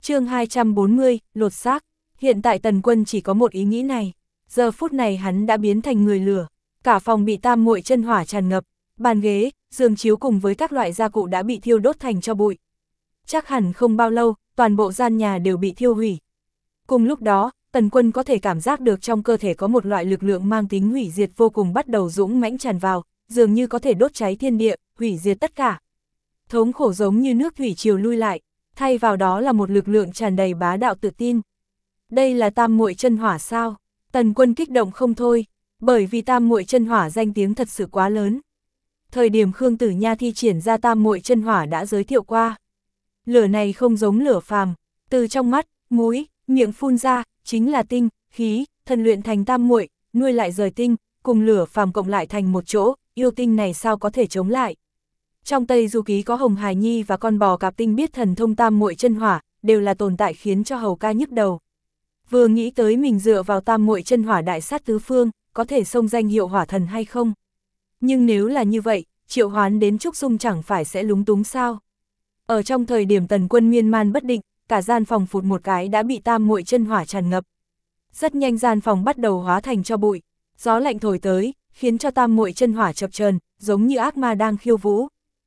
Chương 240, lột xác. Hiện tại Tần Quân chỉ có một ý nghĩ này. Giờ phút này hắn đã biến thành người lửa. Cả phòng bị tam muội chân hỏa tràn ngập. Bàn ghế, giường chiếu cùng với các loại gia cụ đã bị thiêu đốt thành tro bụi. Chắc hẳn không bao lâu, toàn bộ gian nhà đều bị thiêu hủy. Cùng lúc đó, Tần Quân có thể cảm giác được trong cơ thể có một loại lực lượng mang tính hủy diệt vô cùng bắt đầu dũng mãnh tràn vào, dường như có thể đốt cháy thiên địa, hủy diệt tất cả. Thống khổ giống như nước thủy triều lui lại, thay vào đó là một lực lượng tràn đầy bá đạo tự tin. Đây là tam muội chân hỏa sao? Tần Quân kích động không thôi, bởi vì tam muội chân hỏa danh tiếng thật sự quá lớn. Thời điểm Khương Tử Nha thi triển ra tam muội chân hỏa đã giới thiệu qua. Lửa này không giống lửa phàm, từ trong mắt, mũi, miệng phun ra, chính là tinh, khí, thần luyện thành tam muội, nuôi lại rời tinh, cùng lửa phàm cộng lại thành một chỗ, yêu tinh này sao có thể chống lại. Trong Tây Du Ký có Hồng Hải Nhi và con bò cạp tinh biết thần thông tam muội chân hỏa, đều là tồn tại khiến cho hầu ca nhức đầu. Vừa nghĩ tới mình dựa vào tam muội chân hỏa đại sát tứ phương, có thể xông danh hiệu hỏa thần hay không? Nhưng nếu là như vậy, triệu hoán đến Trúc Dung chẳng phải sẽ lúng túng sao? Ở trong thời điểm Tần Quân miên man bất định, cả gian phòng phụt một cái đã bị tam muội chân hỏa tràn ngập. Rất nhanh gian phòng bắt đầu hóa thành tro bụi, gió lạnh thổi tới, khiến cho tam muội chân hỏa chập chờn, giống như ác ma đang khiêu vũ.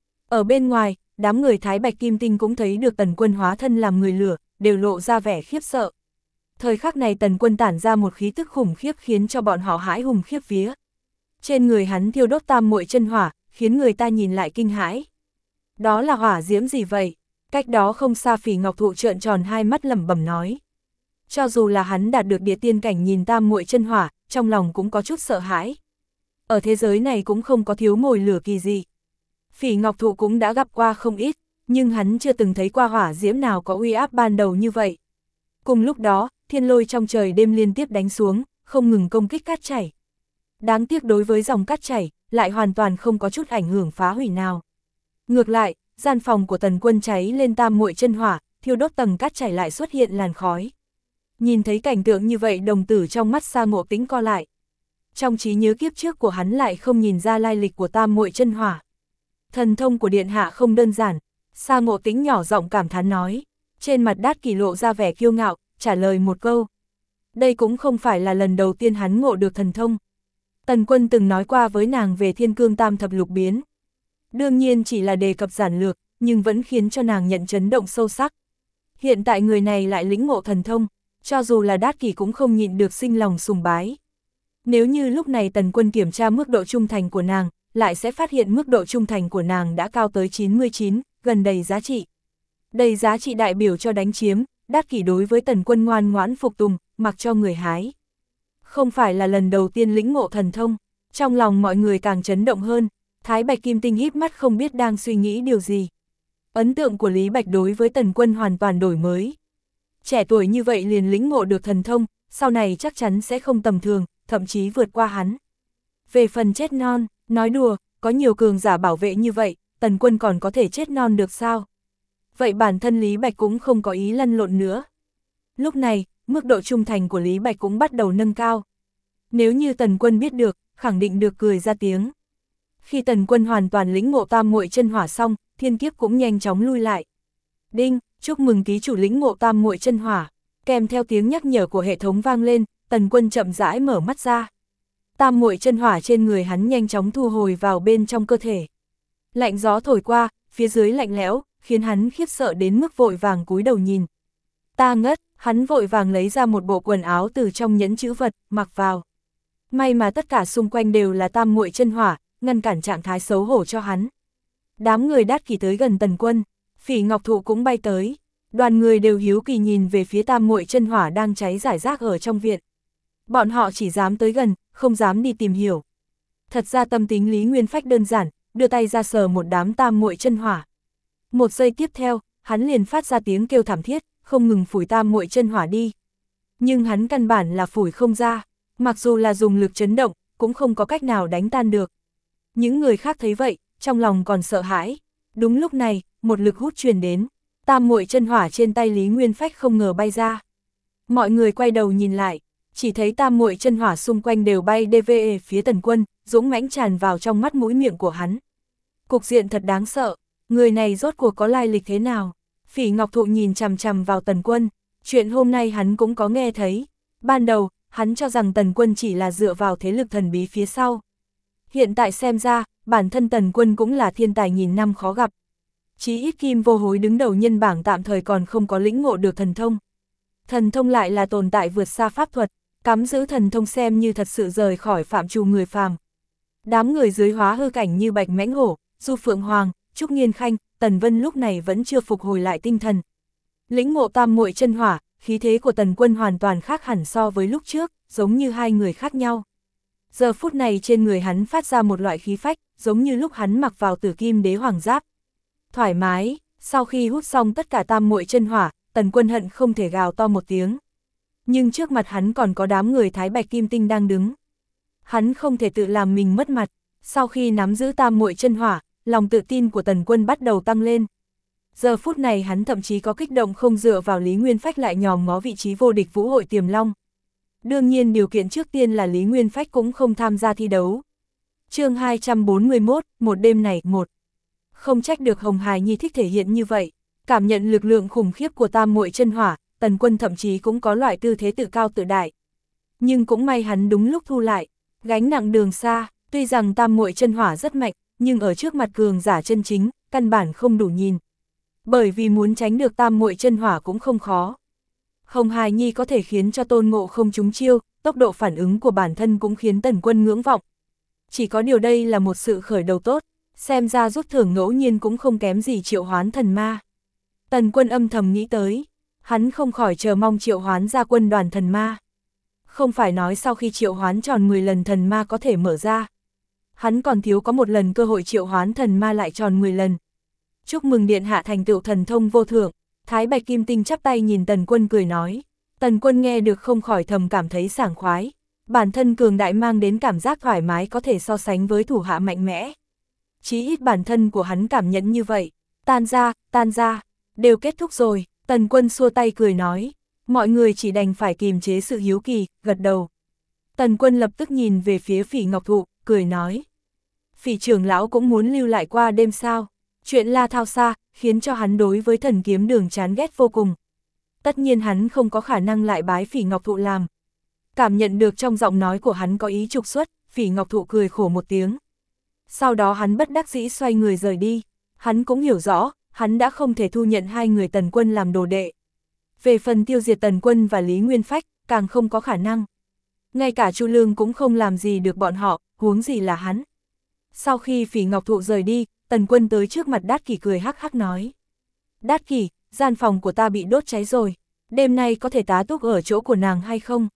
Ở bên ngoài, đám người Thái Bạch Kim Tinh cũng thấy được Tần Quân hóa thân làm người lửa, đều lộ ra vẻ khiếp sợ. Thời khắc này Tần Quân tản ra một khí tức khủng khiếp khiến cho bọn họ hãi hùng khiếp vía. Trên người hắn thiêu đốt tam muội chân hỏa, khiến người ta nhìn lại kinh hãi. Đó là hỏa diễm gì vậy? Cách đó không xa Phỉ Ngọc Thụ trợn tròn hai mắt lẩm bẩm nói. Cho dù là hắn đạt được địa tiên cảnh nhìn tam muội chân hỏa, trong lòng cũng có chút sợ hãi. Ở thế giới này cũng không có thiếu mồi lửa kỳ gì. Phỉ Ngọc Thụ cũng đã gặp qua không ít, nhưng hắn chưa từng thấy qua hỏa diễm nào có uy áp ban đầu như vậy. Cùng lúc đó, thiên lôi trong trời đêm liên tiếp đánh xuống, không ngừng công kích cát chảy. Đáng tiếc đối với dòng cát chảy, lại hoàn toàn không có chút ảnh hưởng phá hủy nào. Ngược lại, gian phòng của Tần Quân cháy lên tam muội chân hỏa, thiêu đốt tầng cát chảy lại xuất hiện làn khói. Nhìn thấy cảnh tượng như vậy đồng tử trong mắt Sa Ngộ Tĩnh co lại. Trong trí nhớ kiếp trước của hắn lại không nhìn ra lai lịch của tam muội chân hỏa. Thần thông của điện hạ không đơn giản, Sa Ngộ Tĩnh nhỏ giọng cảm thán nói. Trên mặt Đát Kỷ lộ ra vẻ kiêu ngạo, trả lời một câu. Đây cũng không phải là lần đầu tiên hắn ngộ được thần thông. Tần Quân từng nói qua với nàng về Thiên Cương Tam Thập Lục Biến. Đương nhiên chỉ là đề cập giản lược, nhưng vẫn khiến cho nàng nhận chấn động sâu sắc. Hiện tại người này lại lĩnh ngộ thần thông, cho dù là Đát Kỷ cũng không nhịn được sinh lòng sùng bái. Nếu như lúc này Tần Quân kiểm tra mức độ trung thành của nàng, lại sẽ phát hiện mức độ trung thành của nàng đã cao tới 99, gần đầy giá trị. Đầy giá trị đại biểu cho đánh chiếm, Đát Kỷ đối với Tần Quân ngoan ngoãn phục tùng, mặc cho người hái. Không phải là lần đầu tiên lĩnh ngộ thần thông, trong lòng mọi người càng chấn động hơn, Thái Bạch Kim Tinh híp mắt không biết đang suy nghĩ điều gì. Ấn tượng của Lý Bạch đối với Tần Quân hoàn toàn đổi mới. Trẻ tuổi như vậy liền lĩnh ngộ được thần thông, sau này chắc chắn sẽ không tầm thường, thậm chí vượt qua hắn. Về phần chết non, nói đùa, có nhiều cường giả bảo vệ như vậy, Tần Quân còn có thể chết non được sao? Vậy bản thân Lý Bạch cũng không có ý lăn lộn nữa. Lúc này, mức độ trung thành của Lý Bạch cũng bắt đầu nâng cao. Nếu như Tần Quân biết được, khẳng định được cười ra tiếng. Khi Tần Quân hoàn toàn lĩnh ngộ tam muội chân hỏa xong, thiên kiếp cũng nhanh chóng lui lại. Đinh, chúc mừng ký chủ lĩnh ngộ tam muội chân hỏa. Kèm theo tiếng nhắc nhở của hệ thống vang lên, Tần Quân chậm rãi mở mắt ra. Tam muội chân hỏa trên người hắn nhanh chóng thu hồi vào bên trong cơ thể. Lạnh gió thổi qua, phía dưới lạnh lẽo, khiến hắn khiếp sợ đến mức vội vàng cúi đầu nhìn. Ta ngất, hắn vội vàng lấy ra một bộ quần áo từ trong nhẫn chữ vật, mặc vào. May mà tất cả xung quanh đều là tam muội chân hỏa, ngăn cản trạng thái xấu hổ cho hắn. Đám người Đát Kỷ tới gần Tần Quân, Phỉ Ngọc Thụ cũng bay tới. Đoàn người đều hiếu kỳ nhìn về phía tam muội chân hỏa đang cháy rải rác ở trong viện. Bọn họ chỉ dám tới gần, không dám đi tìm hiểu. Thật ra tâm tính Lý Nguyên Phách đơn giản, đưa tay ra sờ một đám tam muội chân hỏa. Một giây tiếp theo, hắn liền phát ra tiếng kêu thảm thiết, không ngừng phủi tam muội chân hỏa đi. Nhưng hắn căn bản là phủi không ra, mặc dù là dùng lực chấn động, cũng không có cách nào đánh tan được. Những người khác thấy vậy, trong lòng còn sợ hãi. Đúng lúc này, một lực hút truyền đến, tam muội chân hỏa trên tay Lý Nguyên Phách không ngờ bay ra. Mọi người quay đầu nhìn lại, chỉ thấy tam muội chân hỏa xung quanh đều bay về phía Tần Quân, dũng mãnh tràn vào trong mắt mũi miệng của hắn. Cục diện thật đáng sợ, người này rốt cuộc có lai lịch thế nào? Phỉ Ngọc Thụ nhìn chằm chằm vào Tần Quân, chuyện hôm nay hắn cũng có nghe thấy. Ban đầu, hắn cho rằng Tần Quân chỉ là dựa vào thế lực thần bí phía sau. Hiện tại xem ra, bản thân Tần Quân cũng là thiên tài nghìn năm khó gặp. Chí ít Kim Vô Hối đứng đầu nhân bảng tạm thời còn không có lĩnh ngộ được thần thông. Thần thông lại là tồn tại vượt xa pháp thuật, cắm giữ thần thông xem như thật sự rời khỏi phạm trù người phàm. Đám người dưới hóa hư cảnh như Bạch Mãnh Hổ, Du Phượng Hoàng, Trúc Nghiên Khanh, Tần Vân lúc này vẫn chưa phục hồi lại tinh thần. Lĩnh ngộ tam muội chân hỏa, khí thế của Tần Quân hoàn toàn khác hẳn so với lúc trước, giống như hai người khác nhau. Giờ phút này trên người hắn phát ra một loại khí phách, giống như lúc hắn mặc vào Tử Kim Đế Hoàng giáp. Thoải mái, sau khi hút xong tất cả tam muội chân hỏa, Tần Quân hận không thể gào to một tiếng. Nhưng trước mặt hắn còn có đám người Thái Bạch Kim Tinh đang đứng. Hắn không thể tự làm mình mất mặt, sau khi nắm giữ tam muội chân hỏa, lòng tự tin của Tần Quân bắt đầu tăng lên. Giờ phút này hắn thậm chí có kích động không dựa vào Lý Nguyên Phách lại nhòm ngó vị trí vô địch vũ hội Tiềm Long. Đương nhiên điều kiện trước tiên là Lý Nguyên Phách cũng không tham gia thi đấu. Chương 241, một đêm này, một. Không trách được Hồng Hài Nhi thích thể hiện như vậy, cảm nhận lực lượng khủng khiếp của tam muội chân hỏa, Tần Quân thậm chí cũng có loại tư thế tự cao tự đại. Nhưng cũng may hắn đúng lúc thu lại, gánh nặng đường xa, tuy rằng tam muội chân hỏa rất mạnh, nhưng ở trước mặt cường giả chân chính, căn bản không đủ nhìn. Bởi vì muốn tránh được tam muội chân hỏa cũng không khó. Hồng Hài Nhi có thể khiến cho Tôn Ngộ không trúng chiêu, tốc độ phản ứng của bản thân cũng khiến Tần Quân ngưỡng vọng. Chỉ có điều đây là một sự khởi đầu tốt, xem ra rút thưởng ngẫu nhiên cũng không kém gì triệu hoán thần ma. Tần Quân âm thầm nghĩ tới, hắn không khỏi chờ mong triệu hoán ra quân đoàn thần ma. Không phải nói sau khi triệu hoán tròn 10 lần thần ma có thể mở ra. Hắn còn thiếu có một lần cơ hội triệu hoán thần ma lại tròn 10 lần. Chúc mừng điện hạ thành tựu thần thông vô thượng. Thái Bạch Kim Tinh chắp tay nhìn Tần Quân cười nói. Tần Quân nghe được không khỏi thầm cảm thấy sảng khoái. Bản thân cường đại mang đến cảm giác thoải mái có thể so sánh với thủ hạ mạnh mẽ. Chí ít bản thân của hắn cảm nhận như vậy. Tan ra, đều kết thúc rồi. Tần Quân xua tay cười nói. Mọi người chỉ đành phải kìm chế sự hiếu kỳ, gật đầu. Tần Quân lập tức nhìn về phía Phỉ Ngọc Thụ, cười nói. Phỉ trưởng lão cũng muốn lưu lại qua đêm sao. Chuyện La Thao Xa, khiến cho hắn đối với Thần Kiếm Đường chán ghét vô cùng. Tất nhiên hắn không có khả năng lại bái Phỉ Ngọc Thụ làm. Cảm nhận được trong giọng nói của hắn có ý trục xuất, Phỉ Ngọc Thụ cười khổ một tiếng. Sau đó hắn bất đắc dĩ xoay người rời đi. Hắn cũng hiểu rõ, hắn đã không thể thu nhận hai người Tần Quân làm đồ đệ. Về phần tiêu diệt Tần Quân và Lý Nguyên Phách, càng không có khả năng. Ngay cả Chu Lương cũng không làm gì được bọn họ, huống gì là hắn. Sau khi Phỉ Ngọc Thụ rời đi, Tần Quân tới trước mặt Đát Kỷ cười hắc hắc nói. Đát Kỷ, gian phòng của ta bị đốt cháy rồi, đêm nay có thể tá túc ở chỗ của nàng hay không?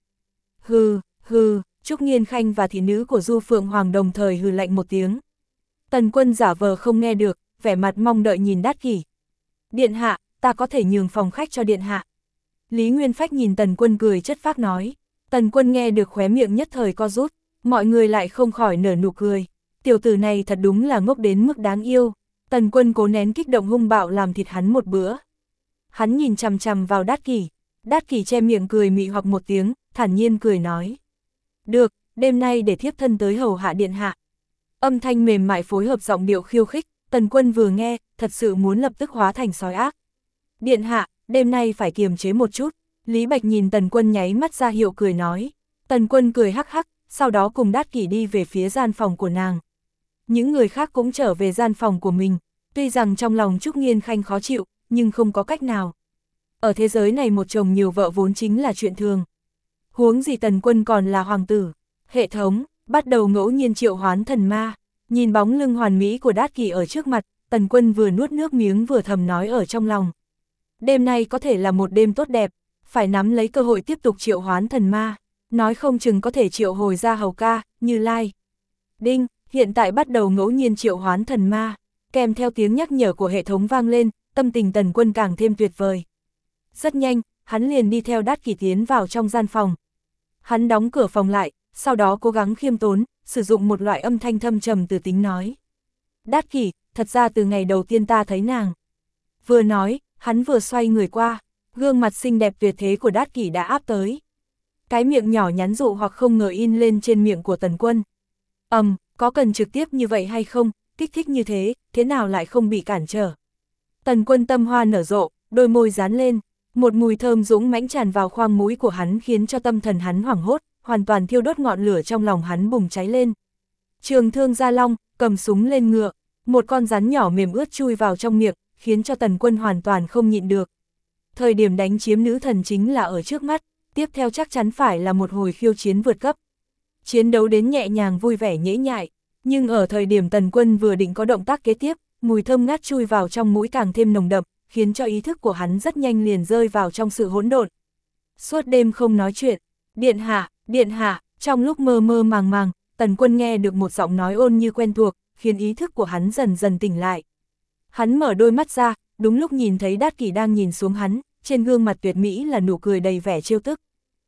Hừ, Trúc Nghiên Khanh và thị nữ của Du Phượng Hoàng đồng thời hừ lạnh một tiếng. Tần Quân giả vờ không nghe được, vẻ mặt mong đợi nhìn Đát Kỷ. Điện hạ, ta có thể nhường phòng khách cho điện hạ. Lý Nguyên Phách nhìn Tần Quân cười chất phác nói. Tần Quân nghe được khóe miệng nhất thời co rút, mọi người lại không khỏi nở nụ cười. Tiểu tử này thật đúng là ngốc đến mức đáng yêu. Tần Quân cố nén kích động hung bạo làm thịt hắn một bữa. Hắn nhìn chằm chằm vào Đát Kỷ. Đát Kỷ che miệng cười mị hoặc một tiếng, thản nhiên cười nói. Được, đêm nay để thiếp thân tới hầu hạ điện hạ. Âm thanh mềm mại phối hợp giọng điệu khiêu khích, Tần Quân vừa nghe, thật sự muốn lập tức hóa thành sói ác. Điện hạ, đêm nay phải kiềm chế một chút. Lý Bạch nhìn Tần Quân nháy mắt ra hiệu cười nói. Tần Quân cười hắc hắc, sau đó cùng Đát Kỷ đi về phía gian phòng của nàng. Những người khác cũng trở về gian phòng của mình, tuy rằng trong lòng Trúc Nghiên Khanh khó chịu, nhưng không có cách nào. Ở thế giới này một chồng nhiều vợ vốn chính là chuyện thường. Huống gì Tần Quân còn là hoàng tử. Hệ thống, bắt đầu ngẫu nhiên triệu hoán thần ma. Nhìn bóng lưng hoàn mỹ của Đát Kỷ ở trước mặt, Tần Quân vừa nuốt nước miếng vừa thầm nói ở trong lòng. Đêm nay có thể là một đêm tốt đẹp, phải nắm lấy cơ hội tiếp tục triệu hoán thần ma. Nói không chừng có thể triệu hồi ra Hầu Ca, Như Lai. Đinh, hiện tại bắt đầu ngẫu nhiên triệu hoán thần ma. Kèm theo tiếng nhắc nhở của hệ thống vang lên, tâm tình Tần Quân càng thêm tuyệt vời. Rất nhanh, hắn liền đi theo Đát Kỷ tiến vào trong gian phòng. Hắn đóng cửa phòng lại, sau đó cố gắng khiêm tốn, sử dụng một loại âm thanh thâm trầm từ tính nói. Đát Kỷ, thật ra từ ngày đầu tiên ta thấy nàng. Vừa nói, hắn vừa xoay người qua, gương mặt xinh đẹp tuyệt thế của Đát Kỷ đã áp tới. Cái miệng nhỏ nhắn dụ hoặc không ngờ in lên trên miệng của Tần Quân. Có cần trực tiếp như vậy hay không, kích thích như thế, thế nào lại không bị cản trở. Tần Quân tâm hoa nở rộ, đôi môi dán lên, một mùi thơm dũng mãnh tràn vào khoang mũi của hắn khiến cho tâm thần hắn hoảng hốt, hoàn toàn thiêu đốt ngọn lửa trong lòng hắn bùng cháy lên. Trường Thương Gia Long, cầm súng lên ngựa, một con rắn nhỏ mềm ướt chui vào trong miệng, khiến cho Tần Quân hoàn toàn không nhịn được. Thời điểm đánh chiếm nữ thần chính là ở trước mắt, tiếp theo chắc chắn phải là một hồi khiêu chiến vượt cấp. Chiến đấu đến nhẹ nhàng vui vẻ nhễ nhại, nhưng ở thời điểm Tần Quân vừa định có động tác kế tiếp, mùi thơm ngát chui vào trong mũi càng thêm nồng đậm, khiến cho ý thức của hắn rất nhanh liền rơi vào trong sự hỗn độn. Suốt đêm không nói chuyện, điện hạ, trong lúc mơ mơ màng màng, Tần Quân nghe được một giọng nói ôn như quen thuộc, khiến ý thức của hắn dần dần tỉnh lại. Hắn mở đôi mắt ra, đúng lúc nhìn thấy Đát Kỷ đang nhìn xuống hắn, trên gương mặt tuyệt mỹ là nụ cười đầy vẻ trêu tức.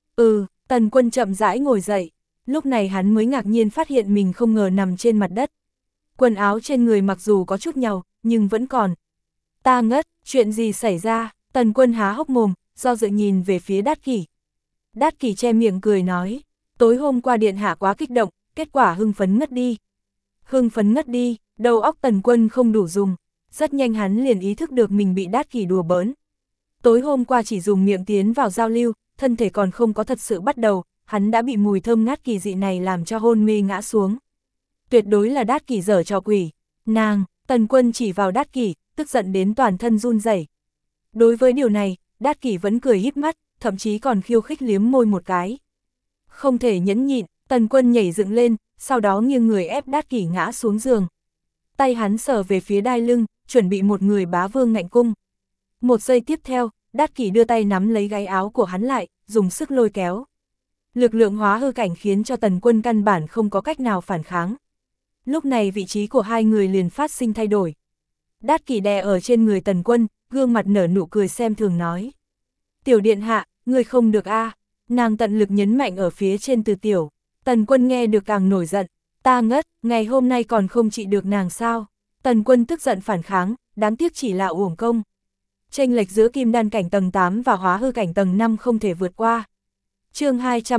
Tần Quân chậm rãi ngồi dậy, lúc này hắn mới ngạc nhiên phát hiện mình không ngờ nằm trên mặt đất. Quần áo trên người mặc dù có chút nhàu, nhưng vẫn còn. Ta ngất, chuyện gì xảy ra? Tần Quân há hốc mồm, do dự nhìn về phía Đát Kỷ. Đát Kỷ che miệng cười nói, tối hôm qua điện hạ quá kích động, kết quả hưng phấn ngất đi. Hưng phấn ngất đi, đầu óc Tần Quân không đủ dùng, rất nhanh hắn liền ý thức được mình bị Đát Kỷ đùa bỡn. Tối hôm qua chỉ dùng miệng tiến vào giao lưu, thân thể còn không có thật sự bắt đầu, hắn đã bị mùi thơm ngát kỳ dị này làm cho hôn mê ngã xuống. Tuyệt đối là Đát Kỷ giở trò quỷ. Nàng, Tần Quân chỉ vào Đát Kỷ, tức giận đến toàn thân run rẩy. Đối với điều này, Đát Kỷ vẫn cười híp mắt, thậm chí còn khiêu khích liếm môi một cái. Không thể nhẫn nhịn, Tần Quân nhảy dựng lên, sau đó nghiêng người ép Đát Kỷ ngã xuống giường. Tay hắn sờ về phía đai lưng, chuẩn bị một người bá vương ngạnh cung. Một giây tiếp theo, Đát Kỷ đưa tay nắm lấy gáy áo của hắn lại, dùng sức lôi kéo. Lực lượng hóa hư cảnh khiến cho Tần Quân căn bản không có cách nào phản kháng. Lúc này vị trí của hai người liền phát sinh thay đổi. Đát Kỷ đè ở trên người Tần Quân, gương mặt nở nụ cười xem thường nói. Tiểu điện hạ, người không được a. Nàng tận lực nhấn mạnh ở phía trên từ tiểu. Tần Quân nghe được càng nổi giận. Ta ngất, ngày hôm nay còn không trị được nàng sao? Tần Quân tức giận phản kháng, đáng tiếc chỉ là uổng công. Chênh lệch giữa kim đan cảnh tầng 8 và hóa hư cảnh tầng 5 không thể vượt qua. Chương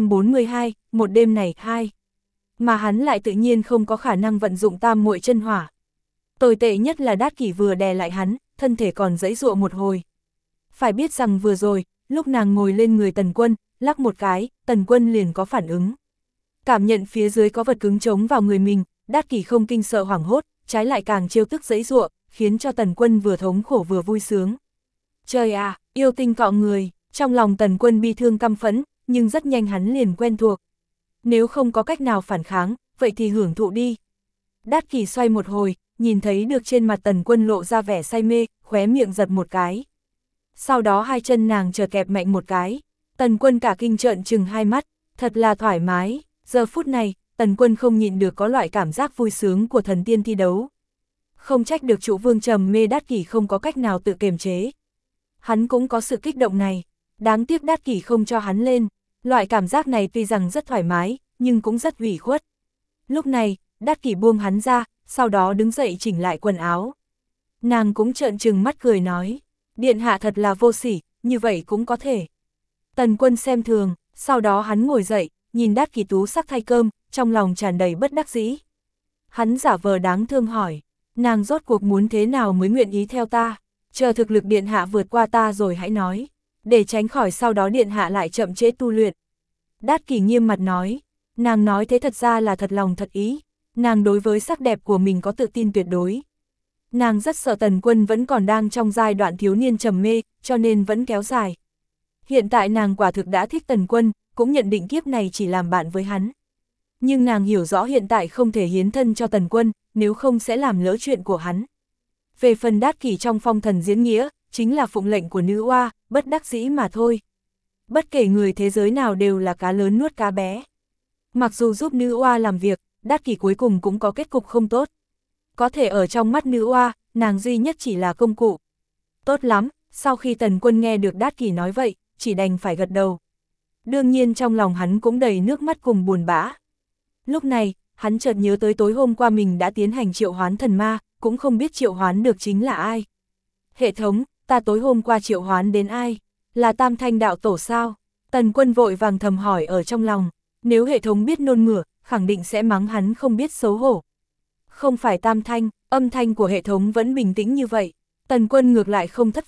242, một đêm này 2. Mà hắn lại tự nhiên không có khả năng vận dụng tam muội chân hỏa. Tồi tệ nhất là Đát Kỷ vừa đè lại hắn, thân thể còn giãy giụa một hồi. Phải biết rằng vừa rồi, lúc nàng ngồi lên người Tần Quân, lắc một cái, Tần Quân liền có phản ứng. Cảm nhận phía dưới có vật cứng chống vào người mình, Đát Kỷ không kinh sợ hoảng hốt, trái lại càng trêu tức giãy giụa, khiến cho Tần Quân vừa thống khổ vừa vui sướng. Trời à, yêu tinh cọ người, trong lòng Tần Quân bi thương căm phẫn, nhưng rất nhanh hắn liền quen thuộc. Nếu không có cách nào phản kháng, vậy thì hưởng thụ đi. Đát Kỷ xoay một hồi, nhìn thấy được trên mặt Tần Quân lộ ra vẻ say mê, khóe miệng giật một cái. Sau đó hai chân nàng chợt kẹp mạnh một cái, Tần Quân cả kinh trợn trừng hai mắt, thật là thoải mái. Giờ phút này, Tần Quân không nhịn được có loại cảm giác vui sướng của thần tiên thi đấu. Không trách được Trụ Vương trầm mê Đát Kỷ không có cách nào tự kiềm chế. Hắn cũng có sự kích động này, đáng tiếc Đát Kỷ không cho hắn lên. Loại cảm giác này tuy rằng rất thoải mái, nhưng cũng rất ủy khuất. Lúc này, Đát Kỷ buông hắn ra, sau đó đứng dậy chỉnh lại quần áo. Nàng cũng trợn trừng mắt cười nói, điện hạ thật là vô sỉ, như vậy cũng có thể. Tần Quân xem thường, sau đó hắn ngồi dậy, nhìn Đát Kỷ tú sắc thay cơm, trong lòng tràn đầy bất đắc dĩ. Hắn giả vờ đáng thương hỏi, nàng rốt cuộc muốn thế nào mới nguyện ý theo ta, chờ thực lực điện hạ vượt qua ta rồi hãy nói, để tránh khỏi sau đó điện hạ lại chậm trễ tu luyện. Đát Kỷ nghiêm mặt nói, nàng nói thế thật ra là thật lòng thật ý, nàng đối với sắc đẹp của mình có tự tin tuyệt đối. Nàng rất sợ Tần Quân vẫn còn đang trong giai đoạn thiếu niên trầm mê, cho nên vẫn kéo dài. Hiện tại nàng quả thực đã thích Tần Quân, cũng nhận định kiếp này chỉ làm bạn với hắn. Nhưng nàng hiểu rõ hiện tại không thể hiến thân cho Tần Quân, nếu không sẽ làm lỡ chuyện của hắn. Về phần Đát Kỷ trong phong thần diễn nghĩa, chính là phụng lệnh của nữ oa, bất đắc dĩ mà thôi. Bất kể người thế giới nào đều là cá lớn nuốt cá bé. Mặc dù giúp nữ oa làm việc, Đát Kỷ cuối cùng cũng có kết cục không tốt. Có thể ở trong mắt nữ oa, nàng duy nhất chỉ là công cụ. Tốt lắm, sau khi Tần Quân nghe được Đát Kỷ nói vậy, chỉ đành phải gật đầu. Đương nhiên trong lòng hắn cũng đầy nước mắt cùng buồn bã. Lúc này, hắn chợt nhớ tới tối hôm qua mình đã tiến hành triệu hoán thần ma, cũng không biết triệu hoán được chính là ai. Hệ thống, ta tối hôm qua triệu hoán đến ai? Là Tam Thanh đạo tổ sao? Tần Quân vội vàng thầm hỏi ở trong lòng, nếu hệ thống biết nôn mửa, khẳng định sẽ mắng hắn không biết xấu hổ. Không phải Tam Thanh, âm thanh của hệ thống vẫn bình tĩnh như vậy. Tần Quân ngược lại không thất vọng,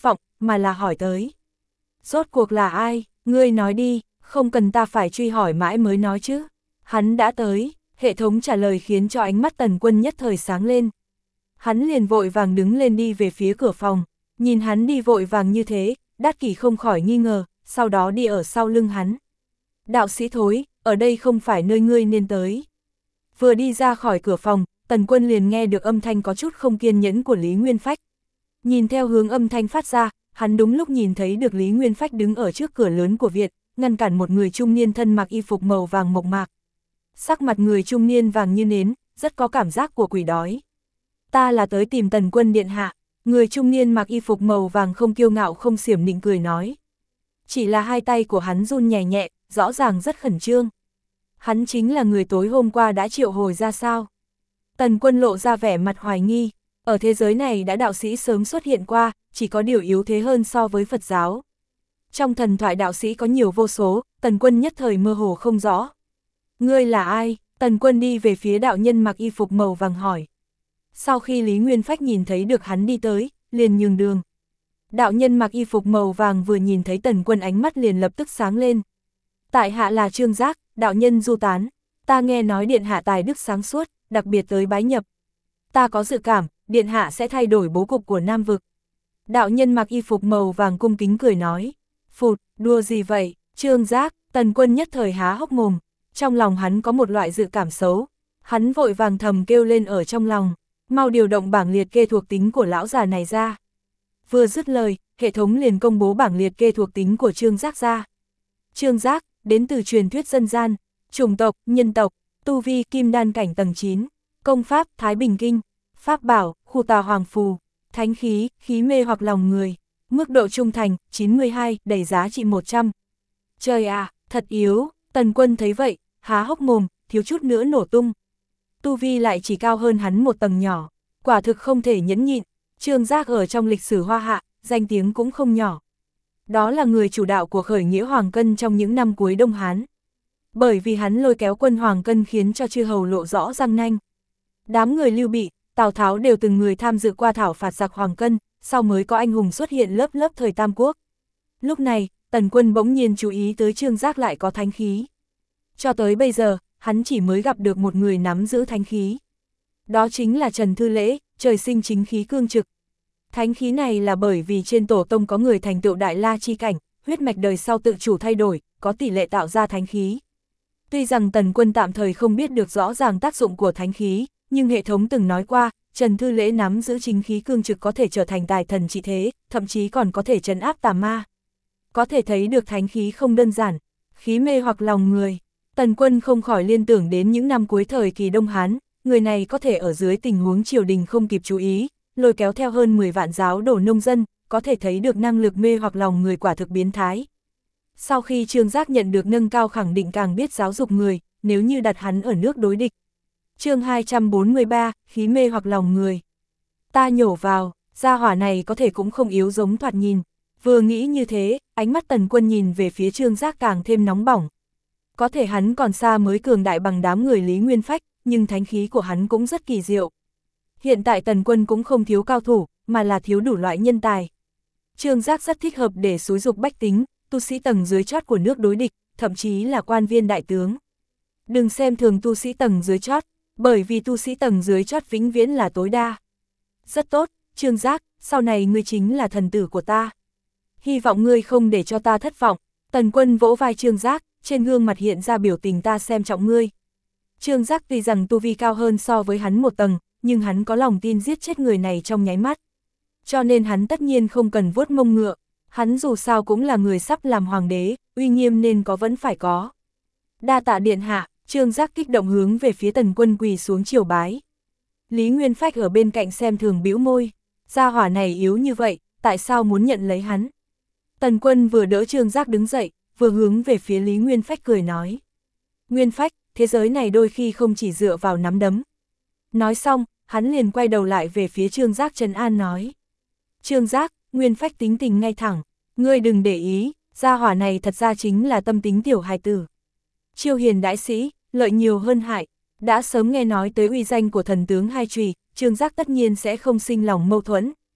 mà là hỏi tới. Rốt cuộc là ai, ngươi nói đi, không cần ta phải truy hỏi mãi mới nói chứ. Hắn đã tới, hệ thống trả lời khiến cho ánh mắt Tần Quân nhất thời sáng lên. Hắn liền vội vàng đứng lên đi về phía cửa phòng, nhìn hắn đi vội vàng như thế, Đát Kỷ không khỏi nghi ngờ, sau đó đi ở sau lưng hắn. Đạo sĩ thối, ở đây không phải nơi ngươi nên tới. Vừa đi ra khỏi cửa phòng, Tần Quân liền nghe được âm thanh có chút không kiên nhẫn của Lý Nguyên Phách. Nhìn theo hướng âm thanh phát ra, hắn đúng lúc nhìn thấy được Lý Nguyên Phách đứng ở trước cửa lớn của viện, ngăn cản một người trung niên thân mặc y phục màu vàng mộc mạc. Sắc mặt người trung niên vàng như nến, rất có cảm giác của quỷ đói. Ta là tới tìm Tần Quân điện hạ, người trung niên mặc y phục màu vàng không kiêu ngạo không xiểm nịnh cười nói. Chỉ là hai tay của hắn run nhẹ nhẹ, rõ ràng rất khẩn trương. Hắn chính là người tối hôm qua đã triệu hồi ra sao? Tần Quân lộ ra vẻ mặt hoài nghi, ở thế giới này đã đạo sĩ sớm xuất hiện qua, chỉ có điều yếu thế hơn so với Phật giáo. Trong thần thoại đạo sĩ có nhiều vô số, Tần Quân nhất thời mơ hồ không rõ. Ngươi là ai? Tần Quân đi về phía đạo nhân mặc y phục màu vàng hỏi. Sau khi Lý Nguyên Phách nhìn thấy được hắn đi tới, liền nhường đường. Đạo nhân mặc y phục màu vàng vừa nhìn thấy Tần Quân ánh mắt liền lập tức sáng lên. Tại hạ là Trương Giác, đạo nhân du tán, ta nghe nói điện hạ tài đức sáng suốt, đặc biệt tới bái nhập. Ta có dự cảm, điện hạ sẽ thay đổi bố cục của Nam Vực. Đạo nhân mặc y phục màu vàng cung kính cười nói. Phụt, đùa gì vậy, Trương Giác? Tần Quân nhất thời há hốc mồm, trong lòng hắn có một loại dự cảm xấu. Hắn vội vàng thầm kêu lên ở trong lòng, mau điều động bảng liệt kê thuộc tính của lão già này ra. Vừa dứt lời, hệ thống liền công bố bảng liệt kê thuộc tính của Trương Giác ra. Trương Giác, đến từ truyền thuyết dân gian, chủng tộc, nhân tộc, tu vi kim đan cảnh tầng 9, công pháp, Thái Bình Kinh, pháp bảo, khu tà hoàng phù, thánh khí, khí mê hoặc lòng người, mức độ trung thành, 92, đẩy giá trị 100. Trời à, thật yếu, Tần Quân thấy vậy, há hốc mồm, thiếu chút nữa nổ tung. Tu vi lại chỉ cao hơn hắn một tầng nhỏ, quả thực không thể nhẫn nhịn. Trương Giác ở trong lịch sử Hoa Hạ, danh tiếng cũng không nhỏ. Đó là người chủ đạo của khởi nghĩa Hoàng Cân trong những năm cuối Đông Hán. Bởi vì hắn lôi kéo quân Hoàng Cân khiến cho chư hầu lộ rõ răng nanh. Đám người Lưu Bị, Tào Tháo đều từng người tham dự qua thảo phạt giặc Hoàng Cân, sau mới có anh hùng xuất hiện lớp lớp thời Tam Quốc. Lúc này, Tần Quân bỗng nhiên chú ý tới Trương Giác lại có thánh khí. Cho tới bây giờ, hắn chỉ mới gặp được một người nắm giữ thánh khí. Đó chính là Trần Thư Lễ, trời sinh chính khí cương trực. Thánh khí này là bởi vì trên tổ tông có người thành tựu đại la chi cảnh, huyết mạch đời sau tự chủ thay đổi, có tỷ lệ tạo ra thánh khí. Tuy rằng Tần Quân tạm thời không biết được rõ ràng tác dụng của thánh khí, nhưng hệ thống từng nói qua, Trần Thư Lễ nắm giữ chính khí cương trực có thể trở thành tài thần trị thế, thậm chí còn có thể trấn áp tà ma. Có thể thấy được thánh khí không đơn giản, khí mê hoặc lòng người. Tần Quân không khỏi liên tưởng đến những năm cuối thời kỳ Đông Hán, người này có thể ở dưới tình huống triều đình không kịp chú ý, lôi kéo theo hơn 10 vạn giáo đổ nông dân, có thể thấy được năng lực mê hoặc lòng người quả thực biến thái. Sau khi Trương Giác nhận được nâng cao khẳng định càng biết giáo dục người, nếu như đặt hắn ở nước đối địch. Chương 243, khí mê hoặc lòng người. Ta nhổ vào, gia hỏa này có thể cũng không yếu giống thoạt nhìn. Vừa nghĩ như thế, ánh mắt Tần Quân nhìn về phía Trương Giác càng thêm nóng bỏng. Có thể hắn còn xa mới cường đại bằng đám người Lý Nguyên Phách, nhưng thánh khí của hắn cũng rất kỳ diệu. Hiện tại Tần Quân cũng không thiếu cao thủ, mà là thiếu đủ loại nhân tài. Trương Giác rất thích hợp để xúi dục bách tính, tu sĩ tầng dưới chót của nước đối địch, thậm chí là quan viên đại tướng. Đừng xem thường tu sĩ tầng dưới chót, bởi vì tu sĩ tầng dưới chót vĩnh viễn là tối đa. Rất tốt, Trương Giác, sau này ngươi chính là thần tử của ta. Hy vọng ngươi không để cho ta thất vọng. Tần Quân vỗ vai Trương Giác, trên gương mặt hiện ra biểu tình ta xem trọng ngươi. Trương Giác tuy rằng tu vi cao hơn so với hắn một tầng, nhưng hắn có lòng tin giết chết người này trong nháy mắt. Cho nên hắn tất nhiên không cần vuốt mông ngựa, hắn dù sao cũng là người sắp làm hoàng đế, uy nghiêm nên có vẫn phải có. Đa tạ điện hạ, Trương Giác kích động hướng về phía Tần Quân quỳ xuống triều bái. Lý Nguyên Phách ở bên cạnh xem thường bĩu môi, gia hỏa này yếu như vậy, tại sao muốn nhận lấy hắn? Tần Quân vừa đỡ Trương Giác đứng dậy, vừa hướng về phía Lý Nguyên Phách cười nói. Nguyên Phách, thế giới này đôi khi không chỉ dựa vào nắm đấm. Nói xong, hắn liền quay đầu lại về phía Trương Giác trấn an nói. Trương Giác, Nguyên Phách tính tình ngay thẳng, ngươi đừng để ý, gia hỏa này thật ra chính là tâm tính tiểu hài tử. Chiêu hiền đãi sĩ, lợi nhiều hơn hại, đã sớm nghe nói tới uy danh của thần tướng Hai Chùy, Trương Giác tất nhiên sẽ không sinh lòng mâu thuẫn.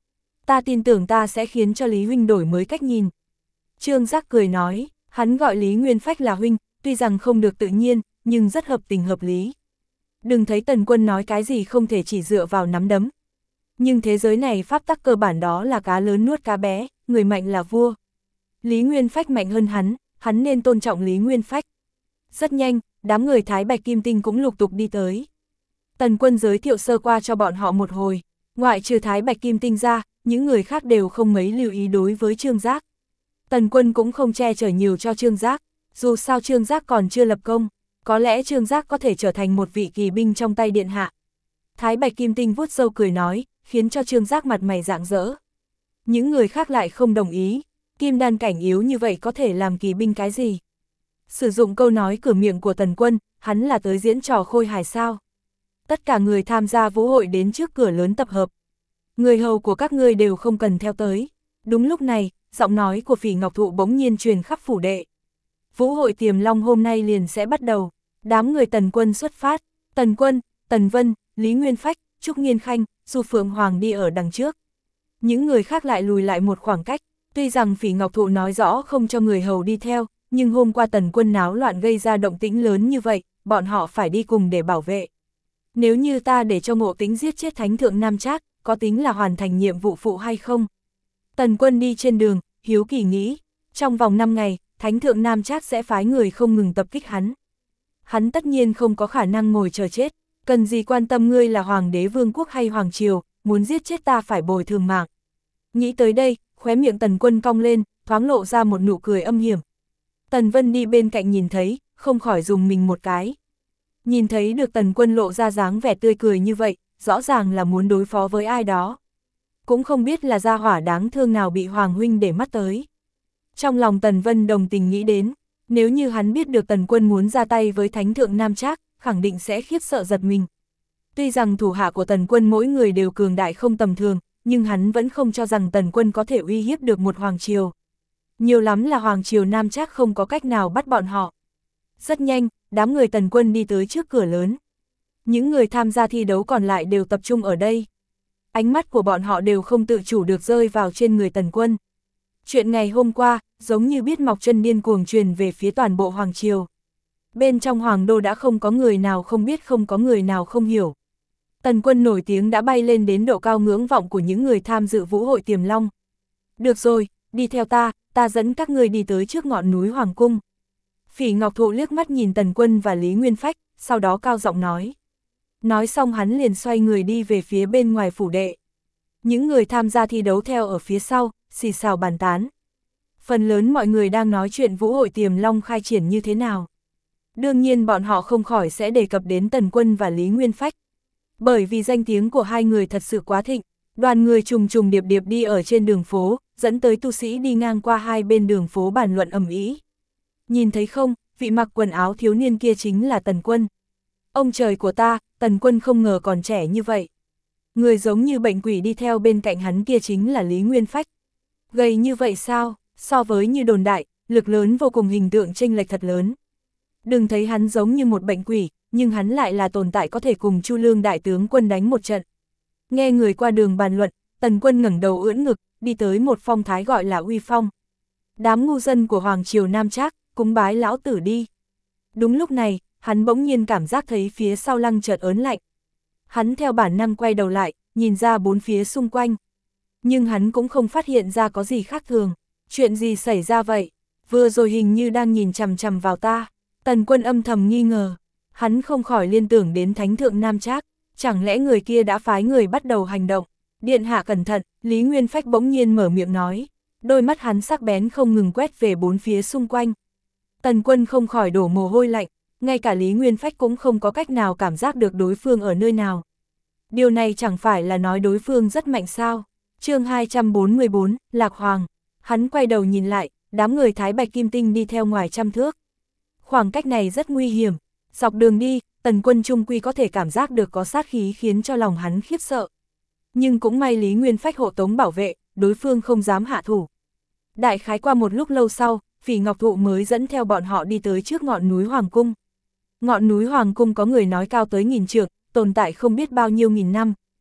Ta tin tưởng ta sẽ khiến cho Lý huynh đổi mới cách nhìn. Trương Giác cười nói, hắn gọi Lý Nguyên Phách là huynh, tuy rằng không được tự nhiên, nhưng rất hợp tình hợp lý. Đừng thấy Tần Quân nói cái gì không thể chỉ dựa vào nắm đấm. Nhưng thế giới này pháp tắc cơ bản đó là cá lớn nuốt cá bé, người mạnh là vua. Lý Nguyên Phách mạnh hơn hắn nên tôn trọng Lý Nguyên Phách. Rất nhanh, đám người Thái Bạch Kim Tinh cũng lục tục đi tới. Tần Quân giới thiệu sơ qua cho bọn họ một hồi, ngoại trừ Thái Bạch Kim Tinh ra, những người khác đều không mấy lưu ý đối với Trương Giác. Tần Quân cũng không che chở nhiều cho Trương Giác, dù sao Trương Giác còn chưa lập công, có lẽ Trương Giác có thể trở thành một vị kỳ binh trong tay điện hạ. Thái Bạch Kim Tinh vuốt râu cười nói, khiến cho Trương Giác mặt mày rạng rỡ. Những người khác lại không đồng ý, kim đan cảnh yếu như vậy có thể làm kỳ binh cái gì? Sử dụng câu nói cửa miệng của Tần Quân, hắn là tới diễn trò khôi hài sao? Tất cả người tham gia vũ hội đến trước cửa lớn tập hợp. Người hầu của các ngươi đều không cần theo tới. Đúng lúc này, giọng nói của Phỉ Ngọc Thụ bỗng nhiên truyền khắp phủ đệ. Vũ hội Tiềm Long hôm nay liền sẽ bắt đầu. Đám người Tần Quân xuất phát. Tần Quân, Tần Vân, Lý Nguyên Phách, Trúc Nghiên Khanh, Du Phượng Hoàng đi ở đằng trước. Những người khác lại lùi lại một khoảng cách. Tuy rằng Phỉ Ngọc Thụ nói rõ không cho người hầu đi theo, nhưng hôm qua Tần Quân náo loạn gây ra động tĩnh lớn như vậy, bọn họ phải đi cùng để bảo vệ. Nếu như ta để cho Ngộ Tĩnh giết chết Thánh Thượng Nam Trác, có tính là hoàn thành nhiệm vụ phụ hay không? Tần Quân đi trên đường, hiếu kỳ nghĩ, trong vòng 5 ngày, Thánh Thượng Nam Trác sẽ phái người không ngừng tập kích hắn. Hắn tất nhiên không có khả năng ngồi chờ chết, cần gì quan tâm ngươi là Hoàng đế Vương quốc hay Hoàng triều, muốn giết chết ta phải bồi thường mạng. Nghĩ tới đây, khóe miệng Tần Quân cong lên, thoáng lộ ra một nụ cười âm hiểm. Tần Vân đi bên cạnh nhìn thấy, không khỏi dùng mình một cái. Nhìn thấy được Tần Quân lộ ra dáng vẻ tươi cười như vậy, rõ ràng là muốn đối phó với ai đó. Cũng không biết là gia hỏa đáng thương nào bị Hoàng huynh để mắt tới. Trong lòng Tần Vân đồng tình nghĩ đến, nếu như hắn biết được Tần Quân muốn ra tay với Thánh Thượng Nam Trác, khẳng định sẽ khiếp sợ giật mình. Tuy rằng thủ hạ của Tần Quân mỗi người đều cường đại không tầm thường, nhưng hắn vẫn không cho rằng Tần Quân có thể uy hiếp được một Hoàng triều. Nhiều lắm là Hoàng triều Nam Trác không có cách nào bắt bọn họ. Rất nhanh, đám người Tần Quân đi tới trước cửa lớn. Những người tham gia thi đấu còn lại đều tập trung ở đây. Ánh mắt của bọn họ đều không tự chủ được rơi vào trên người Tần Quân. Chuyện ngày hôm qua, giống như biết mọc chân điên cuồng truyền về phía toàn bộ Hoàng triều. Bên trong Hoàng đô đã không có người nào không biết, không có người nào không hiểu. Tần Quân nổi tiếng đã bay lên đến độ cao ngưỡng vọng của những người tham dự vũ hội Tiềm Long. Được rồi, đi theo ta dẫn các ngươi đi tới trước ngọn núi Hoàng cung. Phỉ Ngọc Thụ liếc mắt nhìn Tần Quân và Lý Nguyên Phách, sau đó cao giọng nói. Nói xong hắn liền xoay người đi về phía bên ngoài phủ đệ. Những người tham gia thi đấu theo ở phía sau, xì xào bàn tán. Phần lớn mọi người đang nói chuyện vũ hội Tiềm Long khai triển như thế nào. Đương nhiên bọn họ không khỏi sẽ đề cập đến Tần Quân và Lý Nguyên Phách. Bởi vì danh tiếng của hai người thật sự quá thịnh, đoàn người trùng trùng điệp điệp đi ở trên đường phố, dẫn tới tu sĩ đi ngang qua hai bên đường phố bàn luận ầm ĩ. Nhìn thấy không, vị mặc quần áo thiếu niên kia chính là Tần Quân. Ông trời của ta, Tần Quân không ngờ còn trẻ như vậy. Người giống như bệnh quỷ đi theo bên cạnh hắn kia chính là Lý Nguyên Phách. Gầy như vậy sao, so với như đồn đại, lực lớn vô cùng, hình tượng chênh lệch thật lớn. Đừng thấy hắn giống như một bệnh quỷ, nhưng hắn lại là tồn tại có thể cùng Chu Lương đại tướng quân đánh một trận. Nghe người qua đường bàn luận, Tần Quân ngẩng đầu ưỡn ngực, đi tới một phong thái gọi là uy phong. Đám ngu dân của Hoàng triều Nam Trác, cúng bái lão tử đi. Đúng lúc này, hắn bỗng nhiên cảm giác thấy phía sau lưng chợt ớn lạnh. Hắn theo bản năng quay đầu lại, nhìn ra bốn phía xung quanh. Nhưng hắn cũng không phát hiện ra có gì khác thường. Chuyện gì xảy ra vậy? Vừa rồi hình như đang nhìn chằm chằm vào ta. Tần Quân âm thầm nghi ngờ. Hắn không khỏi liên tưởng đến Thánh Thượng Nam Trác. Chẳng lẽ người kia đã phái người bắt đầu hành động? Điện hạ cẩn thận, Lý Nguyên Phách bỗng nhiên mở miệng nói. Đôi mắt hắn sắc bén không ngừng quét về bốn phía xung quanh. Tần Quân không khỏi đổ mồ hôi lạnh. Ngay cả Lý Nguyên Phách cũng không có cách nào cảm giác được đối phương ở nơi nào. Điều này chẳng phải là nói đối phương rất mạnh sao? Chương 244, Lạc Hoàng. Hắn quay đầu nhìn lại, đám người Thái Bạch Kim Tinh đi theo ngoài trăm thước. Khoảng cách này rất nguy hiểm. Dọc đường đi, Tần Quân trung quy có thể cảm giác được có sát khí khiến cho lòng hắn khiếp sợ. Nhưng cũng may Lý Nguyên Phách hộ tống bảo vệ, đối phương không dám hạ thủ. Đại khái qua một lúc lâu sau, Phỉ Ngọc Thụ mới dẫn theo bọn họ đi tới trước ngọn núi Hoàng Cung. Ngọn núi Hoàng Cung có người nói cao tới 1000 trượng, tồn tại không biết bao nhiêu nghìn năm.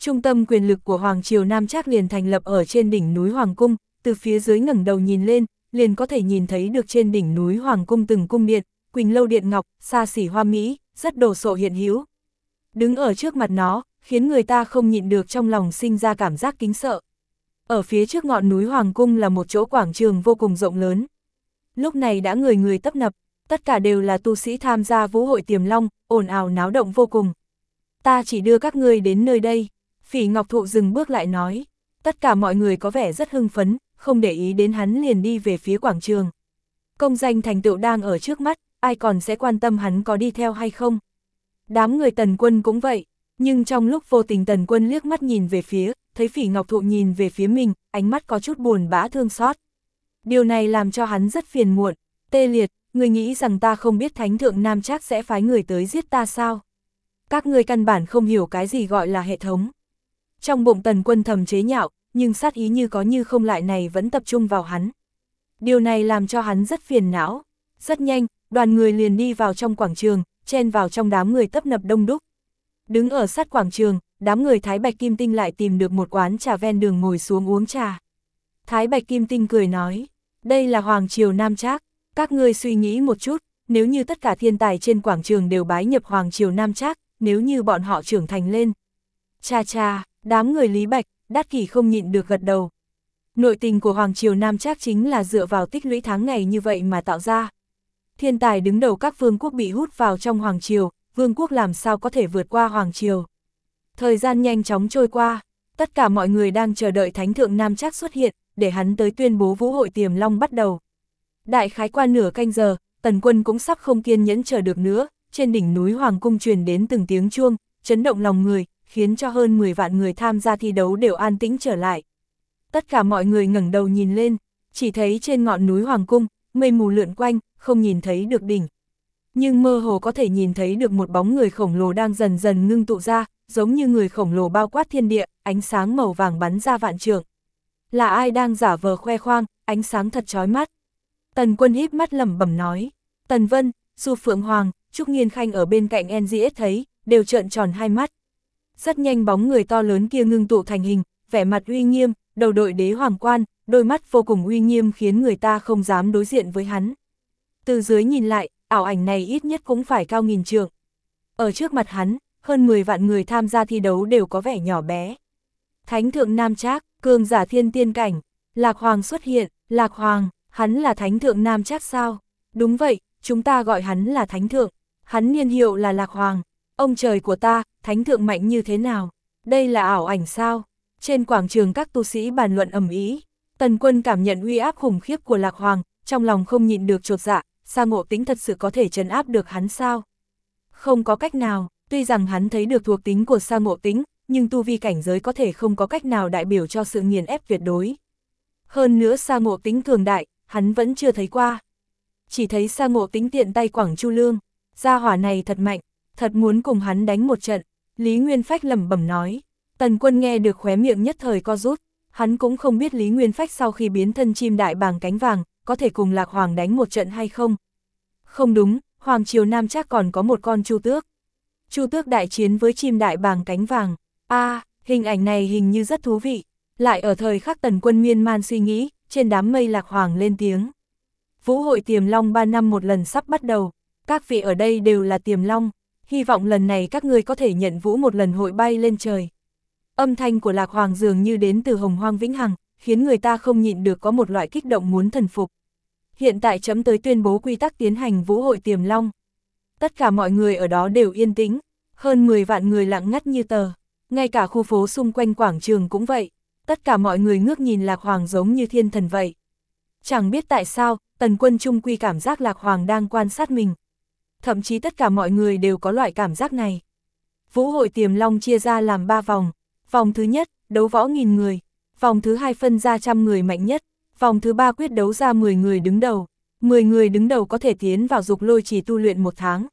Trung tâm quyền lực của Hoàng triều Nam Trác liền thành lập ở trên đỉnh núi Hoàng Cung, từ phía dưới ngẩng đầu nhìn lên, liền có thể nhìn thấy được trên đỉnh núi Hoàng Cung từng cung điện, quỳnh lâu điện ngọc, xa xỉ hoa mỹ, rất đồ sộ hiện hữu. Đứng ở trước mặt nó, khiến người ta không nhịn được trong lòng sinh ra cảm giác kính sợ. Ở phía trước ngọn núi Hoàng Cung là một chỗ quảng trường vô cùng rộng lớn. Lúc này đã người người tấp nập, tất cả đều là tu sĩ tham gia vũ hội Tiềm Long, ồn ào náo động vô cùng. Ta chỉ đưa các ngươi đến nơi đây. Phỉ Ngọc Thụ dừng bước lại nói. Tất cả mọi người có vẻ rất hưng phấn, không để ý đến hắn liền đi về phía quảng trường. Công danh thành tựu đang ở trước mắt, ai còn sẽ quan tâm hắn có đi theo hay không. Đám người Tần Quân cũng vậy, nhưng trong lúc vô tình Tần Quân liếc mắt nhìn về phía, thấy Phỉ Ngọc Thụ nhìn về phía mình, ánh mắt có chút buồn bã thương xót. Điều này làm cho hắn rất phiền muộn. Tê Liệt, người nghĩ rằng ta không biết Thánh Thượng Nam Trác sẽ phái người tới giết ta sao? Các ngươi căn bản không hiểu cái gì gọi là hệ thống. Trong bụng Tần Quân thầm chế nhạo, nhưng sát ý như có như không lại này vẫn tập trung vào hắn. Điều này làm cho hắn rất phiền não. Rất nhanh, đoàn người liền đi vào trong quảng trường, chen vào trong đám người tấp nập đông đúc. Đứng ở sát quảng trường, đám người Thái Bạch Kim Tinh lại tìm được một quán trà ven đường ngồi xuống uống trà. Thái Bạch Kim Tinh cười nói, đây là Hoàng triều Nam Trác, các ngươi suy nghĩ một chút, nếu như tất cả thiên tài trên quảng trường đều bái nhập Hoàng triều Nam Trác, nếu như bọn họ trưởng thành lên. Cha cha, đám người Lý Bạch, Đát Kỷ không nhịn được gật đầu. Nội tình của Hoàng triều Nam Trác chính là dựa vào tích lũy tháng ngày như vậy mà tạo ra. Thiên tài đứng đầu các vương quốc bị hút vào trong Hoàng triều, vương quốc làm sao có thể vượt qua Hoàng triều. Thời gian nhanh chóng trôi qua, tất cả mọi người đang chờ đợi Thánh Thượng Nam Trác xuất hiện, để hắn tới tuyên bố vũ hội Tiềm Long bắt đầu. Đại khái qua nửa canh giờ, Tần Quân cũng sắp không kiên nhẫn chờ được nữa, trên đỉnh núi Hoàng Cung truyền đến từng tiếng chuông, chấn động lòng người, khiến cho hơn 10 vạn người tham gia thi đấu đều an tĩnh trở lại. Tất cả mọi người ngẩng đầu nhìn lên, chỉ thấy trên ngọn núi Hoàng Cung, mây mù lượn quanh, không nhìn thấy được đỉnh. Nhưng mơ hồ có thể nhìn thấy được một bóng người khổng lồ đang dần dần ngưng tụ ra, giống như người khổng lồ bao quát thiên địa, ánh sáng màu vàng bắn ra vạn trượng. Là ai đang giả vờ khoe khoang, ánh sáng thật chói mắt. Tần Quân híp mắt lẩm bẩm nói. Tần Vân, Du Phượng Hoàng, Trúc Nghiên Khanh ở bên cạnh NGS thấy, đều trợn tròn hai mắt. Rất nhanh bóng người to lớn kia ngưng tụ thành hình, vẻ mặt uy nghiêm, đầu đội đế hoàng quan, đôi mắt vô cùng uy nghiêm khiến người ta không dám đối diện với hắn. Từ dưới nhìn lại, ảo ảnh này ít nhất cũng phải cao nghìn trượng. Ở trước mặt hắn, hơn 10 vạn người tham gia thi đấu đều có vẻ nhỏ bé. Thánh Thượng Nam Trác, cường giả thiên tiên cảnh, Lạc Hoàng xuất hiện. Lạc Hoàng, hắn là Thánh Thượng Nam Trác sao? Đúng vậy, chúng ta gọi hắn là Thánh Thượng, hắn niên hiệu là Lạc Hoàng. Ông trời của ta, Thánh Thượng mạnh như thế nào? Đây là ảo ảnh sao? Trên quảng trường các tu sĩ bàn luận ầm ĩ. Tần Quân cảm nhận uy áp khủng khiếp của Lạc Hoàng, trong lòng không nhịn được chột dạ, Sa Ngộ Tĩnh thật sự có thể trấn áp được hắn sao? Không có cách nào, tuy rằng hắn thấy được thuộc tính của Sa Ngộ Tĩnh, nhưng tu vi cảnh giới có thể không có cách nào đại biểu cho sự nghiền ép tuyệt đối. Hơn nữa Sa Ngộ Tĩnh cường đại, hắn vẫn chưa thấy qua. Chỉ thấy Sa Ngộ Tĩnh tiện tay quẳng Chu Lương, gia hỏa này thật mạnh, thật muốn cùng hắn đánh một trận. Lý Nguyên Phách lẩm bẩm nói. Tần Quân nghe được khóe miệng nhất thời co rút, hắn cũng không biết Lý Nguyên Phách sau khi biến thân chim đại bàng cánh vàng, có thể cùng Lạc Hoàng đánh một trận hay không. Không đúng, Hoàng triều Nam Trác còn có một con Chu Tước. Chu Tước đại chiến với chim đại bàng cánh vàng. Hình ảnh này hình như rất thú vị. Lại ở thời khắc Tần Quân miên man suy nghĩ, trên đám mây Lạc Hoàng lên tiếng. Vũ hội Tiềm Long 3 năm một lần sắp bắt đầu, các vị ở đây đều là Tiềm Long, hy vọng lần này các ngươi có thể nhận vũ một lần hội bay lên trời. Âm thanh của Lạc Hoàng dường như đến từ Hồng Hoang Vĩnh Hằng, khiến người ta không nhịn được có một loại kích động muốn thần phục. Hiện tại chấm tới tuyên bố quy tắc tiến hành vũ hội Tiềm Long. Tất cả mọi người ở đó đều yên tĩnh, hơn 10 vạn người lặng ngắt như tờ, ngay cả khu phố xung quanh quảng trường cũng vậy, tất cả mọi người ngước nhìn Lạc Hoàng giống như thiên thần vậy. Chẳng biết tại sao, Tần Quân trung quy cảm giác Lạc Hoàng đang quan sát mình. Thậm chí tất cả mọi người đều có loại cảm giác này. Vũ hội Tiềm Long chia ra làm 3 vòng. Vòng thứ nhất, đấu võ 1000 người. Vòng thứ hai phân ra 100 người mạnh nhất. Vòng thứ ba quyết đấu ra 10 người đứng đầu. 10 người đứng đầu có thể tiến vào dục lôi chỉ tu luyện 1 tháng.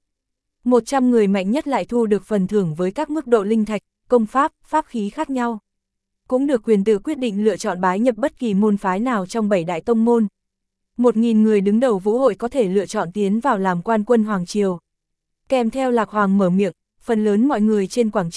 100 người mạnh nhất lại thu được phần thưởng với các mức độ linh thạch, công pháp, pháp khí khác nhau. Cũng được quyền tự quyết định lựa chọn bái nhập bất kỳ môn phái nào trong 7 đại tông môn. 1000 người đứng đầu vũ hội có thể lựa chọn tiến vào làm quan quân Hoàng triều. Kèm theo Lạc Hoàng mở miệng, phần lớn mọi người trên quảng trường,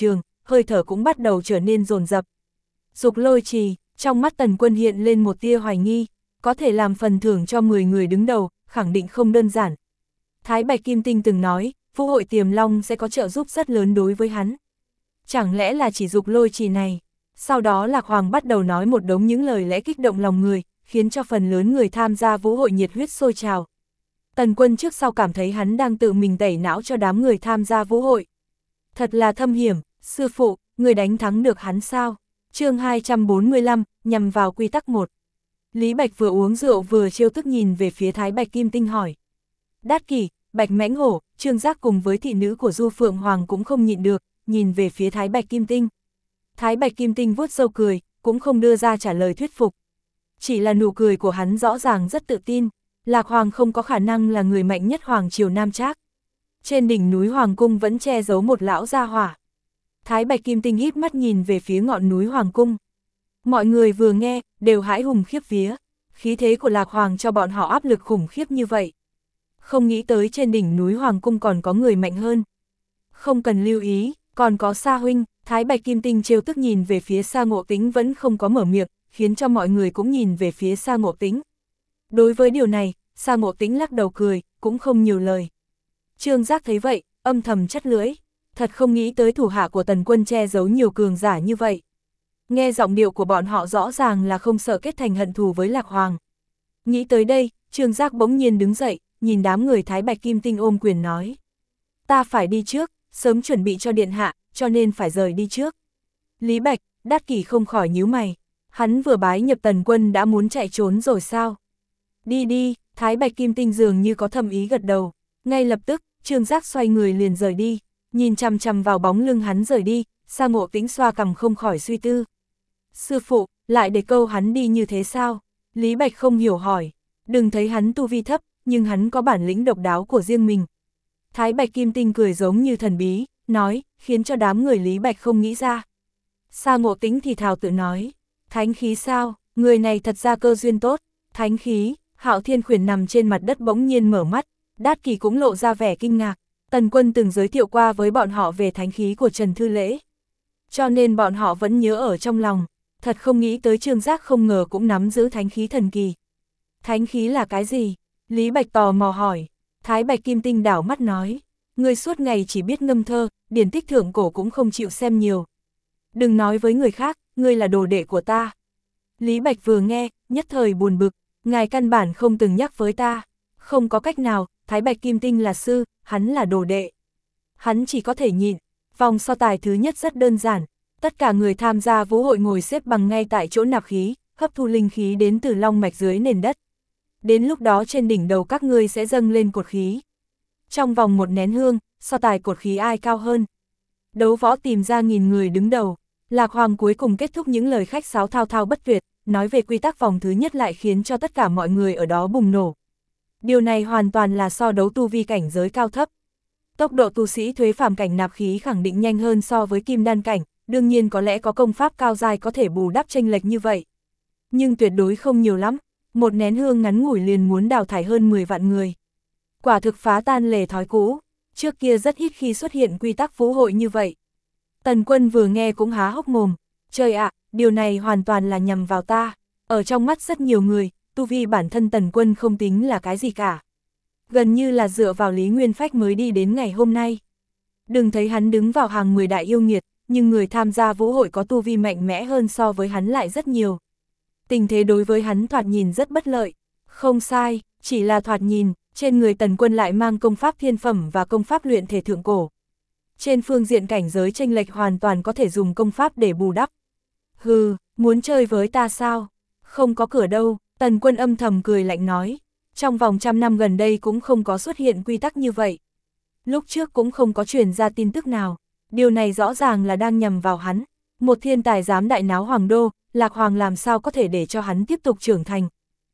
hơi thở cũng bắt đầu trở nên dồn dập. Dục lôi trì, trong mắt Tần Quân hiện lên một tia hoài nghi, có thể làm phần thưởng cho 10 người đứng đầu, khẳng định không đơn giản. Thái Bạch Kim Tinh từng nói, Vũ hội Tiềm Long sẽ có trợ giúp rất lớn đối với hắn. Chẳng lẽ là chỉ dục lôi trì này? Sau đó Lạc Hoàng bắt đầu nói một đống những lời lẽ kích động lòng người, khiến cho phần lớn người tham gia vũ hội nhiệt huyết sôi trào. Tần Quân trước sau cảm thấy hắn đang tự mình tẩy não cho đám người tham gia vũ hội. Thật là thâm hiểm, sư phụ, người đánh thắng được hắn sao? Chương 245, nhằm vào quy tắc 1. Lý Bạch vừa uống rượu vừa trêu tức nhìn về phía Thái Bạch Kim Tinh hỏi. Đát Kỷ, Bạch Mãnh Hổ, Trương Giác cùng với thị nữ của Du Phượng Hoàng cũng không nhịn được, nhìn về phía Thái Bạch Kim Tinh. Thái Bạch Kim Tinh vuốt râu cười, cũng không đưa ra trả lời thuyết phục. Chỉ là nụ cười của hắn rõ ràng rất tự tin, Lạc Hoàng không có khả năng là người mạnh nhất Hoàng triều Nam Trác. Trên đỉnh núi Hoàng Cung vẫn che giấu một lão gia hỏa. Thái Bạch Kim Tinh híp mắt nhìn về phía ngọn núi Hoàng Cung. Mọi người vừa nghe, đều hãi hùng khiếp vía, khí thế của Lạc Hoàng cho bọn họ áp lực khủng khiếp như vậy. Không nghĩ tới trên đỉnh núi Hoàng Cung còn có người mạnh hơn. Không cần lưu ý, còn có Sa huynh. Thái Bạch Kim Tinh trêu tức nhìn về phía Sa Ngộ Tĩnh vẫn không có mở miệng, khiến cho mọi người cũng nhìn về phía Sa Ngộ Tĩnh. Đối với điều này, Sa Ngộ Tĩnh lắc đầu cười, cũng không nhiều lời. Trương Giác thấy vậy, âm thầm chắt lưỡi, thật không nghĩ tới thủ hạ của Tần Quân che giấu nhiều cường giả như vậy. Nghe giọng điệu của bọn họ rõ ràng là không sợ kết thành hận thù với Lạc Hoàng. Nghĩ tới đây, Trương Giác bỗng nhiên đứng dậy, nhìn đám người Thái Bạch Kim Tinh ôm quyền nói. Ta phải đi trước, sớm chuẩn bị cho điện hạ, cho nên phải rời đi trước. Lý Bạch, Đát Kỷ không khỏi nhíu mày. Hắn vừa bái nhập Tần Quân đã muốn chạy trốn rồi sao? Đi đi, Thái Bạch Kim Tinh dường như có thầm ý gật đầu. Ngay lập tức, Trương Giác xoay người liền rời đi, nhìn chằm chằm vào bóng lưng hắn rời đi, Sa Ngộ Tĩnh xoa cằm không khỏi suy tư. Sư phụ, lại để câu hắn đi như thế sao? Lý Bạch không hiểu hỏi. Đừng thấy hắn tu vi thấp, nhưng hắn có bản lĩnh độc đáo của riêng mình. Thái Bạch Kim Tinh cười giống như thần bí, nói, khiến cho đám người Lý Bạch không nghĩ ra. Sa Ngộ Tĩnh thì thào tự nói, thánh khí sao, người này thật ra cơ duyên tốt, thánh khí. Hạo Thiên Khuyển nằm trên mặt đất bỗng nhiên mở mắt, Đát Kỷ cũng lộ ra vẻ kinh ngạc, Tần Quân từng giới thiệu qua với bọn họ về thánh khí của Trần Thư Lễ. Cho nên bọn họ vẫn nhớ ở trong lòng, thật không nghĩ tới Trương Giác không ngờ cũng nắm giữ thánh khí thần kỳ. Thánh khí là cái gì? Lý Bạch tò mò hỏi. Thái Bạch Kim Tinh đảo mắt nói, ngươi suốt ngày chỉ biết ngâm thơ, điển tích thượng cổ cũng không chịu xem nhiều. Đừng nói với người khác, ngươi là đồ đệ của ta. Lý Bạch vừa nghe, nhất thời buồn bực, ngài căn bản không từng nhắc với ta. Không có cách nào, Thái Bạch Kim Tinh là sư, hắn là đồ đệ. Hắn chỉ có thể nhịn. Vòng so tài thứ nhất rất đơn giản, tất cả người tham gia vũ hội ngồi xếp bằng ngay tại chỗ nạp khí, hấp thu linh khí đến từ long mạch dưới nền đất. Đến lúc đó trên đỉnh đầu các ngươi sẽ dâng lên cột khí. Trong vòng một nén hương, so tài cột khí ai cao hơn. Đấu võ tìm ra 1000 người đứng đầu. Lạc Hoàng cuối cùng kết thúc những lời khách sáo thao thao bất tuyệt, nói về quy tắc vòng thứ nhất lại khiến cho tất cả mọi người ở đó bùng nổ. Điều này hoàn toàn là so đấu tu vi cảnh giới cao thấp. Tốc độ tu sĩ thuế phàm cảnh nạp khí khẳng định nhanh hơn so với kim đan cảnh, đương nhiên có lẽ có công pháp cao giai có thể bù đắp chênh lệch như vậy. Nhưng tuyệt đối không nhiều lắm, một nén hương ngắn ngủi liền muốn đào thải hơn 10 vạn người. Quả thực phá tan lề thói cũ, trước kia rất ít khi xuất hiện quy tắc vũ hội như vậy. Tần Quân vừa nghe cũng há hốc mồm, trời ạ, điều này hoàn toàn là nhằm vào ta. Ở trong mắt rất nhiều người, tu vi bản thân Tần Quân không tính là cái gì cả. Gần như là dựa vào Lý Nguyên Phách mới đi đến ngày hôm nay. Đừng thấy hắn đứng vào hàng 10 đại yêu nghiệt, nhưng người tham gia vũ hội có tu vi mạnh mẽ hơn so với hắn lại rất nhiều. Tình thế đối với hắn thoạt nhìn rất bất lợi. Không sai, chỉ là thoạt nhìn, trên người Tần Quân lại mang công pháp thiên phẩm và công pháp luyện thể thượng cổ. Trên phương diện cảnh giới chênh lệch hoàn toàn có thể dùng công pháp để bù đắp. Hừ, muốn chơi với ta sao? Không có cửa đâu, Tần Quân âm thầm cười lạnh nói. Trong vòng 100 năm gần đây cũng không có xuất hiện quy tắc như vậy. Lúc trước cũng không có truyền ra tin tức nào. Điều này rõ ràng là đang nhằm vào hắn. Một thiên tài dám đại náo hoàng đô, Lạc Hoàng làm sao có thể để cho hắn tiếp tục trưởng thành.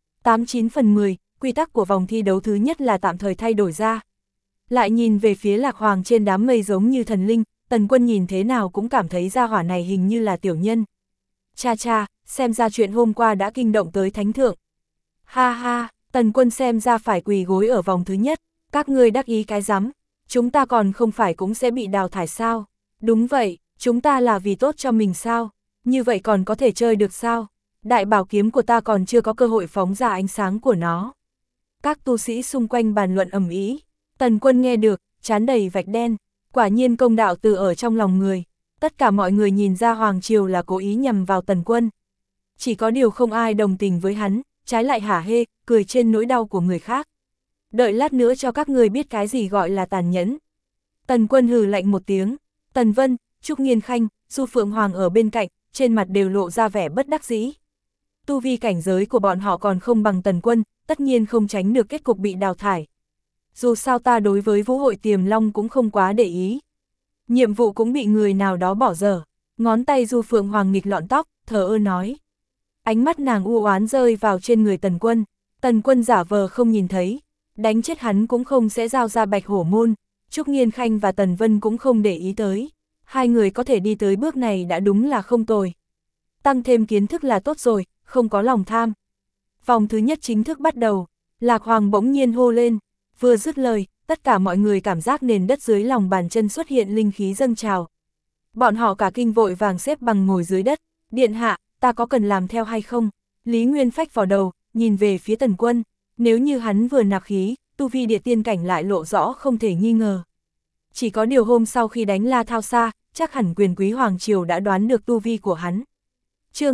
89 phần 10, quy tắc của vòng thi đấu thứ nhất là tạm thời thay đổi ra. Lại nhìn về phía Lạc Hoàng trên đám mây giống như thần linh, Tần Quân nhìn thế nào cũng cảm thấy gia hỏa này hình như là tiểu nhân. Cha cha, xem ra chuyện hôm qua đã kinh động tới thánh thượng. Ha ha, Tần Quân xem ra phải quỳ gối ở vòng thứ nhất, các ngươi đắc ý cái rắm, chúng ta còn không phải cũng sẽ bị đào thải sao? Đúng vậy, Chúng ta là vì tốt cho mình sao? Như vậy còn có thể chơi được sao? Đại bảo kiếm của ta còn chưa có cơ hội phóng ra ánh sáng của nó. Các tu sĩ xung quanh bàn luận ầm ĩ. Tần Quân nghe được, trán đầy vạch đen. Quả nhiên công đạo từ ở trong lòng người. Tất cả mọi người nhìn ra Hoàng Triều là cố ý nhằm vào Tần Quân. Chỉ có điều không ai đồng tình với hắn, trái lại hả hê, cười trên nỗi đau của người khác. Đợi lát nữa cho các người biết cái gì gọi là tàn nhẫn. Tần Quân hừ lạnh một tiếng. Tần Vân, Trúc Nghiên Khanh, Du Phượng Hoàng ở bên cạnh, trên mặt đều lộ ra vẻ bất đắc dĩ. Tu vi cảnh giới của bọn họ còn không bằng Tần Quân, tất nhiên không tránh được kết cục bị đào thải. Dù sao ta đối với Vũ hội Tiềm Long cũng không quá để ý. Nhiệm vụ cũng bị người nào đó bỏ dở. Ngón tay Du Phượng Hoàng nghịch lọn tóc, thờ ơ nói. Ánh mắt nàng u oán rơi vào trên người Tần Quân. Tần Quân giả vờ không nhìn thấy. Đánh chết hắn cũng không sẽ giao ra Bạch Hổ Môn. Trúc Nghiên Khanh và Tần Vân cũng không để ý tới. Hai người có thể đi tới bước này đã đúng là không tồi. Tăng thêm kiến thức là tốt rồi, không có lòng tham. Vòng thứ nhất chính thức bắt đầu. Lạc Hoàng bỗng nhiên hô lên. Vừa dứt lời, tất cả mọi người cảm giác nền đất dưới lòng bàn chân xuất hiện linh khí dâng trào. Bọn họ cả kinh vội vàng xếp bằng ngồi dưới đất. Điện hạ, ta có cần làm theo hay không? Lý Nguyên phách vào đầu, nhìn về phía Tần Quân. Nếu như hắn vừa nạp khí, tu vi địa tiên cảnh lại lộ rõ không thể nghi ngờ. Chỉ có điều hôm sau khi đánh La Thao Sa, chắc hẳn quyền quý Hoàng Triều đã đoán được tu vi của hắn. Chương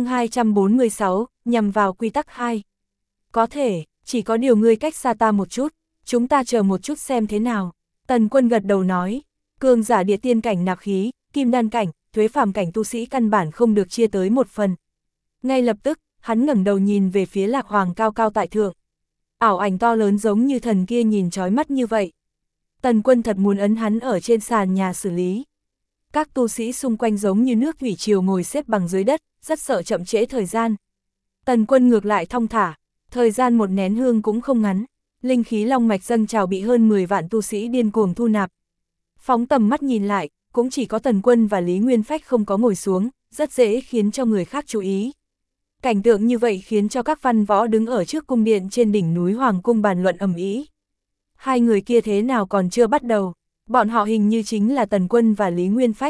246, nhằm vào quy tắc 2. Có thể, chỉ có điều ngươi cách xa ta một chút, chúng ta chờ một chút xem thế nào. Tần Quân gật đầu nói, cường giả địa tiên cảnh nạp khí, kim đan cảnh, thuế phàm cảnh tu sĩ căn bản không được chia tới một phần. Ngay lập tức, hắn ngẩng đầu nhìn về phía Lạc Hoàng cao cao tại thượng. Ảo ảnh to lớn giống như thần kia nhìn chói mắt như vậy. Tần Quân thật muốn ấn hắn ở trên sàn nhà xử lý. Các tu sĩ xung quanh giống như nước thủy triều ngồi xếp bằng dưới đất, rất sợ chậm trễ thời gian. Tần Quân ngược lại thong thả, thời gian một nén hương cũng không ngắn, linh khí long mạch dâng trào bị hơn 10 vạn tu sĩ điên cuồng thu nạp. Phóng tầm mắt nhìn lại, cũng chỉ có Tần Quân và Lý Nguyên Phách không có ngồi xuống, rất dễ khiến cho người khác chú ý. Cảnh tượng như vậy khiến cho các văn võ đứng ở trước cung điện trên đỉnh núi Hoàng cung bàn luận ầm ĩ. Hai người kia thế nào còn chưa bắt đầu, bọn họ hình như chính là Tần Quân và Lý Nguyên Phách.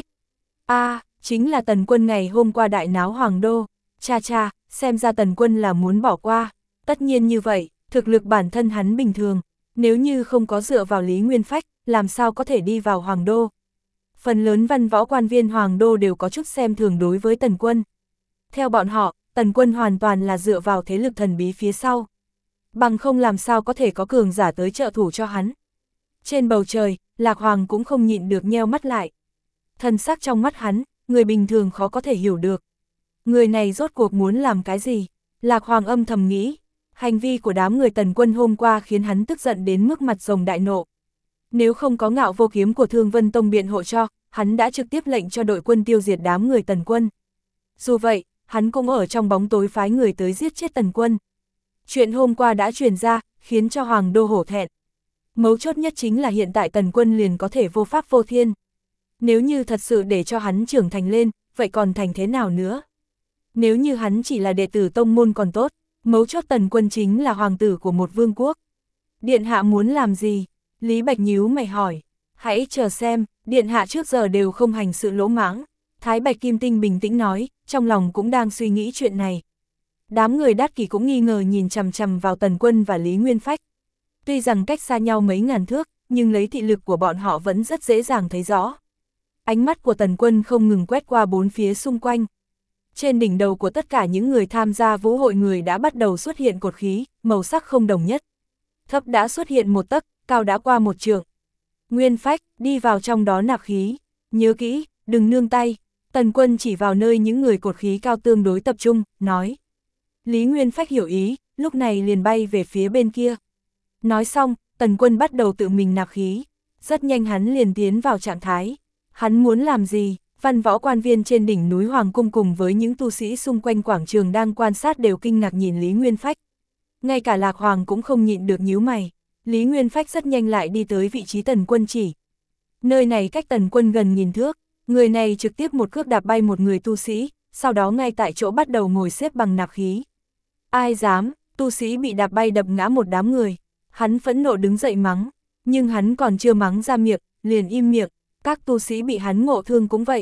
Chính là Tần Quân ngày hôm qua đại náo Hoàng đô. Cha cha, xem ra Tần Quân là muốn bỏ qua. Tất nhiên như vậy, thực lực bản thân hắn bình thường, nếu như không có dựa vào Lý Nguyên Phách, làm sao có thể đi vào Hoàng đô. Phần lớn văn võ quan viên Hoàng đô đều có chút xem thường đối với Tần Quân. Theo bọn họ, Tần Quân hoàn toàn là dựa vào thế lực thần bí phía sau. Bằng không làm sao có thể có cường giả tới trợ thủ cho hắn. Trên bầu trời, Lạc Hoàng cũng không nhịn được nheo mắt lại. Thần sắc trong mắt hắn, người bình thường khó có thể hiểu được. Người này rốt cuộc muốn làm cái gì? Lạc Hoàng âm thầm nghĩ. Hành vi của đám người Tần Quân hôm qua khiến hắn tức giận đến mức mặt rồng đại nộ. Nếu không có Ngạo Vô Kiếm của Thương Vân Tông biện hộ cho, hắn đã trực tiếp lệnh cho đội quân tiêu diệt đám người Tần Quân. Dù vậy, hắn cũng ở trong bóng tối phái người tới giết chết Tần Quân. Chuyện hôm qua đã truyền ra, khiến cho Hoàng đô hổ thẹn. Mấu chốt nhất chính là hiện tại Tần Quân liền có thể vô pháp vô thiên. Nếu như thật sự để cho hắn trưởng thành lên, vậy còn thành thế nào nữa? Nếu như hắn chỉ là đệ tử tông môn còn tốt, mấu chốt Tần Quân chính là hoàng tử của một vương quốc. Điện hạ muốn làm gì? Lý Bạch nhíu mày hỏi. Hãy chờ xem, điện hạ trước giờ đều không hành sự lỗ mãng. Thái Bạch Kim Tinh bình tĩnh nói, trong lòng cũng đang suy nghĩ chuyện này. Đám người Đát Kỷ cũng nghi ngờ nhìn chằm chằm vào Tần Quân và Lý Nguyên Phách. Tuy rằng cách xa nhau mấy ngàn thước, nhưng lấy thị lực của bọn họ vẫn rất dễ dàng thấy rõ. Ánh mắt của Tần Quân không ngừng quét qua bốn phía xung quanh. Trên đỉnh đầu của tất cả những người tham gia vũ hội người đã bắt đầu xuất hiện cột khí, màu sắc không đồng nhất. Thấp đã xuất hiện 1 tấc, cao đã qua 1 trượng. Nguyên Phách, đi vào trong đó nạp khí. Nhớ kỹ, đừng nương tay. Tần Quân chỉ vào nơi những người cột khí cao tương đối tập trung, nói. Lý Nguyên Phách hiểu ý, lúc này liền bay về phía bên kia. Nói xong, Tần Quân bắt đầu tự mình nạp khí. Rất nhanh hắn liền tiến vào trạng thái. Hắn muốn làm gì? Văn võ quan viên trên đỉnh núi Hoàng cung cùng với những tu sĩ xung quanh quảng trường đang quan sát đều kinh ngạc nhìn Lý Nguyên Phách. Ngay cả Lạc Hoàng cũng không nhịn được nhíu mày. Lý Nguyên Phách rất nhanh lại đi tới vị trí Tần Quân chỉ. Nơi này cách Tần Quân gần nghìn thước, người này trực tiếp một cước đạp bay một người tu sĩ, sau đó ngay tại chỗ bắt đầu ngồi xếp bằng nạp khí. Ai dám, tu sĩ bị đạp bay đập ngã một đám người. Hắn phẫn nộ đứng dậy mắng, nhưng hắn còn chưa mắng ra miệng, liền im miệng. Các tu sĩ bị hắn ngộ thương cũng vậy,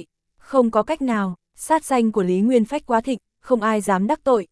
Không có cách nào, sát danh của Lý Nguyên Phách quá thịnh, không ai dám đắc tội.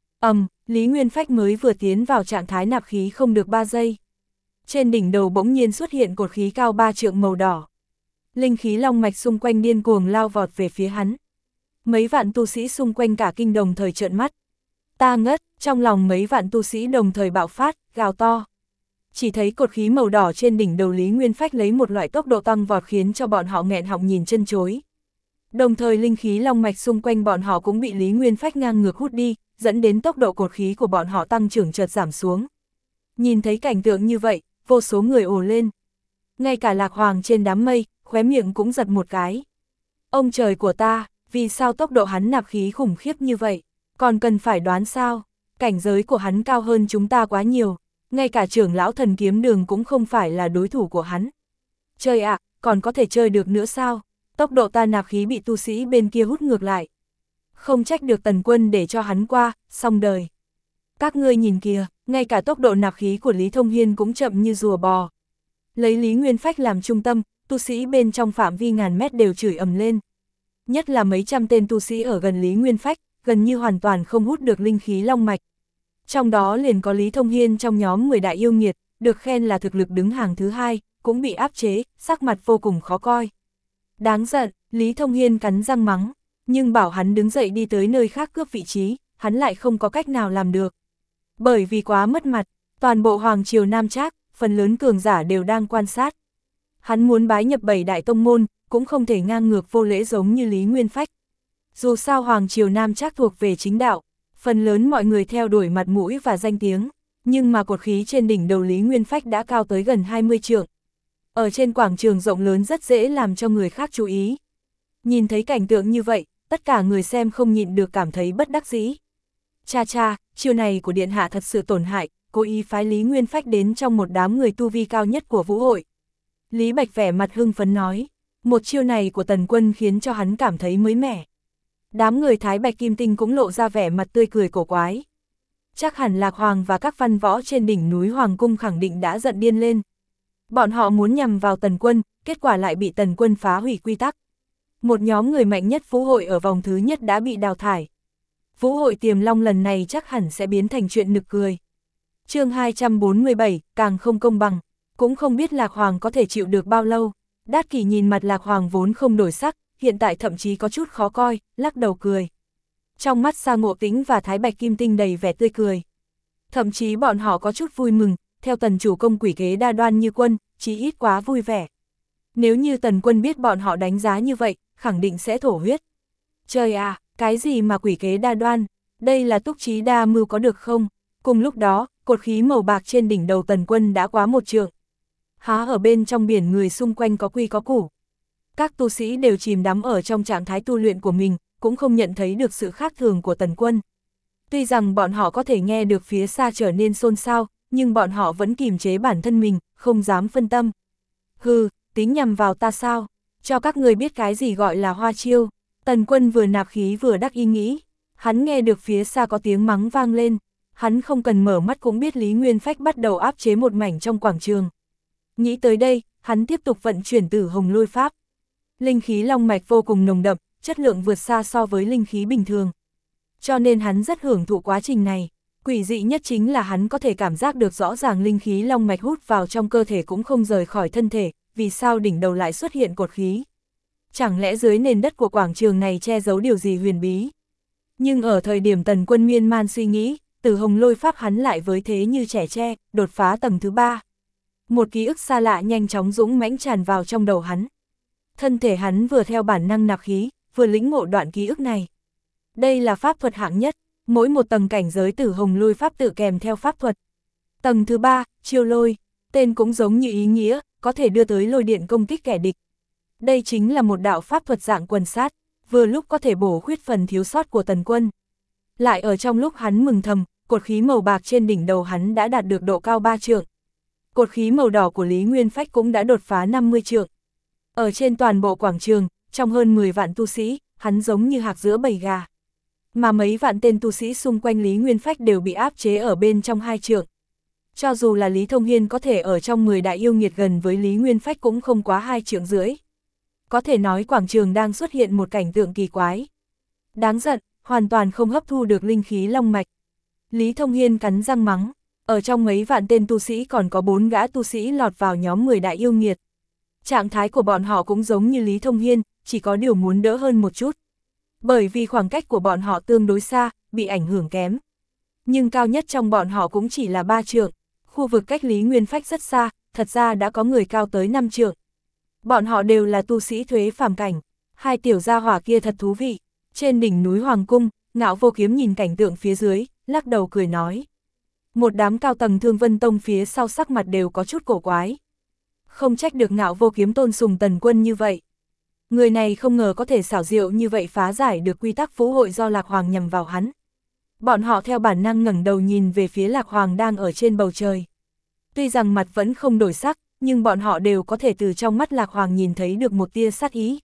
Lý Nguyên Phách mới vừa tiến vào trạng thái nạp khí không được 3 giây. Trên đỉnh đầu bỗng nhiên xuất hiện cột khí cao 3 trượng màu đỏ. Linh khí long mạch xung quanh điên cuồng lao vọt về phía hắn. Mấy vạn tu sĩ xung quanh cả kinh đồng thời trợn mắt. Ta ngất, trong lòng mấy vạn tu sĩ đồng thời bạo phát, gào to. Chỉ thấy cột khí màu đỏ trên đỉnh đầu Lý Nguyên Phách lấy một loại tốc độ tăng vọt khiến cho bọn họ nghẹn họng nhìn chân chối. Đồng thời linh khí long mạch xung quanh bọn họ cũng bị Lý Nguyên Phách ngang ngược hút đi, dẫn đến tốc độ cột khí của bọn họ tăng trưởng chợt giảm xuống. Nhìn thấy cảnh tượng như vậy, vô số người ồ lên. Ngay cả Lạc Hoàng trên đám mây, khóe miệng cũng giật một cái. Ông trời của ta, vì sao tốc độ hắn nạp khí khủng khiếp như vậy? Còn cần phải đoán sao? Cảnh giới của hắn cao hơn chúng ta quá nhiều. Ngay cả trưởng lão thần kiếm đường cũng không phải là đối thủ của hắn. Chơi ạ, còn có thể chơi được nữa sao? Tốc độ ta nạp khí bị tu sĩ bên kia hút ngược lại. Không trách được Tần Quân để cho hắn qua, xong đời. Các ngươi nhìn kìa, ngay cả tốc độ nạp khí của Lý Thông Hiên cũng chậm như rùa bò. Lấy Lý Nguyên Phách làm trung tâm, tu sĩ bên trong phạm vi ngàn mét đều chửi ầm lên. Nhất là mấy trăm tên tu sĩ ở gần Lý Nguyên Phách, gần như hoàn toàn không hút được linh khí long mạch. Trong đó liền có Lý Thông Hiên trong nhóm 10 đại yêu nghiệt, được khen là thực lực đứng hàng thứ 2, cũng bị áp chế, sắc mặt vô cùng khó coi. Đáng giận, Lý Thông Hiên cắn răng mắng, nhưng bảo hắn đứng dậy đi tới nơi khác cướp vị trí, hắn lại không có cách nào làm được. Bởi vì quá mất mặt, toàn bộ Hoàng Triều Nam Trác, phần lớn cường giả đều đang quan sát. Hắn muốn bái nhập 7 đại tông môn, cũng không thể ngang ngược vô lễ giống như Lý Nguyên Phách. Dù sao Hoàng Triều Nam Trác thuộc về chính đạo, phần lớn mọi người theo đuổi mặt mũi và danh tiếng, nhưng mà cột khí trên đỉnh đầu Lý Nguyên Phách đã cao tới gần 20 trượng. Ở trên quảng trường rộng lớn rất dễ làm cho người khác chú ý. Nhìn thấy cảnh tượng như vậy, tất cả người xem không nhịn được cảm thấy bất đắc dĩ. Cha cha, chiêu này của Điện Hạ thật sự tổn hại, cố ý phái Lý Nguyên Phách đến trong một đám người tu vi cao nhất của vũ hội. Lý Bạch vẻ mặt hưng phấn nói, một chiêu này của Tần Quân khiến cho hắn cảm thấy mới mẻ. Đám người Thái Bạch Kim Tinh cũng lộ ra vẻ mặt tươi cười cổ quái. Chắc hẳn Lạc Hoàng và các văn võ trên đỉnh núi Hoàng Cung khẳng định đã giận điên lên. Bọn họ muốn nhằm vào Tần Quân, kết quả lại bị Tần Quân phá hủy quy tắc. Một nhóm người mạnh nhất vũ hội ở vòng thứ nhất đã bị đào thải. Vũ hội Tiềm Long lần này chắc hẳn sẽ biến thành chuyện nực cười. Chương 247, càng không công bằng, cũng không biết Lạc Hoàng có thể chịu được bao lâu. Đát Kỷ nhìn mặt Lạc Hoàng vốn không đổi sắc, hiện tại thậm chí có chút khó coi, lắc đầu cười. Trong mắt Sa Ngộ Tĩnh và Thái Bạch Kim Tinh đầy vẻ tươi cười. Thậm chí bọn họ có chút vui mừng, theo Tần chủ công quỷ kế đa đoan như quân, chí ít quá vui vẻ. Nếu như Tần Quân biết bọn họ đánh giá như vậy, khẳng định sẽ thổ huyết. Trời à, cái gì mà quỷ kế đa đoan, đây là túc trí đa mưu có được không? Cùng lúc đó, cột khí màu bạc trên đỉnh đầu Tần Quân đã quá 1 trượng. Há ở bên trong biển người xung quanh có quy có củ. Các tu sĩ đều chìm đắm ở trong trạng thái tu luyện của mình, cũng không nhận thấy được sự khác thường của Tần Quân. Tuy rằng bọn họ có thể nghe được phía xa trở nên xôn xao, nhưng bọn họ vẫn kìm chế bản thân mình, không dám phân tâm. Hừ, tính nhằm vào ta sao? Cho các người biết cái gì gọi là hoa chiêu. Tần Quân vừa nạp khí vừa đắc ý nghĩ. Hắn nghe được phía xa có tiếng mắng vang lên. Hắn không cần mở mắt cũng biết Lý Nguyên Phách bắt đầu áp chế một mảnh trong quảng trường. Nghĩ tới đây, hắn tiếp tục vận chuyển Tử Hồng Lôi Pháp. Linh khí long mạch vô cùng nồng đậm, chất lượng vượt xa so với linh khí bình thường. Cho nên hắn rất hưởng thụ quá trình này. Quỷ dị nhất chính là hắn có thể cảm giác được rõ ràng linh khí long mạch hút vào trong cơ thể cũng không rời khỏi thân thể, vì sao đỉnh đầu lại xuất hiện cột khí. Chẳng lẽ dưới nền đất của quảng trường này che giấu điều gì huyền bí? Nhưng ở thời điểm Tần Quân miên man suy nghĩ, Tử Hồng Lôi Pháp hắn lại với thế như trẻ tre, đột phá tầng thứ 3. Một ký ức xa lạ nhanh chóng dũng mãnh tràn vào trong đầu hắn. Thân thể hắn vừa theo bản năng nạp khí, vừa lĩnh ngộ đoạn ký ức này. Đây là pháp thuật hạng nhất, mỗi một tầng cảnh giới Tử Hồng Lôi Pháp tự kèm theo pháp thuật. Tầng thứ 3, chiêu lôi, tên cũng giống như ý nghĩa, có thể đưa tới lôi điện công kích kẻ địch. Đây chính là một đạo pháp thuật dạng quần sát, vừa lúc có thể bổ khuyết phần thiếu sót của Tần Quân. Lại ở trong lúc hắn mừng thầm, cột khí màu bạc trên đỉnh đầu hắn đã đạt được độ cao 3 trượng. Cột khí màu đỏ của Lý Nguyên Phách cũng đã đột phá 50 trượng. Ở trên toàn bộ quảng trường, trong hơn 10 vạn tu sĩ, hắn giống như hạc giữa bầy gà. Mà mấy vạn tên tu sĩ xung quanh Lý Nguyên Phách đều bị áp chế ở bên trong 2 trượng. Cho dù là Lý Thông Hiên có thể ở trong 10 đại yêu nghiệt gần với Lý Nguyên Phách cũng không quá 2 trượng rưỡi. có thể nói quảng trường đang xuất hiện một cảnh tượng kỳ quái. Đáng giận, hoàn toàn không hấp thu được linh khí long mạch. Lý Thông Hiên cắn răng mắng, ở trong mấy vạn tên tu sĩ còn có 4 gã tu sĩ lọt vào nhóm 10 đại yêu nghiệt. Trạng thái của bọn họ cũng giống như Lý Thông Hiên, chỉ có điều muốn đỡ hơn một chút. Bởi vì khoảng cách của bọn họ tương đối xa, bị ảnh hưởng kém. Nhưng cao nhất trong bọn họ cũng chỉ là 3 trượng, khu vực cách Lý Nguyên Phách rất xa, thật ra đã có người cao tới 5 trượng. Bọn họ đều là tu sĩ thuế phàm cảnh, hai tiểu gia hỏa kia thật thú vị. Trên đỉnh núi Hoàng Cung, Ngạo Vô Kiếm nhìn cảnh tượng phía dưới, lắc đầu cười nói. Một đám cao tầng Thương Vân Tông phía sau sắc mặt đều có chút cổ quái. Không trách được Ngạo Vô Kiếm tôn sùng Tần Quân như vậy. Người này không ngờ có thể xảo diệu như vậy phá giải được quy tắc vũ hội do Lạc Hoàng nhằm vào hắn. Bọn họ theo bản năng ngẩng đầu nhìn về phía Lạc Hoàng đang ở trên bầu trời. Tuy rằng mặt vẫn không đổi sắc, nhưng bọn họ đều có thể từ trong mắt Lạc Hoàng nhìn thấy được một tia sát ý.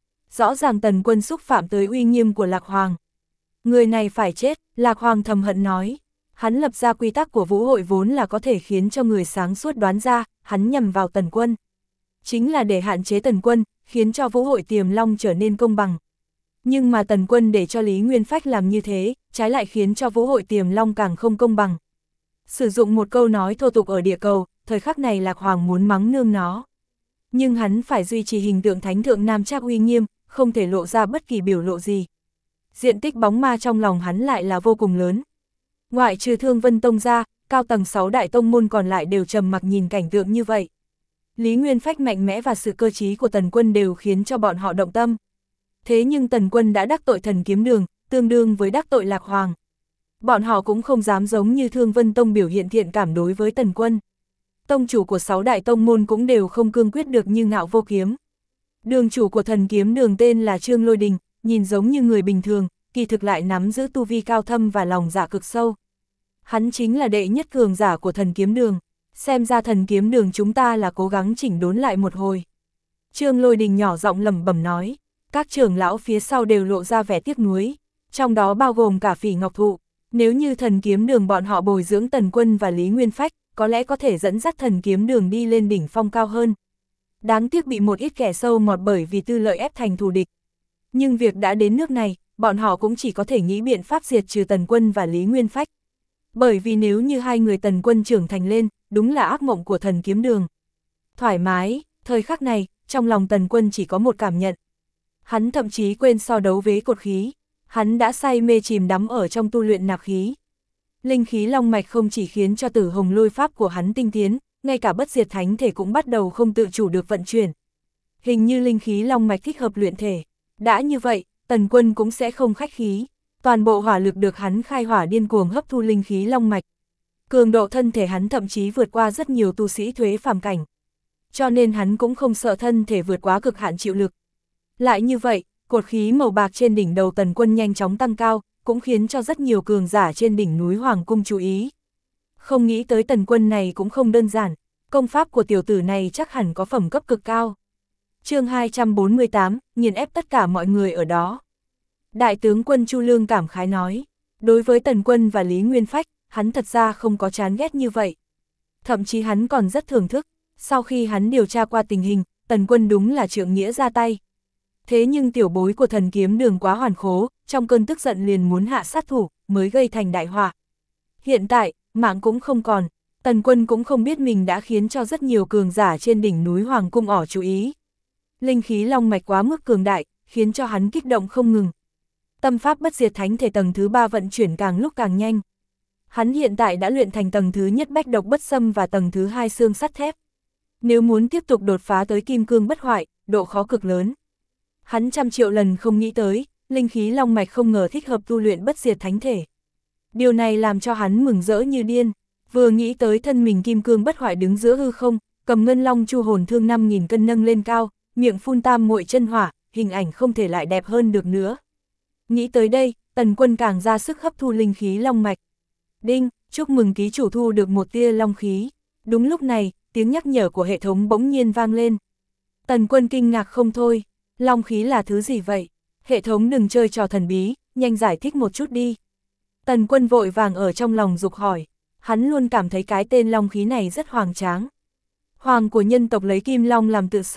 Rõ ràng Tần Quân xúc phạm tới uy nghiêm của Lạc Hoàng. Người này phải chết, Lạc Hoàng thầm hận nói. Hắn lập ra quy tắc của vũ hội vốn là có thể khiến cho người sáng suốt đoán ra, hắn nhằm vào Tần Quân. Chính là để hạn chế Tần Quân, khiến cho vũ hội Tiềm Long trở nên công bằng. Nhưng mà Tần Quân để cho Lý Nguyên Phách làm như thế, trái lại khiến cho vũ hội Tiềm Long càng không công bằng. Sử dụng một câu nói thô tục ở địa cầu, thời khắc này Lạc Hoàng muốn mắng nương nó. Nhưng hắn phải duy trì hình tượng thánh thượng nam trác uy nghiêm, không thể lộ ra bất kỳ biểu lộ gì. Diện tích bóng ma trong lòng hắn lại là vô cùng lớn. Ngoại trừ Thương Vân Tông ra, cao tầng 6 đại tông môn còn lại đều trầm mặc nhìn cảnh tượng như vậy. Lý Nguyên Phách mạnh mẽ và sự cơ trí của Tần Quân đều khiến cho bọn họ động tâm. Thế nhưng Tần Quân đã đắc tội Thần Kiếm Đường, tương đương với đắc tội Lạc Hoàng. Bọn họ cũng không dám giống như Thương Vân Tông biểu hiện thiện cảm đối với Tần Quân. Tông chủ của 6 đại tông môn cũng đều không cương quyết được như Ngạo Vô Kiếm. Đường chủ của Thần Kiếm Đường tên là Trương Lôi Đình, nhìn giống như người bình thường, kỳ thực lại nắm giữ tu vi cao thâm và lòng dạ cực sâu. Hắn chính là đệ nhất cường giả của Thần Kiếm Đường, xem ra Thần Kiếm Đường chúng ta là cố gắng chỉnh đốn lại một hồi. Trương Lôi Đình nhỏ giọng lẩm bẩm nói, các trưởng lão phía sau đều lộ ra vẻ tiếc nuối, trong đó bao gồm cả Phỉ Ngọc Thụ. Nếu như Thần Kiếm Đường bọn họ bồi dưỡng Tần Quân và Lý Nguyên Phách, có lẽ có thể dẫn dắt Thần Kiếm Đường đi lên đỉnh phong cao hơn. Đáng tiếc bị một ít kẻ sâu mọt bởi vì tư lợi ép thành thù địch. Nhưng việc đã đến nước này, bọn họ cũng chỉ có thể nghĩ biện pháp diệt trừ Tần Quân và Lý Nguyên Phách. Bởi vì nếu như hai người Tần Quân trưởng thành lên, đúng là ác mộng của Thần Kiếm Đường. Thoải mái, thời khắc này, trong lòng Tần Quân chỉ có một cảm nhận. Hắn thậm chí quên so đấu với cột khí. Hắn đã say mê chìm đắm ở trong tu luyện nạp khí. Linh khí long mạch không chỉ khiến cho Tử Hồng Lôi pháp của hắn tinh tiến, ngay cả bất diệt thánh thể cũng bắt đầu không tự chủ được vận chuyển. Hình như linh khí long mạch thích hợp luyện thể. Đã như vậy, Tần Quân cũng sẽ không khách khí. Toàn bộ hỏa lực được hắn khai hỏa điên cuồng hấp thu linh khí long mạch. Cường độ thân thể hắn thậm chí vượt qua rất nhiều tu sĩ thuế phàm cảnh. Cho nên hắn cũng không sợ thân thể vượt quá cực hạn chịu lực. Lại như vậy, cột khí màu bạc trên đỉnh đầu Tần Quân nhanh chóng tăng cao, cũng khiến cho rất nhiều cường giả trên đỉnh núi Hoàng Cung chú ý. Không nghĩ tới Tần Quân này cũng không đơn giản, công pháp của tiểu tử này chắc hẳn có phẩm cấp cực cao. Chương 248, nghiền ép tất cả mọi người ở đó. Đại tướng quân Chu Lương cảm khái nói, đối với Tần Quân và Lý Nguyên Phách, hắn thật ra không có chán ghét như vậy. Thậm chí hắn còn rất thưởng thức, sau khi hắn điều tra qua tình hình, Tần Quân đúng là trượng nghĩa ra tay. Thế nhưng tiểu bối của Thần Kiếm Đường quá hoàn khố, trong cơn tức giận liền muốn hạ sát thủ, mới gây thành đại họa. Hiện tại, mạng cũng không còn, Tần Quân cũng không biết mình đã khiến cho rất nhiều cường giả trên đỉnh núi Hoàng Cung ỏ chú ý. Linh khí long mạch quá mức cường đại, khiến cho hắn kích động không ngừng. Tâm pháp bất diệt thánh thể tầng thứ 3 vận chuyển càng lúc càng nhanh. Hắn hiện tại đã luyện thành tầng thứ nhất bách độc bất xâm và tầng thứ 2 xương sắt thép. Nếu muốn tiếp tục đột phá tới kim cương bất hoại, độ khó cực lớn. Hắn trăm triệu lần không nghĩ tới, linh khí long mạch không ngờ thích hợp tu luyện bất diệt thánh thể. Điều này làm cho hắn mừng rỡ như điên, vừa nghĩ tới thân mình kim cương bất hoại đứng giữa hư không, cầm ngân long chu hồn thương 5.000 cân nâng lên cao, miệng phun tam muội chân hỏa, hình ảnh không thể lại đẹp hơn được nữa. Nghĩ tới đây, Tần Quân càng ra sức hấp thu linh khí long mạch. Đinh, chúc mừng ký chủ thu được một tia long khí. Đúng lúc này, tiếng nhắc nhở của hệ thống bỗng nhiên vang lên. Tần Quân kinh ngạc không thôi, long khí là thứ gì vậy? Hệ thống đừng chơi trò thần bí, nhanh giải thích một chút đi. Tần Quân vội vàng ở trong lòng dục hỏi, hắn luôn cảm thấy cái tên long khí này rất hoành tráng. Hoàng của nhân tộc lấy kim long làm tự xưng,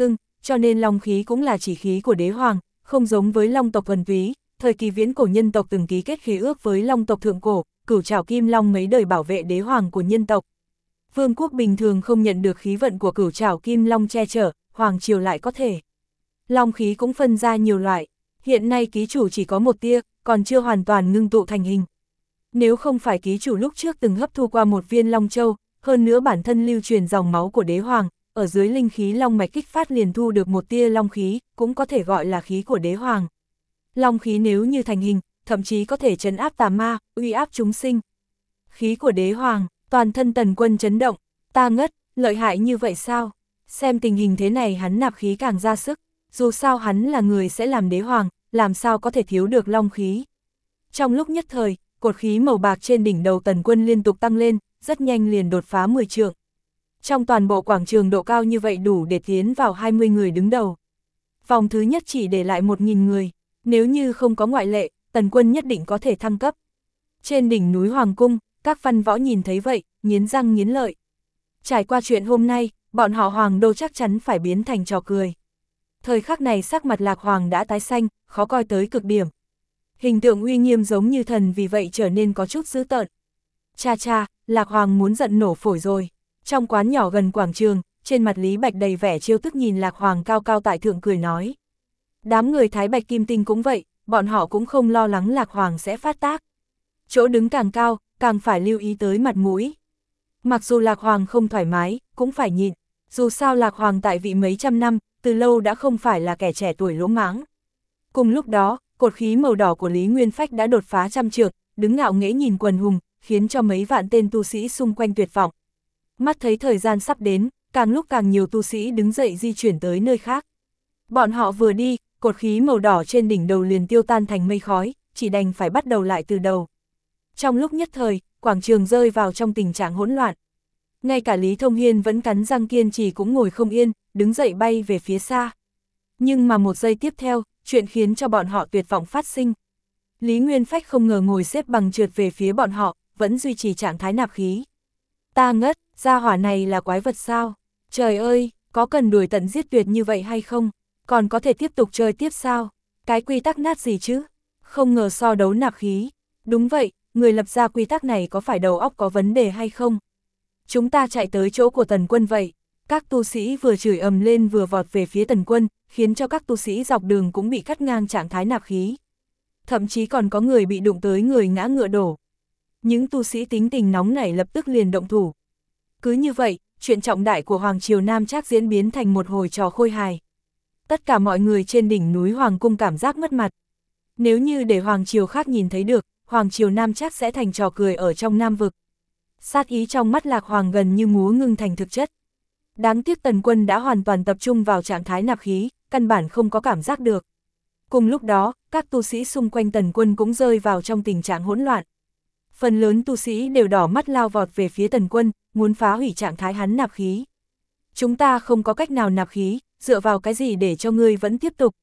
cho nên long khí cũng là chỉ khí của đế hoàng, không giống với long tộc thuần túy. Thời kỳ viễn cổ nhân tộc từng ký kết khế ước với long tộc thượng cổ, cửu trảo kim long mấy đời bảo vệ đế hoàng của nhân tộc. Vương quốc bình thường không nhận được khí vận của cửu trảo kim long che chở, hoàng triều lại có thể. Long khí cũng phân ra nhiều loại, hiện nay ký chủ chỉ có một tia, còn chưa hoàn toàn ngưng tụ thành hình. Nếu không phải ký chủ lúc trước từng hấp thu qua một viên long châu, hơn nữa bản thân lưu truyền dòng máu của đế hoàng, ở dưới linh khí long mạch kích phát liền thu được một tia long khí, cũng có thể gọi là khí của đế hoàng. Long khí nếu như thành hình, thậm chí có thể trấn áp tà ma, uy áp chúng sinh. Khí của đế hoàng, toàn thân Tần Quân chấn động, ta ngất, lợi hại như vậy sao? Xem tình hình thế này hắn nạp khí càng ra sức, dù sao hắn là người sẽ làm đế hoàng, làm sao có thể thiếu được long khí. Trong lúc nhất thời, cột khí màu bạc trên đỉnh đầu Tần Quân liên tục tăng lên, rất nhanh liền đột phá 10 trượng. Trong toàn bộ quảng trường độ cao như vậy đủ để tiến vào 20 người đứng đầu. Vòng thứ nhất chỉ để lại 1.000 người, nếu như không có ngoại lệ, Tần Quân nhất định có thể thăng cấp. Trên đỉnh núi Hoàng Cung, các văn võ nhìn thấy vậy, nghiến răng nghiến lợi. Trải qua chuyện hôm nay, bọn họ Hoàng đô chắc chắn phải biến thành trò cười. Thời khắc này sắc mặt Lạc Hoàng đã tái xanh, khó coi tới cực điểm. Hình tượng uy nghiêm giống như thần vì vậy trở nên có chút dữ tợn. Cha cha, Lạc Hoàng muốn giận nổ phổi rồi. Trong quán nhỏ gần quảng trường, trên mặt Lý Bạch đầy vẻ trêu tức nhìn Lạc Hoàng cao cao tại thượng cười nói. Đám người Thái Bạch Kim Tinh cũng vậy, bọn họ cũng không lo lắng Lạc Hoàng sẽ phát tác. Chỗ đứng càng cao, càng phải lưu ý tới mặt mũi. Mặc dù Lạc Hoàng không thoải mái, cũng phải nhịn. Dù sao Lạc Hoàng tại vị mấy trăm năm, từ lâu đã không phải là kẻ trẻ tuổi lỗ mãng. Cùng lúc đó, cột khí màu đỏ của Lý Nguyên Phách đã đột phá trăm trượng, đứng ngạo nghễ nhìn quần hùng, khiến cho mấy vạn tên tu sĩ xung quanh tuyệt vọng. Mắt thấy thời gian sắp đến, càng lúc càng nhiều tu sĩ đứng dậy di chuyển tới nơi khác. Bọn họ vừa đi, cột khí màu đỏ trên đỉnh đầu liền tiêu tan thành mây khói, chỉ đành phải bắt đầu lại từ đầu. Trong lúc nhất thời, quảng trường rơi vào trong tình trạng hỗn loạn. Ngay cả Lý Thông Hiên vẫn cắn răng kiên trì cũng ngồi không yên, đứng dậy bay về phía xa. Nhưng mà một giây tiếp theo, chuyện khiến cho bọn họ tuyệt vọng phát sinh. Lý Nguyên Phách không ngờ ngồi xếp bằng trượt về phía bọn họ, vẫn duy trì trạng thái nạp khí. Ta ngất, gia hỏa này là quái vật sao? Trời ơi, có cần đuổi tận giết tuyệt như vậy hay không? Còn có thể tiếp tục chơi tiếp sao? Cái quy tắc nát gì chứ? Không ngờ so đấu nạp khí. Đúng vậy, người lập ra quy tắc này có phải đầu óc có vấn đề hay không? Chúng ta chạy tới chỗ của Tần Quân vậy. Các tu sĩ vừa chửi ầm lên vừa vọt về phía Tần Quân, khiến cho các tu sĩ dọc đường cũng bị cắt ngang trạng thái nạp khí. Thậm chí còn có người bị đụng tới người ngã ngựa đổ. Những tu sĩ tính tình nóng nảy lập tức liền động thủ. Cứ như vậy, chuyện trọng đại của Hoàng Triều Nam Trác diễn biến thành một hồi trò khôi hài. Tất cả mọi người trên đỉnh núi Hoàng Cung cảm giác mất mặt. Nếu như để Hoàng Triều khác nhìn thấy được, Hoàng Triều Nam Trác sẽ thành trò cười ở trong Nam Vực. Sát ý trong mắt Lạc Hoàng gần như múa ngưng thành thực chất. Đáng tiếc Tần Quân đã hoàn toàn tập trung vào trạng thái nạp khí, căn bản không có cảm giác được. Cùng lúc đó, các tu sĩ xung quanh Tần Quân cũng rơi vào trong tình trạng hỗn loạn. Phần lớn tu sĩ đều đỏ mắt lao vọt về phía Tần Quân, muốn phá hủy trạng thái hắn nạp khí. Chúng ta không có cách nào nạp khí, dựa vào cái gì để cho ngươi vẫn tiếp tục.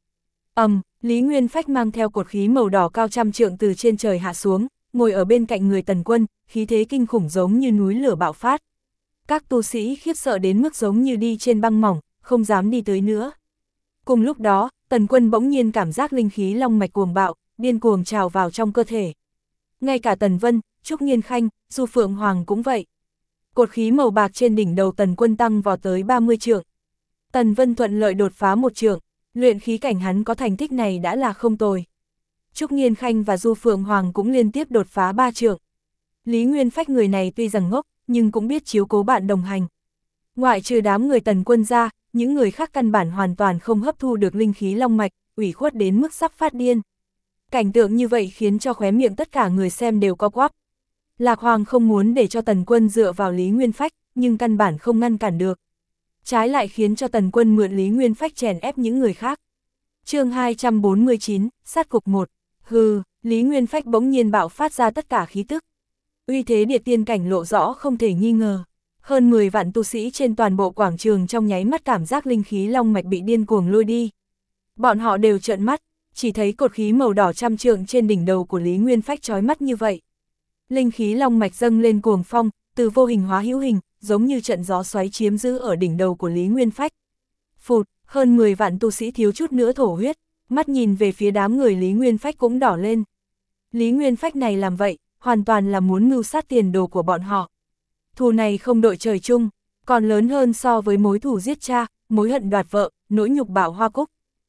Lý Nguyên Phách mang theo cột khí màu đỏ cao trăm trượng từ trên trời hạ xuống, ngồi ở bên cạnh người Tần Quân, khí thế kinh khủng giống như núi lửa bạo phát. Các tu sĩ khiếp sợ đến mức giống như đi trên băng mỏng, không dám đi tới nữa. Cùng lúc đó, Tần Quân bỗng nhiên cảm giác linh khí long mạch cuồng bạo, điên cuồng trào vào trong cơ thể. Ngay cả Tần Vân, Trúc Nghiên Khanh, Du Phượng Hoàng cũng vậy. Cột khí màu bạc trên đỉnh đầu Tần Quân tăng vào tới 30 trượng. Tần Vân thuận lợi đột phá 1 trượng, luyện khí cảnh hắn có thành tích này đã là không tồi. Trúc Nghiên Khanh và Du Phượng Hoàng cũng liên tiếp đột phá 3 trượng. Lý Nguyên Phách người này tuy rằng ngốc, nhưng cũng biết chiếu cố bạn đồng hành. Ngoại trừ đám người Tần Quân ra, những người khác căn bản hoàn toàn không hấp thu được linh khí long mạch, ủy khuất đến mức sắp phát điên. Cảnh tượng như vậy khiến cho khóe miệng tất cả người xem đều co quắp. Lạc Hoàng không muốn để cho Tần Quân dựa vào Lý Nguyên Phách, nhưng căn bản không ngăn cản được. Trái lại khiến cho Tần Quân mượn Lý Nguyên Phách chèn ép những người khác. Chương 249, sát cục 1. Lý Nguyên Phách bỗng nhiên bạo phát ra tất cả khí tức. Uy thế địa tiên cảnh lộ rõ không thể nghi ngờ. Hơn 10 vạn tu sĩ trên toàn bộ quảng trường trong nháy mắt cảm giác linh khí long mạch bị điên cuồng lôi đi. Bọn họ đều trợn mắt, chỉ thấy cột khí màu đỏ trăm trượng trên đỉnh đầu của Lý Nguyên Phách chói mắt như vậy. Linh khí long mạch dâng lên cuồng phong, từ vô hình hóa hữu hình, giống như trận gió xoáy chiếm giữ ở đỉnh đầu của Lý Nguyên Phách. Phụt, Hơn 10 vạn tu sĩ thiếu chút nữa thổ huyết, mắt nhìn về phía đám người Lý Nguyên Phách cũng đỏ lên. Lý Nguyên Phách này làm vậy, hoàn toàn là muốn mưu sát tiền đồ của bọn họ. Thù này không đội trời chung, còn lớn hơn so với mối thù giết cha, mối hận đoạt vợ, nỗi nhục bạo Hoa Cúc.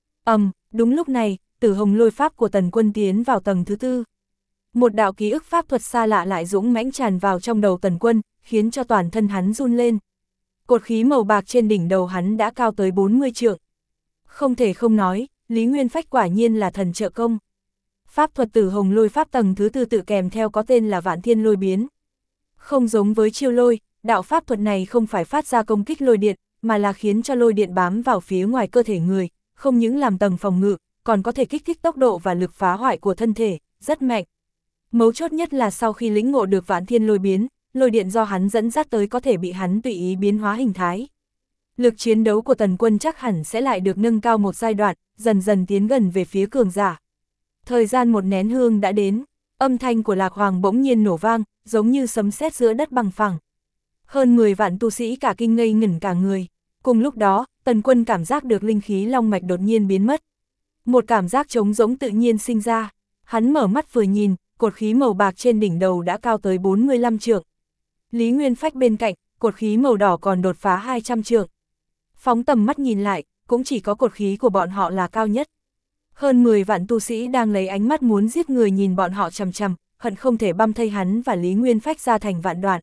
Đúng lúc này, Tử Hồng Lôi pháp của Tần Quân tiến vào tầng thứ 4. Một đạo ký ức pháp thuật xa lạ lại dũng mãnh tràn vào trong đầu Tần Quân, khiến cho toàn thân hắn run lên. Cột khí màu bạc trên đỉnh đầu hắn đã cao tới 40 trượng. Không thể không nói, Lý Nguyên Phách quả nhiên là thần trợ công. Pháp thuật Tử Hồng Lôi pháp tầng thứ 4 tự kèm theo có tên là Vạn Thiên Lôi biến. Không giống với chiêu lôi, đạo pháp thuật này không phải phát ra công kích lôi điện, mà là khiến cho lôi điện bám vào phía ngoài cơ thể người, không những làm tầng phòng ngự, còn có thể kích thích tốc độ và lực phá hoại của thân thể, rất mạnh. Mấu chốt nhất là sau khi lĩnh ngộ được Vạn Thiên Lôi biến, lôi điện do hắn dẫn dắt tới có thể bị hắn tùy ý biến hóa hình thái. Lực chiến đấu của Tần Quân chắc hẳn sẽ lại được nâng cao một giai đoạn, dần dần tiến gần về phía cường giả. Thời gian một nén hương đã đến, âm thanh của Lạc Hoàng bỗng nhiên nổ vang, giống như sấm sét giữa đất bằng phẳng. Hơn 10 vạn tu sĩ cả kinh ngây ngẩn cả người. Cùng lúc đó, Tần Quân cảm giác được linh khí long mạch đột nhiên biến mất. Một cảm giác trống rỗng tự nhiên sinh ra. Hắn mở mắt vừa nhìn, cột khí màu bạc trên đỉnh đầu đã cao tới 45 trượng. Lý Nguyên Phách bên cạnh, cột khí màu đỏ còn đột phá 200 trượng. Phóng tầm mắt nhìn lại, cũng chỉ có cột khí của bọn họ là cao nhất. Hơn 10 vạn tu sĩ đang lấy ánh mắt muốn giết người nhìn bọn họ chằm chằm, hận không thể băm thây hắn và Lý Nguyên Phách ra thành vạn đoạn.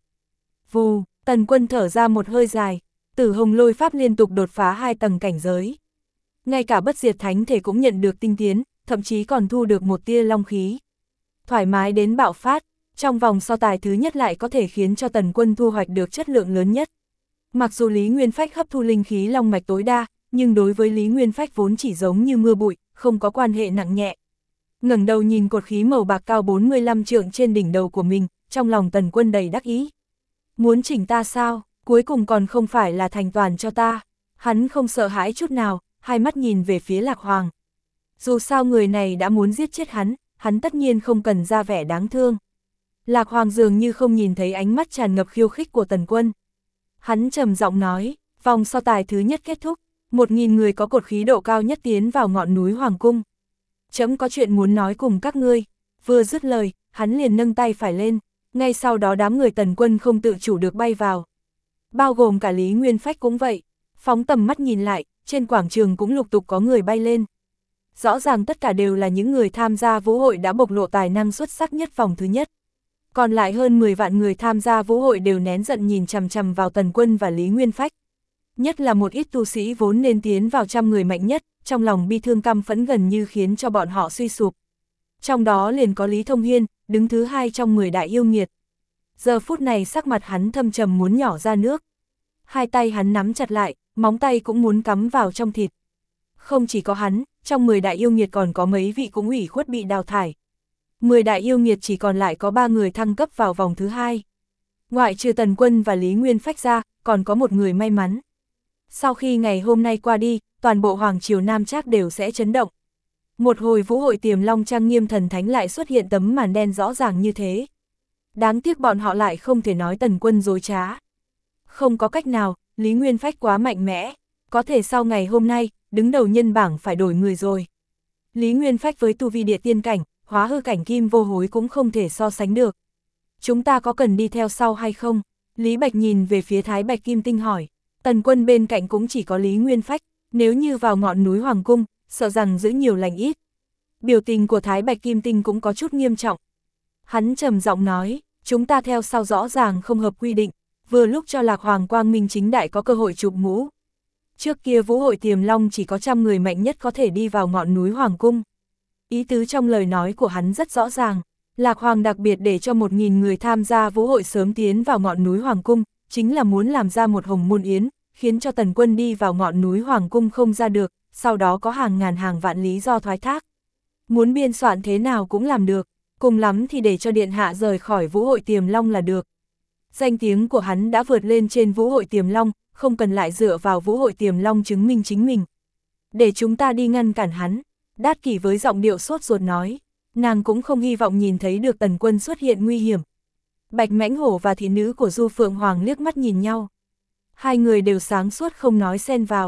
Vù, Tần Quân thở ra một hơi dài, Tử Hồng Lôi pháp liên tục đột phá 2 tầng cảnh giới. Ngay cả bất diệt thánh thể cũng nhận được tinh tiến, thậm chí còn thu được một tia long khí. Thoải mái đến bạo phát, trong vòng so tài thứ nhất lại có thể khiến cho Tần Quân thu hoạch được chất lượng lớn nhất. Mặc dù Lý Nguyên Phách hấp thu linh khí long mạch tối đa, nhưng đối với Lý Nguyên Phách vốn chỉ giống như mưa bụi, không có quan hệ nặng nhẹ. Ngẩng đầu nhìn cột khí màu bạc cao 45 trượng trên đỉnh đầu của mình, trong lòng Tần Quân đầy đắc ý. Muốn chỉnh ta sao, cuối cùng còn không phải là thành toàn cho ta. Hắn không sợ hãi chút nào, hai mắt nhìn về phía Lạc Hoàng. Dù sao người này đã muốn giết chết hắn tất nhiên không cần ra vẻ đáng thương. Lạc Hoàng dường như không nhìn thấy ánh mắt tràn ngập khiêu khích của Tần Quân. Hắn trầm giọng nói, vòng so tài thứ nhất kết thúc, 1000 người có cột khí độ cao nhất tiến vào ngọn núi Hoàng Cung. Trẫm có chuyện muốn nói cùng các ngươi. Vừa dứt lời, hắn liền nâng tay phải lên, ngay sau đó đám người Tần Quân không tự chủ được bay vào. Bao gồm cả Lý Nguyên Phách cũng vậy, phóng tầm mắt nhìn lại, trên quảng trường cũng lục tục có người bay lên. Rõ ràng tất cả đều là những người tham gia vũ hội đã bộc lộ tài năng xuất sắc nhất vòng thứ nhất. Còn lại hơn 10 vạn người tham gia vũ hội đều nén giận nhìn chằm chằm vào Tần Quân và Lý Nguyên Phách. Nhất là một ít tu sĩ vốn nên tiến vào 100 người mạnh nhất, trong lòng bi thương căm phẫn gần như khiến cho bọn họ suy sụp. Trong đó liền có Lý Thông Hiên, đứng thứ 2 trong 10 đại yêu nghiệt. Giờ phút này sắc mặt hắn thâm trầm muốn nhỏ ra nước. Hai tay hắn nắm chặt lại, móng tay cũng muốn cắm vào trong thịt. Không chỉ có hắn, trong 10 đại yêu nghiệt còn có mấy vị cũng ủy khuất bị đào thải. 10 đại yêu nghiệt chỉ còn lại có 3 người thăng cấp vào vòng thứ 2. Ngoại trừ Tần Quân và Lý Nguyên Phách ra, còn có một người may mắn. Sau khi ngày hôm nay qua đi, toàn bộ Hoàng Triều Nam Trác đều sẽ chấn động. Một hồi vũ hội Tiềm Long trang nghiêm thần thánh lại xuất hiện tấm màn đen rõ ràng như thế. Đáng tiếc bọn họ lại không thể nói Tần Quân dối trá. Không có cách nào, Lý Nguyên Phách quá mạnh mẽ, có thể sau ngày hôm nay, đứng đầu nhân bảng phải đổi người rồi. Lý Nguyên Phách với tu vi địa tiên cảnh, hóa hư cảnh kim vô hối cũng không thể so sánh được. Chúng ta có cần đi theo sau hay không? Lý Bạch nhìn về phía Thái Bạch Kim Tinh hỏi. Tần Quân bên cạnh cũng chỉ có Lý Nguyên Phách, nếu như vào ngọn núi Hoàng Cung, sợ rằng giữ nhiều lành ít. Biểu tình của Thái Bạch Kim Tinh cũng có chút nghiêm trọng. Hắn trầm giọng nói, chúng ta theo sau rõ ràng không hợp quy định, vừa lúc cho Lạc Hoàng quang minh chính đại có cơ hội chụp mũ. Trước kia vũ hội Tiềm Long chỉ có 100 người mạnh nhất có thể đi vào ngọn núi Hoàng Cung. Ý tứ trong lời nói của hắn rất rõ ràng, Lạc Hoàng đặc biệt để cho 1000 người tham gia vũ hội sớm tiến vào ngọn núi Hoàng Cung, chính là muốn làm ra một hồng môn yến, khiến cho Tần Quân đi vào ngọn núi Hoàng Cung không ra được, sau đó có hàng ngàn hàng vạn lý do thoái thác. Muốn biên soạn thế nào cũng làm được, cùng lắm thì để cho Điện Hạ rời khỏi vũ hội Tiềm Long là được. Danh tiếng của hắn đã vượt lên trên vũ hội Tiềm Long, không cần lại dựa vào vũ hội Tiềm Long chứng minh chính mình. Để chúng ta đi ngăn cản hắn, Đát Kỷ với giọng điệu sốt ruột nói, nàng cũng không hy vọng nhìn thấy được Tần Quân xuất hiện nguy hiểm. Bạch Mãnh Hổ và thị nữ của Du Phượng Hoàng liếc mắt nhìn nhau. Hai người đều sáng suốt không nói xen vào.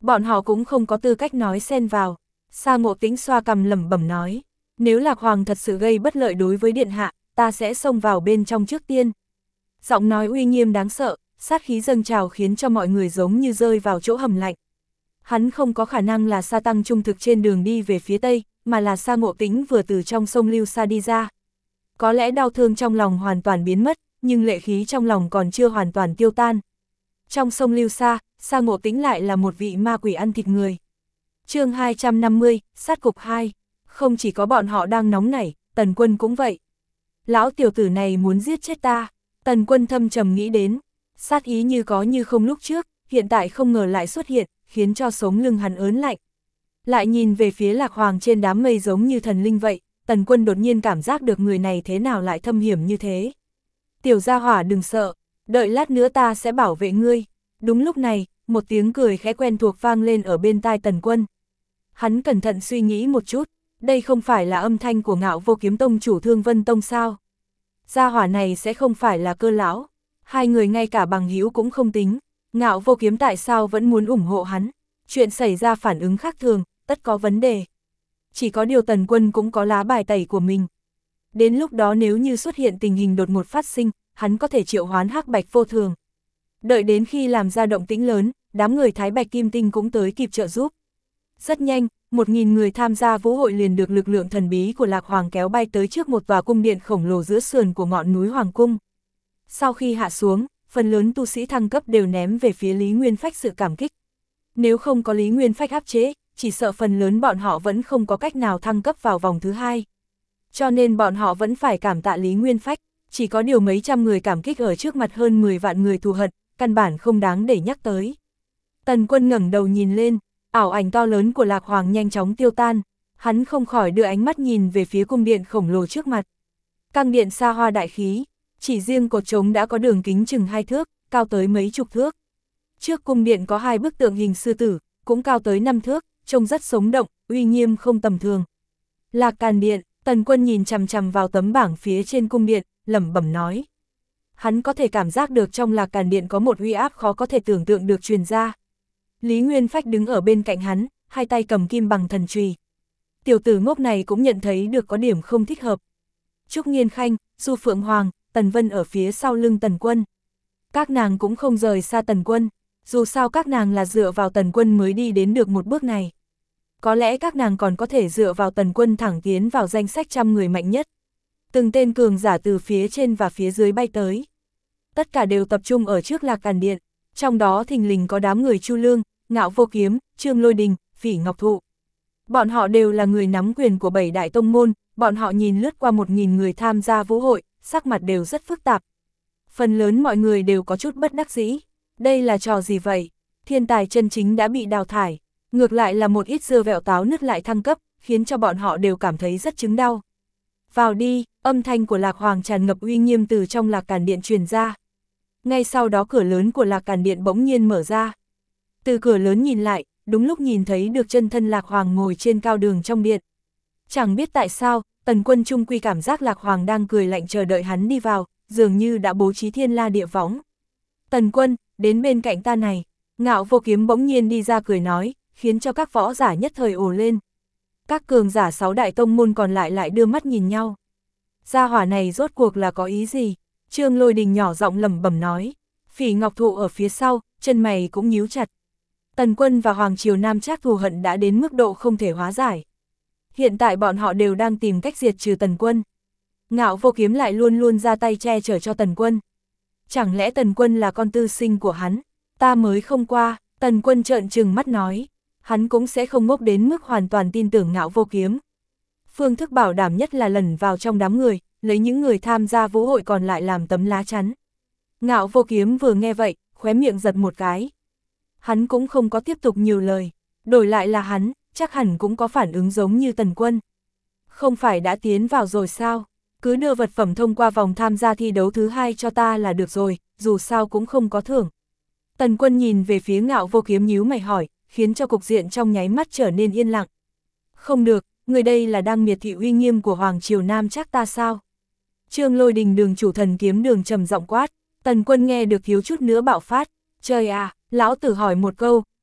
bọn họ cũng không có tư cách nói xen vào. Sa Ngộ Tĩnh xoa cằm lẩm bẩm nói, nếu Lạc Hoàng thật sự gây bất lợi đối với điện hạ, ta sẽ xông vào bên trong trước tiên. Giọng nói uy nghiêm đáng sợ, sát khí dâng trào khiến cho mọi người giống như rơi vào chỗ hầm lạnh. Hắn không có khả năng là Sa Tăng trung thực trên đường đi về phía tây, mà là Sa Ngộ Tĩnh vừa từ trong sông Lưu Sa đi ra. Có lẽ đau thương trong lòng hoàn toàn biến mất, nhưng lệ khí trong lòng còn chưa hoàn toàn tiêu tan. Trong sông Lưu Sa, Sa Ngộ Tĩnh lại là một vị ma quỷ ăn thịt người. Chương 250, sát cục 2. Không chỉ có bọn họ đang nóng nảy, Tần Quân cũng vậy. Lão tiểu tử này muốn giết chết ta. Tần Quân thâm trầm nghĩ đến. Sát ý như có như không lúc trước, hiện tại không ngờ lại xuất hiện, khiến cho sống lưng hắn ớn lạnh. Lại nhìn về phía Lạc Hoàng trên đám mây giống như thần linh vậy, Tần Quân đột nhiên cảm giác được người này thế nào lại thâm hiểm như thế. Tiểu gia hỏa đừng sợ, đợi lát nữa ta sẽ bảo vệ ngươi. Đúng lúc này, một tiếng cười khẽ quen thuộc vang lên ở bên tai Tần Quân. Hắn cẩn thận suy nghĩ một chút, đây không phải là âm thanh của Ngạo Vô Kiếm tông chủ Thương Vân tông sao? Gia hỏa này sẽ không phải là Cơ lão? Hai người ngay cả bằng hữu cũng không tính, Ngạo Vô Kiếm tại sao vẫn muốn ủng hộ hắn? Chuyện xảy ra phản ứng khác thường, tất có vấn đề. Chỉ có điều Tần Quân cũng có lá bài tẩy của mình. Đến lúc đó nếu như xuất hiện tình hình đột ngột phát sinh, hắn có thể triệu hoán Hắc Bạch Vô Thường. Đợi đến khi làm ra động tĩnh lớn, đám người Thái Bạch Kim Tinh cũng tới kịp trợ giúp. Rất nhanh, 1000 người tham gia vũ hội liền được lực lượng thần bí của Lạc Hoàng kéo bay tới trước một tòa cung điện khổng lồ giữa sườn của ngọn núi Hoàng Cung. Sau khi hạ xuống, phần lớn tu sĩ thăng cấp đều ném về phía Lý Nguyên Phách sự cảm kích. Nếu không có Lý Nguyên Phách áp chế, chỉ sợ phần lớn bọn họ vẫn không có cách nào thăng cấp vào vòng thứ hai. Cho nên bọn họ vẫn phải cảm tạ Lý Nguyên Phách, chỉ có điều mấy trăm người cảm kích ở trước mặt hơn 10 vạn người thù hận, căn bản không đáng để nhắc tới. Tần Quân ngẩng đầu nhìn lên, ảo ảnh to lớn của Lạc Hoàng nhanh chóng tiêu tan, hắn không khỏi đưa ánh mắt nhìn về phía cung điện khổng lồ trước mặt. Căng điện xa hoa đại khí, chỉ riêng cột trống đã có đường kính chừng 2 thước, cao tới mấy chục thước. Trước cung điện có 2 bức tượng hình sư tử, cũng cao tới 5 thước, trông rất sống động, uy nghiêm không tầm thường. Lạc Càn Điện, Tần Quân nhìn chằm chằm vào tấm bảng phía trên cung điện, lẩm bẩm nói. Hắn có thể cảm giác được trong Lạc Càn Điện có một uy áp khó có thể tưởng tượng được truyền ra. Lý Nguyên Phách đứng ở bên cạnh hắn, hai tay cầm kim bằng thần chùy. Tiểu tử ngốc này cũng nhận thấy được có điểm không thích hợp. Trúc Nghiên Khanh, Du Phượng Hoàng, Tần Vân ở phía sau lưng Tần Quân. Các nàng cũng không rời xa Tần Quân, dù sao các nàng là dựa vào Tần Quân mới đi đến được một bước này. Có lẽ các nàng còn có thể dựa vào Tần Quân thẳng tiến vào danh sách 100 người mạnh nhất. Từng tên cường giả từ phía trên và phía dưới bay tới. Tất cả đều tập trung ở trước Lạc Càn Điện, trong đó thình lình có đám người Chu Lương, Ngạo Vô Kiếm, Trương Lôi Đình, Phỉ Ngọc Thụ. Bọn họ đều là người nắm quyền của 7 đại tông môn, bọn họ nhìn lướt qua 1000 người tham gia vũ hội, sắc mặt đều rất phức tạp. Phần lớn mọi người đều có chút bất đắc dĩ. Đây là trò gì vậy? Thiên tài chân chính đã bị đào thải, ngược lại là một ít dưa vẹo táo nứt lại thăng cấp, khiến cho bọn họ đều cảm thấy rất chứng đau. Vào đi, âm thanh của Lạc Hoàng tràn ngập uy nghiêm từ trong Lạc Càn Điện truyền ra. Ngay sau đó cửa lớn của Lạc Càn Điện bỗng nhiên mở ra. Từ cửa lớn nhìn lại, đúng lúc nhìn thấy được chân thân Lạc Hoàng ngồi trên cao đường trong điện. Chẳng biết tại sao, Tần Quân trung quy cảm giác Lạc Hoàng đang cười lạnh chờ đợi hắn đi vào, dường như đã bố trí thiên la địa võng. Tần Quân, đến bên cạnh ta này. Ngạo Vô Kiếm bỗng nhiên đi ra cười nói, khiến cho các võ giả nhất thời ồ lên. Các cường giả 6 đại tông môn còn lại lại đưa mắt nhìn nhau. Gia hỏa này rốt cuộc là có ý gì? Trương Lôi Đình nhỏ giọng lẩm bẩm nói. Phỉ Ngọc Thụ ở phía sau, chân mày cũng nhíu chặt. Tần Quân và Hoàng Triều Nam Trác thù hận đã đến mức độ không thể hóa giải. Hiện tại bọn họ đều đang tìm cách diệt trừ Tần Quân. Ngạo Vô Kiếm lại luôn luôn ra tay che chở cho Tần Quân. Chẳng lẽ Tần Quân là con tư sinh của hắn? Ta mới không qua. Tần Quân trợn trừng mắt nói. Hắn cũng sẽ không ngốc đến mức hoàn toàn tin tưởng Ngạo Vô Kiếm. Phương thức bảo đảm nhất là lẩn vào trong đám người, lấy những người tham gia vũ hội còn lại làm tấm lá chắn. Ngạo Vô Kiếm vừa nghe vậy, khóe miệng giật một cái. Hắn cũng không có tiếp tục nhiều lời, đổi lại là hắn, chắc hẳn cũng có phản ứng giống như Tần Quân. Không phải đã tiến vào rồi sao? Cứ đưa vật phẩm thông qua vòng tham gia thi đấu thứ 2 cho ta là được rồi, dù sao cũng không có thưởng. Tần Quân nhìn về phía Ngạo Vô Kiếm nhíu mày hỏi, khiến cho cục diện trong nháy mắt trở nên yên lặng. Không được, người đây là đang miệt thị uy nghiêm của Hoàng Triều Nam Trác ta sao? Trương Lôi Đình đường chủ Thần Kiếm Đường trầm giọng quát. Tần Quân nghe được thiếu chút nữa bạo phát. Trời à, lão tử hỏi một câu,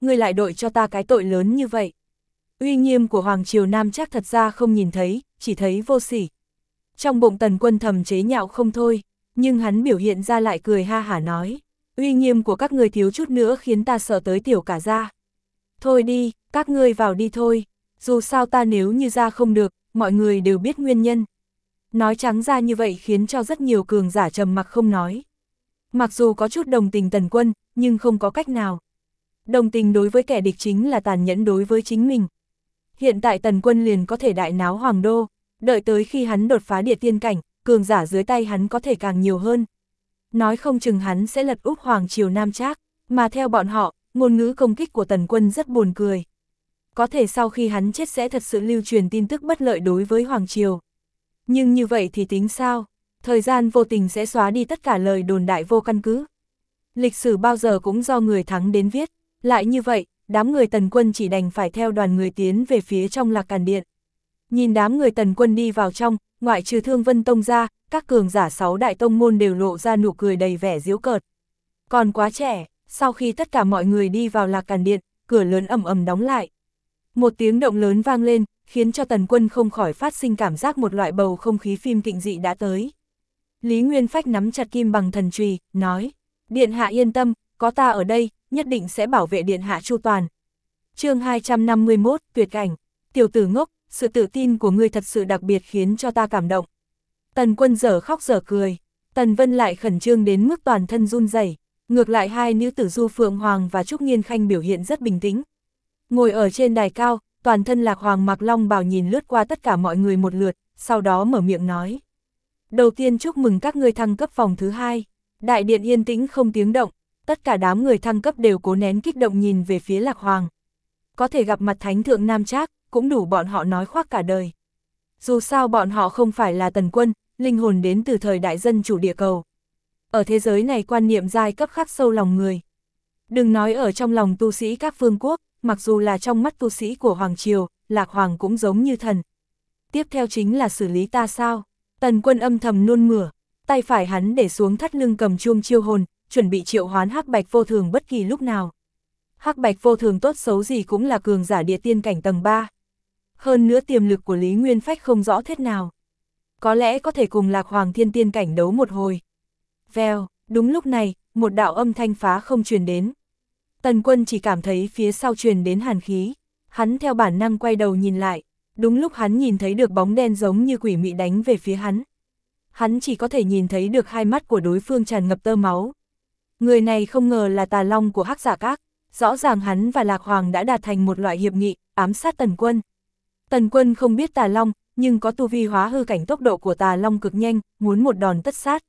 ngươi lại đội cho ta cái tội lớn như vậy. Uy nghiêm của Hoàng Triều Nam Trác thật ra không nhìn thấy, chỉ thấy vô sỉ. Trong bụng Tần Quân thầm chế nhạo không thôi, nhưng hắn biểu hiện ra lại cười ha hả nói, uy nghiêm của các ngươi thiếu chút nữa khiến ta sợ tới tiểu cả da. Thôi đi, các ngươi vào đi thôi, dù sao ta nếu như ra không được, mọi người đều biết nguyên nhân. Nói trắng ra như vậy khiến cho rất nhiều cường giả trầm mặc không nói. Mặc dù có chút đồng tình Tần Quân, nhưng không có cách nào. Đồng tình đối với kẻ địch chính là tàn nhẫn đối với chính mình. Hiện tại Tần Quân liền có thể đại náo Hoàng Đô, đợi tới khi hắn đột phá địa tiên cảnh, cường giả dưới tay hắn có thể càng nhiều hơn. Nói không chừng hắn sẽ lật úp Hoàng Triều Nam Trác, mà theo bọn họ, ngôn ngữ công kích của Tần Quân rất buồn cười. Có thể sau khi hắn chết sẽ thật sự lưu truyền tin tức bất lợi đối với Hoàng Triều. Nhưng như vậy thì tính sao? Thời gian vô tình sẽ xóa đi tất cả lời đồn đại vô căn cứ. Lịch sử bao giờ cũng do người thắng đến viết, lại như vậy, đám người Tần Quân chỉ đành phải theo đoàn người tiến về phía trong Lạc Càn Điện. Nhìn đám người Tần Quân đi vào trong, ngoại trừ Thương Vân Tông ra, các cường giả 6 đại tông môn đều lộ ra nụ cười đầy vẻ giễu cợt. Còn quá trẻ, sau khi tất cả mọi người đi vào Lạc Càn Điện, cửa lớn ầm ầm đóng lại. Một tiếng động lớn vang lên, khiến cho Tần Quân không khỏi phát sinh cảm giác một loại bầu không khí phim kịch dị đã tới. Lý Nguyên Phách nắm chặt kim bằng thần chùy, nói, Điện hạ yên tâm, có ta ở đây, nhất định sẽ bảo vệ Điện hạ chu toàn. Chương 251, tuyệt cảnh, tiểu tử ngốc, sự tự tin của ngươi thật sự đặc biệt khiến cho ta cảm động. Tần Quân dở khóc dở cười, Tần Vân lại khẩn trương đến mức toàn thân run rẩy. Ngược lại hai nữ tử Du Phượng Hoàng và Trúc Nghiên Khanh biểu hiện rất bình tĩnh. Ngồi ở trên đài cao, toàn thân Lạc Hoàng mặc long bào nhìn lướt qua tất cả mọi người một lượt, sau đó mở miệng nói. Đầu tiên chúc mừng các ngươi thăng cấp vòng thứ 2. Đại điện yên tĩnh không tiếng động, tất cả đám người thăng cấp đều cố nén kích động nhìn về phía Lạc Hoàng. Có thể gặp mặt Thánh Thượng Nam Trác, cũng đủ bọn họ nói khoác cả đời. Dù sao bọn họ không phải là Tần Quân, linh hồn đến từ thời đại dân chủ địa cầu. Ở thế giới này quan niệm giai cấp khắc sâu lòng người. Đừng nói ở trong lòng tu sĩ các vương quốc, mặc dù là trong mắt tu sĩ của Hoàng Triều, Lạc Hoàng cũng giống như thần. Tiếp theo chính là xử lý ta sao? Tần Quân âm thầm nôn mửa, tay phải hắn để xuống thắt lưng cầm chuông chiêu hồn, chuẩn bị triệu hoán Hắc Bạch Vô Thường bất kỳ lúc nào. Hắc Bạch Vô Thường tốt xấu gì cũng là cường giả địa tiên cảnh tầng 3. Hơn nữa tiềm lực của Lý Nguyên Phách không rõ thế nào. Có lẽ có thể cùng Lạc Hoàng thiên tiên cảnh đấu một hồi. Vèo, đúng lúc này, một đạo âm thanh phá không truyền đến. Tần Quân chỉ cảm thấy phía sau truyền đến hàn khí. Hắn theo bản năng quay đầu nhìn lại. Đúng lúc hắn nhìn thấy được bóng đen giống như quỷ mị đánh về phía hắn. Hắn chỉ có thể nhìn thấy được hai mắt của đối phương tràn ngập tơ máu. Người này không ngờ là Tà Long của Hắc Giả Các. Rõ ràng hắn và Lạc Hoàng đã đạt thành một loại hiệp nghị, ám sát Tần Quân. Tần Quân không biết Tà Long, nhưng có tu vi hóa hư cảnh, tốc độ của Tà Long cực nhanh, muốn một đòn tất sát.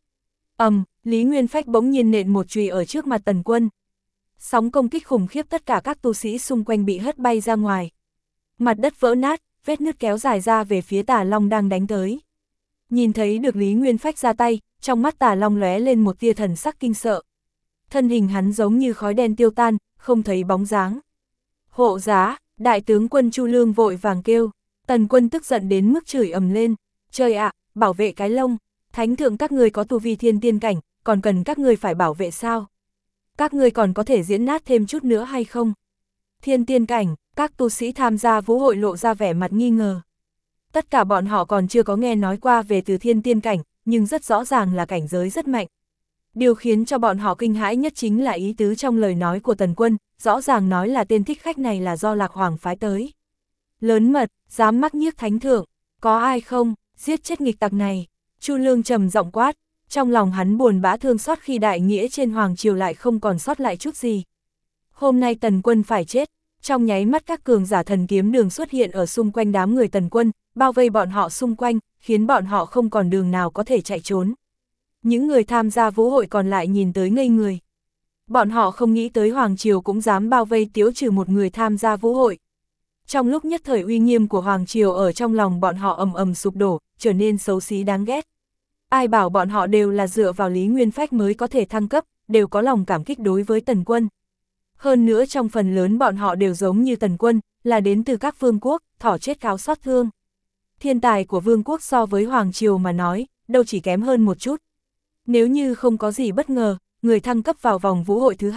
Lý Nguyên Phách bỗng nhiên nện một chùy ở trước mặt Tần Quân. Sóng công kích khủng khiếp, tất cả các tu sĩ xung quanh bị hất bay ra ngoài. Mặt đất vỡ nát, vết nứt kéo dài ra về phía Tà Long đang đánh tới. Nhìn thấy được Lý Nguyên Phách ra tay, trong mắt Tà Long lóe lên một tia thần sắc kinh sợ. Thân hình hắn giống như khói đen tiêu tan, không thấy bóng dáng. Hộ giá, đại tướng quân Chu Lương vội vàng kêu. Tần Quân tức giận đến mức chửi ầm lên. Trời ạ, bảo vệ cái lông. Thánh thượng các ngươi có tu vi thiên tiên cảnh, còn cần các ngươi phải bảo vệ sao? Các ngươi còn có thể diễn nát thêm chút nữa hay không? Thiên tiên cảnh, các tu sĩ tham gia vũ hội lộ ra vẻ mặt nghi ngờ. Tất cả bọn họ còn chưa có nghe nói qua về từ thiên tiên cảnh, nhưng rất rõ ràng là cảnh giới rất mạnh. Điều khiến cho bọn họ kinh hãi nhất chính là ý tứ trong lời nói của Tần Quân, rõ ràng nói là tên thích khách này là do Lạc Hoàng phái tới. Lớn mật, dám mắc nhiếc thánh thượng, có ai không, giết chết nghịch tặc này. Chu Lương trầm giọng quát, trong lòng hắn buồn bã thương xót khi đại nghĩa trên Hoàng Triều lại không còn sót lại chút gì. Hôm nay Tần Quân phải chết, trong nháy mắt các cường giả thần kiếm đường xuất hiện ở xung quanh đám người Tần Quân, bao vây bọn họ xung quanh, khiến bọn họ không còn đường nào có thể chạy trốn. Những người tham gia vũ hội còn lại nhìn tới ngây người. Bọn họ không nghĩ tới Hoàng Triều cũng dám bao vây tiếu trừ một người tham gia vũ hội. Trong lúc nhất thời uy nghiêm của Hoàng Triều ở trong lòng bọn họ ầm ầm sụp đổ, trở nên xấu xí đáng ghét. Ai bảo bọn họ đều là dựa vào Lý Nguyên Phách mới có thể thăng cấp, đều có lòng cảm kích đối với Tần Quân. Hơn nữa trong phần lớn bọn họ đều giống như Tần Quân, là đến từ các vương quốc, thỏ chết cáo xót thương. Thiên tài của vương quốc so với Hoàng Triều mà nói, đâu chỉ kém hơn một chút. Nếu như không có gì bất ngờ, người thăng cấp vào vòng vũ hội thứ 2,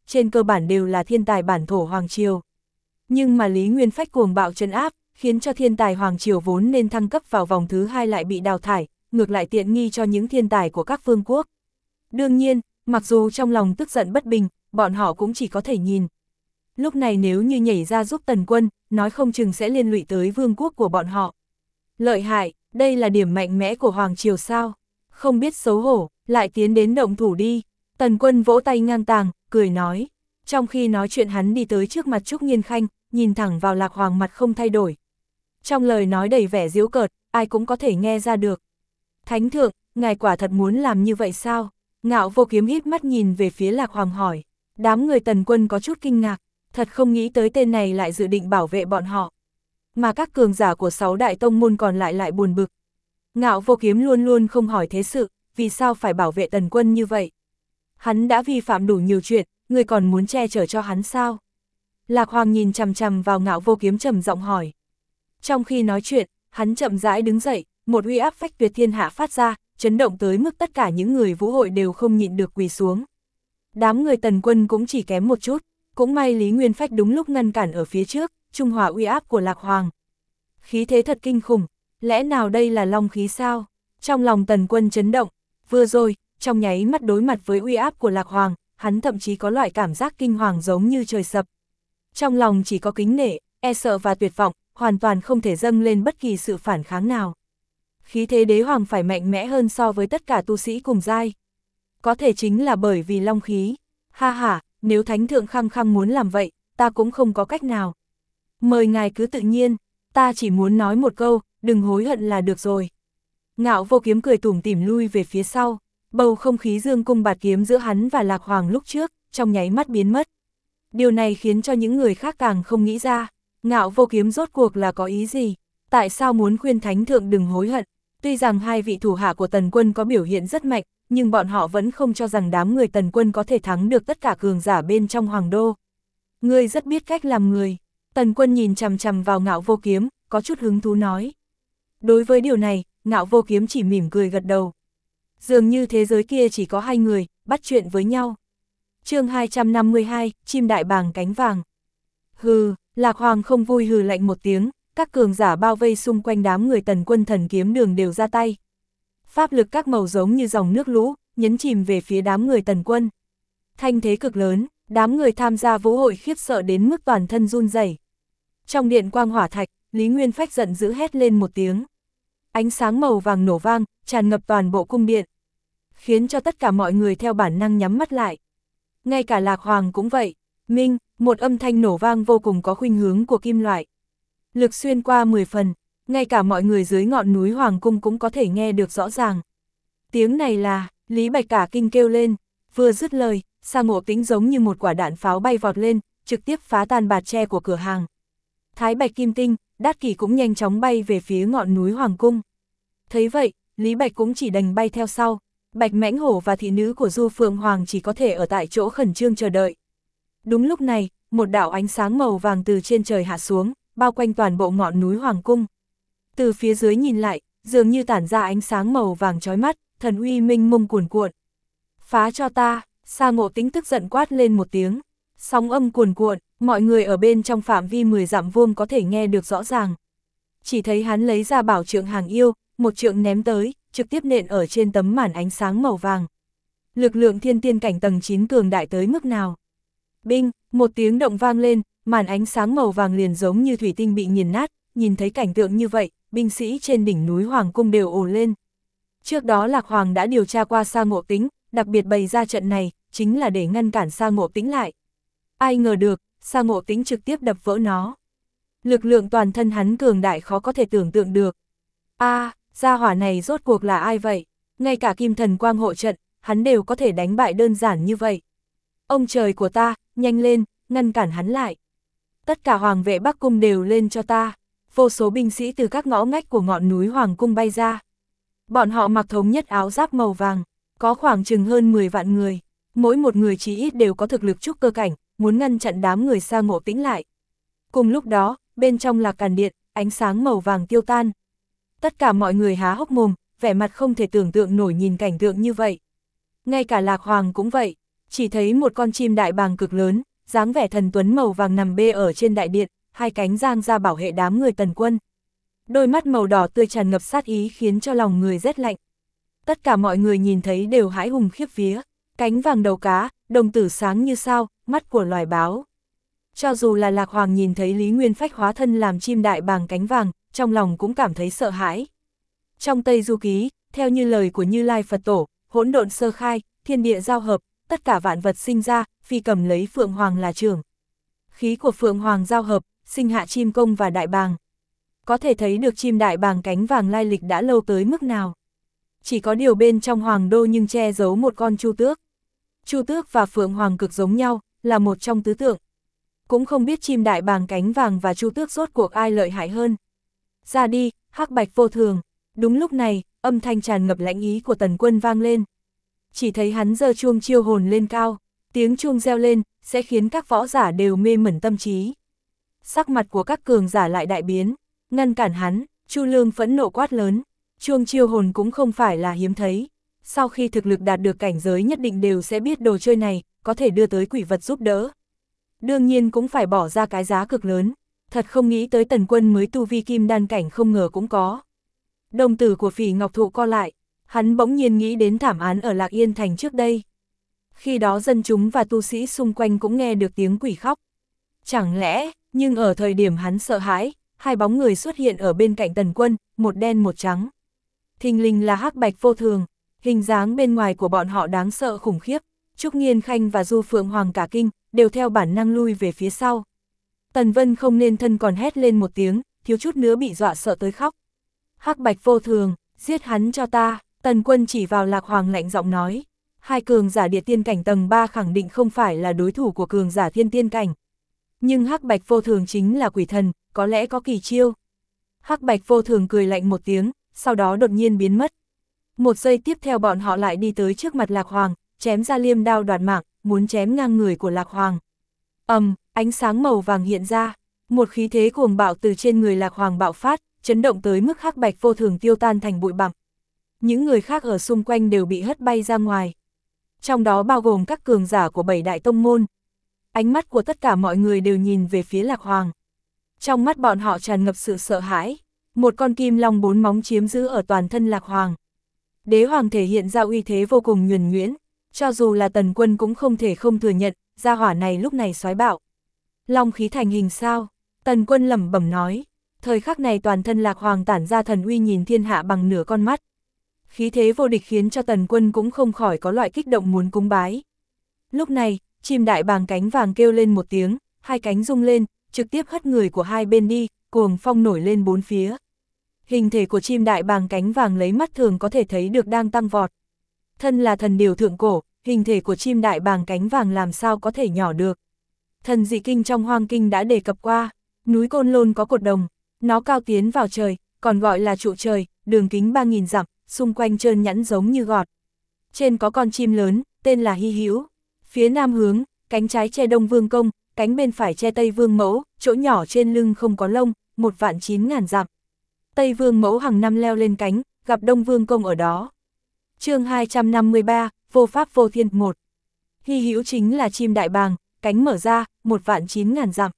trên cơ bản đều là thiên tài bản thổ Hoàng Triều. Nhưng mà Lý Nguyên Phách cuồng bạo trấn áp, khiến cho thiên tài Hoàng Triều vốn nên thăng cấp vào vòng thứ 2 lại bị đào thải, ngược lại tiện nghi cho những thiên tài của các vương quốc. Đương nhiên, mặc dù trong lòng tức giận bất bình, bọn họ cũng chỉ có thể nhìn. Lúc này nếu như nhảy ra giúp Tần Quân, nói không chừng sẽ liên lụy tới vương quốc của bọn họ. Lợi hại, đây là điểm mạnh mẽ của Hoàng Triều sao? Không biết xấu hổ, lại tiến đến động thủ đi. Tần Quân vỗ tay ngang tàng, cười nói. Trong khi nói chuyện hắn đi tới trước mặt Trúc Nghiên Khanh, nhìn thẳng vào Lạc Hoàng mặt không thay đổi. Trong lời nói đầy vẻ giễu cợt, ai cũng có thể nghe ra được. Thánh thượng, ngài quả thật muốn làm như vậy sao? Ngạo Vô Kiếm híp mắt nhìn về phía Lạc Hoàng hỏi. Đám người Tần Quân có chút kinh ngạc, thật không nghĩ tới tên này lại dự định bảo vệ bọn họ. Mà các cường giả của 6 đại tông môn còn lại buồn bực. Ngạo Vô Kiếm luôn luôn không hỏi thế sự, vì sao phải bảo vệ Tần Quân như vậy? Hắn đã vi phạm đủ nhiều chuyện, người còn muốn che chở cho hắn sao? Lạc Hoàng nhìn chằm chằm vào Ngạo Vô Kiếm trầm giọng hỏi. Trong khi nói chuyện, hắn chậm rãi đứng dậy, một uy áp phách tuyệt thiên hạ phát ra, chấn động tới mức tất cả những người vũ hội đều không nhịn được quỳ xuống. Đám người Tần Quân cũng chỉ kém một chút, cũng may Lý Nguyên Phách đúng lúc ngăn cản ở phía trước, trung hòa uy áp của Lạc Hoàng. Khí thế thật kinh khủng, lẽ nào đây là long khí sao? Trong lòng Tần Quân chấn động, vừa rồi, trong nháy mắt đối mặt với uy áp của Lạc Hoàng, hắn thậm chí có loại cảm giác kinh hoàng giống như trời sập. Trong lòng chỉ có kính nể, e sợ và tuyệt vọng, hoàn toàn không thể dâng lên bất kỳ sự phản kháng nào. Khí thế đế hoàng phải mạnh mẽ hơn so với tất cả tu sĩ cùng giai. Có thể chính là bởi vì long khí. Ha ha, nếu thánh thượng khăng khăng muốn làm vậy, ta cũng không có cách nào. Mời ngài cứ tự nhiên, ta chỉ muốn nói một câu, đừng hối hận là được rồi. Ngạo Vô Kiếm cười tủm tỉm lui về phía sau, bầu không khí dương cung bạt kiếm giữa hắn và Lạc Hoàng lúc trước, trong nháy mắt biến mất. Điều này khiến cho những người khác càng không nghĩ ra, Ngạo Vô Kiếm rốt cuộc là có ý gì, tại sao muốn khuyên thánh thượng đừng hối hận. Tuy rằng hai vị thủ hạ của Tần Quân có biểu hiện rất mạnh, nhưng bọn họ vẫn không cho rằng đám người Tần Quân có thể thắng được tất cả cường giả bên trong Hoàng Đô. Ngươi rất biết cách làm người. Tần Quân nhìn chằm chằm vào Ngạo Vô Kiếm, có chút hứng thú nói. Đối với điều này, Ngạo Vô Kiếm chỉ mỉm cười gật đầu. Dường như thế giới kia chỉ có hai người, bắt chuyện với nhau. Chương 252, chim đại bàng cánh vàng. Hừ, Lạc Hoàng không vui hừ lạnh một tiếng, các cường giả bao vây xung quanh đám người Tần Quân Thần Kiếm Đường đều ra tay. Pháp lực các màu giống như dòng nước lũ, nhấn chìm về phía đám người Tần Quân. Thanh thế cực lớn, đám người tham gia vũ hội khiếp sợ đến mức toàn thân run rẩy. Trong điện quang hỏa thạch, Lý Nguyên Phách giận dữ hét lên một tiếng. Ánh sáng màu vàng nổ vang, tràn ngập toàn bộ cung điện, khiến cho tất cả mọi người theo bản năng nhắm mắt lại. Ngay cả Lạc Hoàng cũng vậy, minh, một âm thanh nổ vang vô cùng có khuynh hướng của kim loại. Lực xuyên qua 10 phần, ngay cả mọi người dưới ngọn núi Hoàng Cung cũng có thể nghe được rõ ràng. Tiếng này là, Lý Bạch cả kinh kêu lên, vừa dứt lời, Sa Ngộ Tĩnh giống như một quả đạn pháo bay vọt lên, trực tiếp phá tan bạt tre của cửa hàng. Thái Bạch Kim Tinh, Đát Kỷ cũng nhanh chóng bay về phía ngọn núi Hoàng Cung. Thấy vậy, Lý Bạch cũng chỉ đành bay theo sau, Bạch Mãnh Hổ và thị nữ của Du Phượng Hoàng chỉ có thể ở tại chỗ khẩn trương chờ đợi. Đúng lúc này, một đạo ánh sáng màu vàng từ trên trời hạ xuống, bao quanh toàn bộ ngọn núi Hoàng Cung. Từ phía dưới nhìn lại, dường như tản ra ánh sáng màu vàng chói mắt, thần uy minh mông cuồn cuộn. Phá cho ta, Sa Ngộ Tĩnh tức giận quát lên một tiếng. Sóng âm cuồn cuộn, mọi người ở bên trong phạm vi 10 dặm vuông có thể nghe được rõ ràng. Chỉ thấy hắn lấy ra bảo trượng hàng yêu, một trượng ném tới, trực tiếp nện ở trên tấm màn ánh sáng màu vàng. Lực lượng thiên tiên cảnh tầng 9 cường đại tới mức nào? Binh, một tiếng động vang lên, màn ánh sáng màu vàng liền giống như thủy tinh bị nghiền nát, nhìn thấy cảnh tượng như vậy, binh sĩ trên đỉnh núi Hoàng Cung đều ồ lên. Trước đó Lạc Hoàng đã điều tra qua Sa Ngộ Tĩnh, đặc biệt bày ra trận này, chính là để ngăn cản Sa Ngộ Tĩnh lại. Ai ngờ được, Sa Ngộ Tĩnh trực tiếp đập vỡ nó. Lực lượng toàn thân hắn cường đại khó có thể tưởng tượng được. Gia hỏa này rốt cuộc là ai vậy? Ngay cả Kim Thần Quang hộ trận, hắn đều có thể đánh bại đơn giản như vậy. Ông trời của ta, nhanh lên, ngăn cản hắn lại. Tất cả hoàng vệ Bắc Cung đều lên cho ta. Vô số binh sĩ từ các ngõ ngách của ngọn núi Hoàng Cung bay ra. Bọn họ mặc thống nhất áo giáp màu vàng, có khoảng chừng hơn 10 vạn người. Mỗi một người chí ít đều có thực lực trúc cơ cảnh, muốn ngăn chặn đám người Sa Ngộ Tĩnh lại. Cùng lúc đó, bên trong Lạc Càn Điện, ánh sáng màu vàng tiêu tan. Tất cả mọi người há hốc mồm, vẻ mặt không thể tưởng tượng nổi nhìn cảnh tượng như vậy. Ngay cả Lạc Hoàng cũng vậy, Chỉ thấy một con chim đại bàng cực lớn, dáng vẻ thần tuấn màu vàng nằm bê ở trên đại điện, hai cánh giang ra bảo vệ đám người Tần Quân. Đôi mắt màu đỏ tươi tràn ngập sát ý khiến cho lòng người rét lạnh. Tất cả mọi người nhìn thấy đều hãi hùng khiếp vía, cánh vàng đầu cá, đồng tử sáng như sao, mắt của loài báo. Cho dù là Lạc Hoàng nhìn thấy Lý Nguyên Phách hóa thân làm chim đại bàng cánh vàng, trong lòng cũng cảm thấy sợ hãi. Trong Tây Du Ký, theo như lời của Như Lai Phật Tổ, hỗn độn sơ khai, thiên địa giao hợp, tất cả vạn vật sinh ra, phi cầm lấy Phượng Hoàng là trưởng. Khí của Phượng Hoàng giao hợp, sinh hạ chim công và đại bàng. Có thể thấy được chim đại bàng cánh vàng lai lịch đã lâu tới mức nào. Chỉ có điều bên trong hoàng đô nhưng che giấu một con chu tước. Chu tước và Phượng Hoàng cực giống nhau, là một trong tứ tượng. Cũng không biết chim đại bàng cánh vàng và chu tước rốt cuộc ai lợi hại hơn. Ra đi, hắc bạch vô thường. Đúng lúc này, âm thanh tràn ngập lãnh ý của Tần Quân vang lên. Chỉ thấy hắn giơ chuông chiêu hồn lên cao, tiếng chuông reo lên, sẽ khiến các võ giả đều mê mẩn tâm trí. Sắc mặt của các cường giả lại đại biến, ngăn cản hắn, Chu Lương phẫn nộ quát lớn. Chuông chiêu hồn cũng không phải là hiếm thấy. Sau khi thực lực đạt được cảnh giới nhất định đều sẽ biết đồ chơi này, có thể đưa tới quỷ vật giúp đỡ. Đương nhiên cũng phải bỏ ra cái giá cực lớn. Thật không nghĩ tới Tần Quân mới tu vi kim đan cảnh không ngờ cũng có. Đồng tử của Phỉ Ngọc Thụ co lại, hắn bỗng nhiên nghĩ đến thảm án ở Lạc Yên Thành trước đây. Khi đó dân chúng và tu sĩ xung quanh cũng nghe được tiếng quỷ khóc. Chẳng lẽ, nhưng ở thời điểm hắn sợ hãi, hai bóng người xuất hiện ở bên cạnh Tần Quân, một đen một trắng. Thình lình là hắc bạch vô thường, hình dáng bên ngoài của bọn họ đáng sợ khủng khiếp. Trúc Nghiên Khanh và Du Phượng Hoàng cả kinh, đều theo bản năng lui về phía sau. Tần Vân không nên thân còn hét lên một tiếng, thiếu chút nữa bị dọa sợ tới khóc. Hắc bạch vô thường, giết hắn cho ta, Tần Quân chỉ vào Lạc Hoàng lạnh giọng nói. Hai cường giả địa tiên cảnh tầng 3 khẳng định không phải là đối thủ của cường giả thiên tiên cảnh. Nhưng hắc bạch vô thường chính là quỷ thần, có lẽ có kỳ chiêu. Hắc bạch vô thường cười lạnh một tiếng, sau đó đột nhiên biến mất. Một giây tiếp theo bọn họ lại đi tới trước mặt Lạc Hoàng, chém ra liêm đao đoạt mạng, muốn chém ngang người của Lạc Hoàng. Ánh sáng màu vàng hiện ra, một khí thế cuồng bạo từ trên người Lạc Hoàng bạo phát, chấn động tới mức hắc bạch vô thường tiêu tan thành bụi bặm. Những người khác ở xung quanh đều bị hất bay ra ngoài. Trong đó bao gồm các cường giả của 7 đại tông môn. Ánh mắt của tất cả mọi người đều nhìn về phía Lạc Hoàng. Trong mắt bọn họ tràn ngập sự sợ hãi. Một con kim long 4 móng chiếm giữ ở toàn thân Lạc Hoàng. Đế hoàng thể hiện ra uy thế vô cùng nhuần nhuyễn. Cho dù là Tần Quân cũng không thể không thừa nhận, gia hỏa này lúc này xoái bạo. Long khí thành hình sao? Tần Quân lẩm bẩm nói. Thời khắc này toàn thân Lạc Hoàng tản ra thần uy nhìn thiên hạ bằng nửa con mắt. Khí thế vô địch khiến cho Tần Quân cũng không khỏi có loại kích động muốn cúng bái. Lúc này, chim đại bàng cánh vàng kêu lên một tiếng, hai cánh rung lên, trực tiếp hất người của hai bên đi, cuồng phong nổi lên bốn phía. Hình thể của chim đại bàng cánh vàng lấy mắt thường có thể thấy được đang tăng vọt. Thân là thần điều thượng cổ, hình thể của chim đại bàng cánh vàng làm sao có thể nhỏ được. Thần dị kinh trong Hoang Kinh đã đề cập qua, núi Côn Lôn có cột đồng, nó cao tiến vào trời, còn gọi là trụ trời, đường kính 3000 dặm, xung quanh trơn nhẵn giống như gọt. Trên có con chim lớn, tên là Hy Hữu. Phía nam hướng, cánh trái che Đông Vương Công, cánh bên phải che Tây Vương Mẫu, chỗ nhỏ trên lưng không có lông, 1.900.000 dặm. Tây Vương Mẫu hàng năm leo lên cánh, gặp Đông Vương Công ở đó. Chương 253, Vô Pháp Vô Thiên 1. Hy Hữu chính là chim đại bàng, cánh mở ra, 1.900.000 dặm.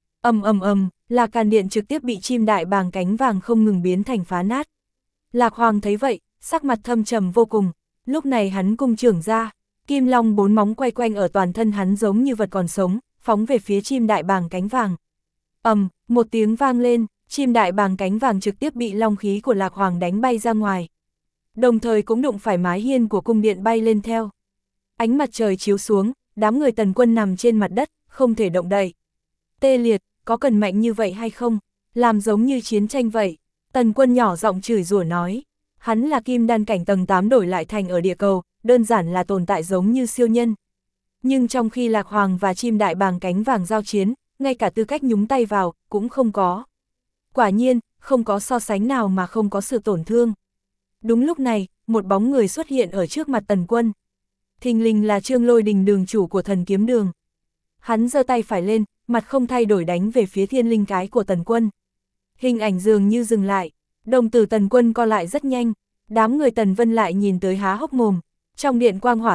Là càn điện trực tiếp bị chim đại bàng cánh vàng không ngừng biến thành phá nát. Lạc Hoàng thấy vậy, sắc mặt thâm trầm vô cùng, lúc này hắn cung trưởng ra, kim long 4 móng quay quanh ở toàn thân hắn giống như vật còn sống, phóng về phía chim đại bàng cánh vàng. Một tiếng vang lên, chim đại bàng cánh vàng trực tiếp bị long khí của Lạc Hoàng đánh bay ra ngoài. Đồng thời cũng đụng phải mái hiên của cung điện bay lên theo. Ánh mặt trời chiếu xuống, đám người Tần Quân nằm trên mặt đất, không thể động đậy. Tê liệt, có cần mạnh như vậy hay không? Làm giống như chiến tranh vậy. Tần Quân nhỏ giọng chửi rủa nói. Hắn là kim đan cảnh tầng 8 đổi lại thành ở địa cầu, đơn giản là tồn tại giống như siêu nhân. Nhưng trong khi Lạc Hoàng và chim đại bàng cánh vàng giao chiến, ngay cả tư cách nhúng tay vào, cũng không có. Quả nhiên, không có so sánh nào mà không có sự tổn thương. Đúng lúc này, một bóng người xuất hiện ở trước mặt Tần Quân. Thình lình là Trương Lôi Đình đường chủ của Thần Kiếm Đường. Hắn giơ tay phải lên, mặt không thay đổi đánh về phía thiên linh cái của Tần Quân. Hình ảnh dường như dừng lại, đồng tử Tần Quân co lại rất nhanh, đám người Tần Vân lại nhìn tới há hốc mồm. Trong điện quang hỏa thạch,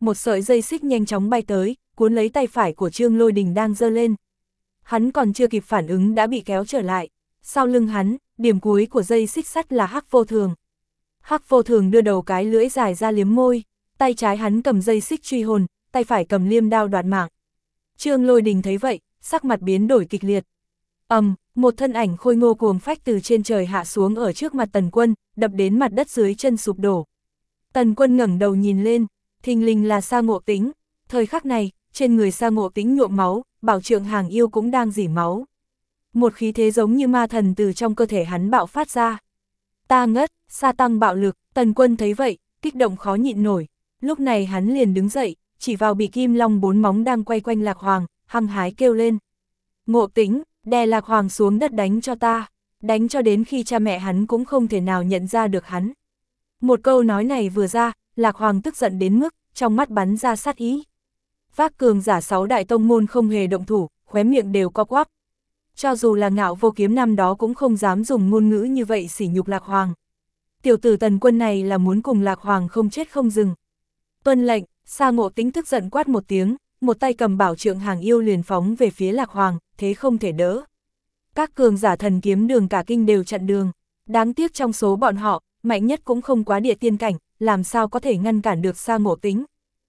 một sợi dây xích nhanh chóng bay tới, cuốn lấy tay phải của Trương Lôi Đình đang giơ lên. Hắn còn chưa kịp phản ứng đã bị kéo trở lại. Sau lưng hắn, điểm cuối của dây xích sắt là Hắc Vô Thường. Hắc Vô Thường đưa đầu cái lưỡi dài ra liếm môi, tay trái hắn cầm dây xích truy hồn, tay phải cầm liêm đao đoạt mạng. Trương Lôi Đình thấy vậy, sắc mặt biến đổi kịch liệt. Một thân ảnh khôi ngô cuồng phách từ trên trời hạ xuống ở trước mặt Tần Quân, đập đến mặt đất dưới chân sụp đổ. Tần Quân ngẩng đầu nhìn lên, thình lình là Sa Ngộ Tĩnh. Thời khắc này, trên người Sa Ngộ Tĩnh nhuộm máu, Bảo Trượng Hàng Yêu cũng đang rỉ máu. Một khí thế giống như ma thần từ trong cơ thể hắn bạo phát ra. Ta ngất, sa tăng bạo lực, Tần Quân thấy vậy, kích động khó nhịn nổi. Lúc này hắn liền đứng dậy, chỉ vào bị kim long 4 móng đang quay quanh Lạc Hoàng, hăng hái kêu lên. Ngộ Tĩnh, đè Lạc Hoàng xuống đất đánh cho ta, đánh cho đến khi cha mẹ hắn cũng không thể nào nhận ra được hắn. Một câu nói này vừa ra, Lạc Hoàng tức giận đến mức, trong mắt bắn ra sát ý. Vác cường giả 6 đại tông môn không hề động thủ, khóe miệng đều co quắp. Cho dù là Ngạo Vô Kiếm năm đó cũng không dám dùng ngôn ngữ như vậy sỉ nhục Lạc Hoàng. Tiểu tử Tần Quân này là muốn cùng Lạc Hoàng không chết không dừng. Tuân lệnh, Sa Ngộ Tĩnh tức giận quát một tiếng, một tay cầm Bảo Trượng Hàng Yêu liền phóng về phía Lạc Hoàng, thế không thể đỡ. Các cường giả Thần Kiếm Đường cả kinh đều chặn đường. Đáng tiếc trong số bọn họ, mạnh nhất cũng không quá địa tiên cảnh, làm sao có thể ngăn cản được Sa Ngộ Tĩnh.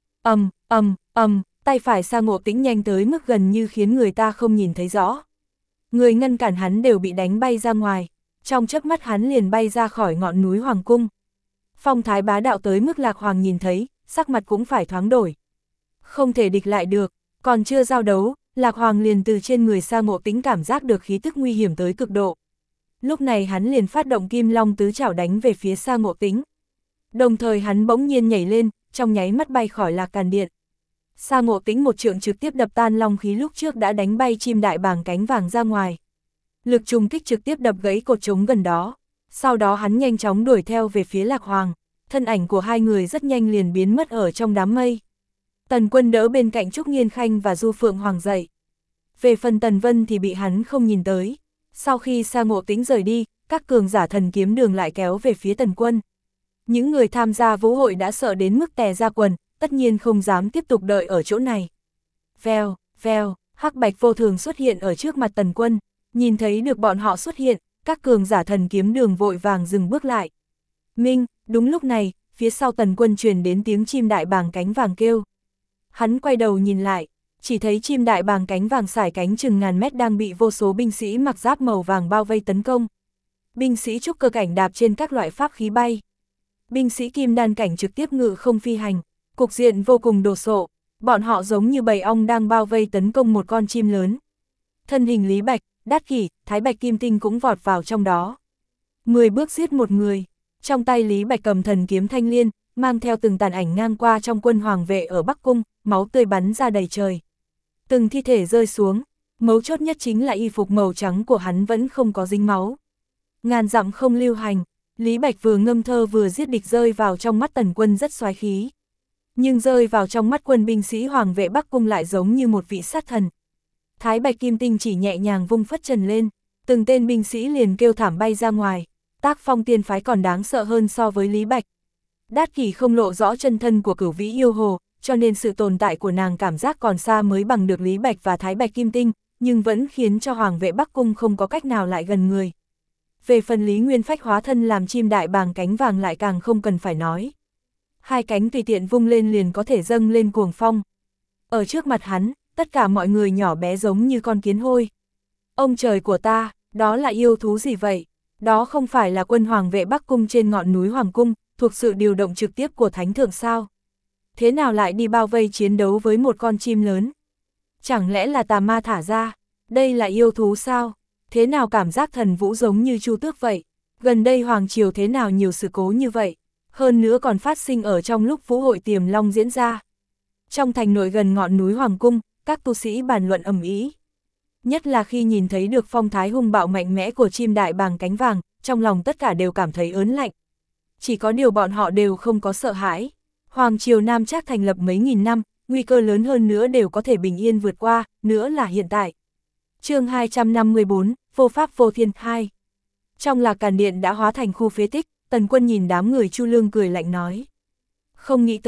Tay phải Sa Ngộ Tĩnh nhanh tới mức gần như khiến người ta không nhìn thấy rõ. Người ngăn cản hắn đều bị đánh bay ra ngoài, trong chớp mắt hắn liền bay ra khỏi ngọn núi Hoàng Cung. Phong thái bá đạo tới mức Lạc Hoàng nhìn thấy, sắc mặt cũng phải thoáng đổi. Không thể địch lại được, còn chưa giao đấu, Lạc Hoàng liền từ trên người Sa Ngộ Tĩnh cảm giác được khí tức nguy hiểm tới cực độ. Lúc này hắn liền phát động Kim Long tứ trảo đánh về phía Sa Ngộ Tĩnh. Đồng thời hắn bỗng nhiên nhảy lên, trong nháy mắt bay khỏi Lạc Càn Điện. Sa Ngộ Tĩnh một trượng trực tiếp đập tan long khí lúc trước đã đánh bay chim đại bàng cánh vàng ra ngoài. Lực trùng kích trực tiếp đập gãy cột trống gần đó. Sau đó hắn nhanh chóng đuổi theo về phía Lạc Hoàng. Thân ảnh của hai người rất nhanh liền biến mất ở trong đám mây. Tần Quân đỡ bên cạnh Trúc Nghiên Khanh và Du Phượng Hoàng dậy. Về phần Tần Vân thì bị hắn không nhìn tới. Sau khi Sa Ngộ Tĩnh rời đi, các cường giả Thần Kiếm Đường lại kéo về phía Tần Quân. Những người tham gia vũ hội đã sợ đến mức tè ra quần, tất nhiên không dám tiếp tục đợi ở chỗ này. Vèo, vèo, Hắc Bạch Vô Thường xuất hiện ở trước mặt Tần Quân, nhìn thấy được bọn họ xuất hiện, các cường giả Thần Kiếm Đường vội vàng dừng bước lại. Minh, đúng lúc này, phía sau Tần Quân truyền đến tiếng chim đại bàng cánh vàng kêu. Hắn quay đầu nhìn lại, chỉ thấy chim đại bàng cánh vàng sải cánh chừng ngàn mét đang bị vô số binh sĩ mặc giáp màu vàng bao vây tấn công. Binh sĩ trúc cơ cảnh đạp trên các loại pháp khí bay. Binh sĩ kim đan cảnh trực tiếp ngự không phi hành. Cục diện vô cùng đồ sộ, bọn họ giống như bầy ong đang bao vây tấn công một con chim lớn. Thân hình Lý Bạch, Đát Kỷ, Thái Bạch Kim Tinh cũng vọt vào trong đó. 10 bước giết một người, trong tay Lý Bạch cầm thần kiếm thanh liên, mang theo từng tàn ảnh ngang qua trong quân hoàng vệ ở Bắc Cung, máu tươi bắn ra đầy trời. Từng thi thể rơi xuống, mấu chốt nhất chính là y phục màu trắng của hắn vẫn không có dính máu. Ngàn dặm không lưu hành, Lý Bạch vừa ngâm thơ vừa giết địch rơi vào trong mắt Tần Quân rất xoái khí. Nhưng rơi vào trong mắt quân binh sĩ hoàng vệ Bắc Cung lại giống như một vị sát thần. Thái Bạch Kim Tinh chỉ nhẹ nhàng vung phất trần lên, từng tên binh sĩ liền kêu thảm bay ra ngoài. Tác Phong tiên phái còn đáng sợ hơn so với Lý Bạch. Đát Kỷ không lộ rõ chân thân của Cửu Vĩ yêu hồ, cho nên sự tồn tại của nàng cảm giác còn xa mới bằng được Lý Bạch và Thái Bạch Kim Tinh, nhưng vẫn khiến cho hoàng vệ Bắc Cung không có cách nào lại gần người. Về phần Lý Nguyên Phách hóa thân làm chim đại bàng cánh vàng lại càng không cần phải nói. Hai cánh tùy tiện vung lên liền có thể dâng lên cuồng phong. Ở trước mặt hắn, tất cả mọi người nhỏ bé giống như con kiến hôi. Ông trời của ta, đó là yêu thú gì vậy? Đó không phải là quân hoàng vệ Bắc Cung trên ngọn núi Hoàng Cung, thuộc sự điều động trực tiếp của Thánh Thượng sao? Thế nào lại đi bao vây chiến đấu với một con chim lớn? Chẳng lẽ là tà ma thả ra? Đây là yêu thú sao? Thế nào cảm giác thần vũ giống như Chu Tước vậy? Gần đây Hoàng Triều thế nào nhiều sự cố như vậy? Hơn nữa còn phát sinh ở trong lúc vũ hội Tiềm Long diễn ra. Trong thành nội gần ngọn núi Hoàng Cung, các tu sĩ bàn luận ầm ĩ. Nhất là khi nhìn thấy được phong thái hung bạo mạnh mẽ của chim đại bàng cánh vàng, trong lòng tất cả đều cảm thấy ớn lạnh. Chỉ có điều bọn họ đều không có sợ hãi. Hoàng Triều Nam Trác thành lập mấy nghìn năm, nguy cơ lớn hơn nữa đều có thể bình yên vượt qua, nữa là hiện tại. Chương 254, Vô Pháp Vô Thiên 2. Trong Lạc Càn Điện đã hóa thành khu phế tích, Tần Quân nhìn đám người Chu Lương cười lạnh nói. Không nghĩ tới,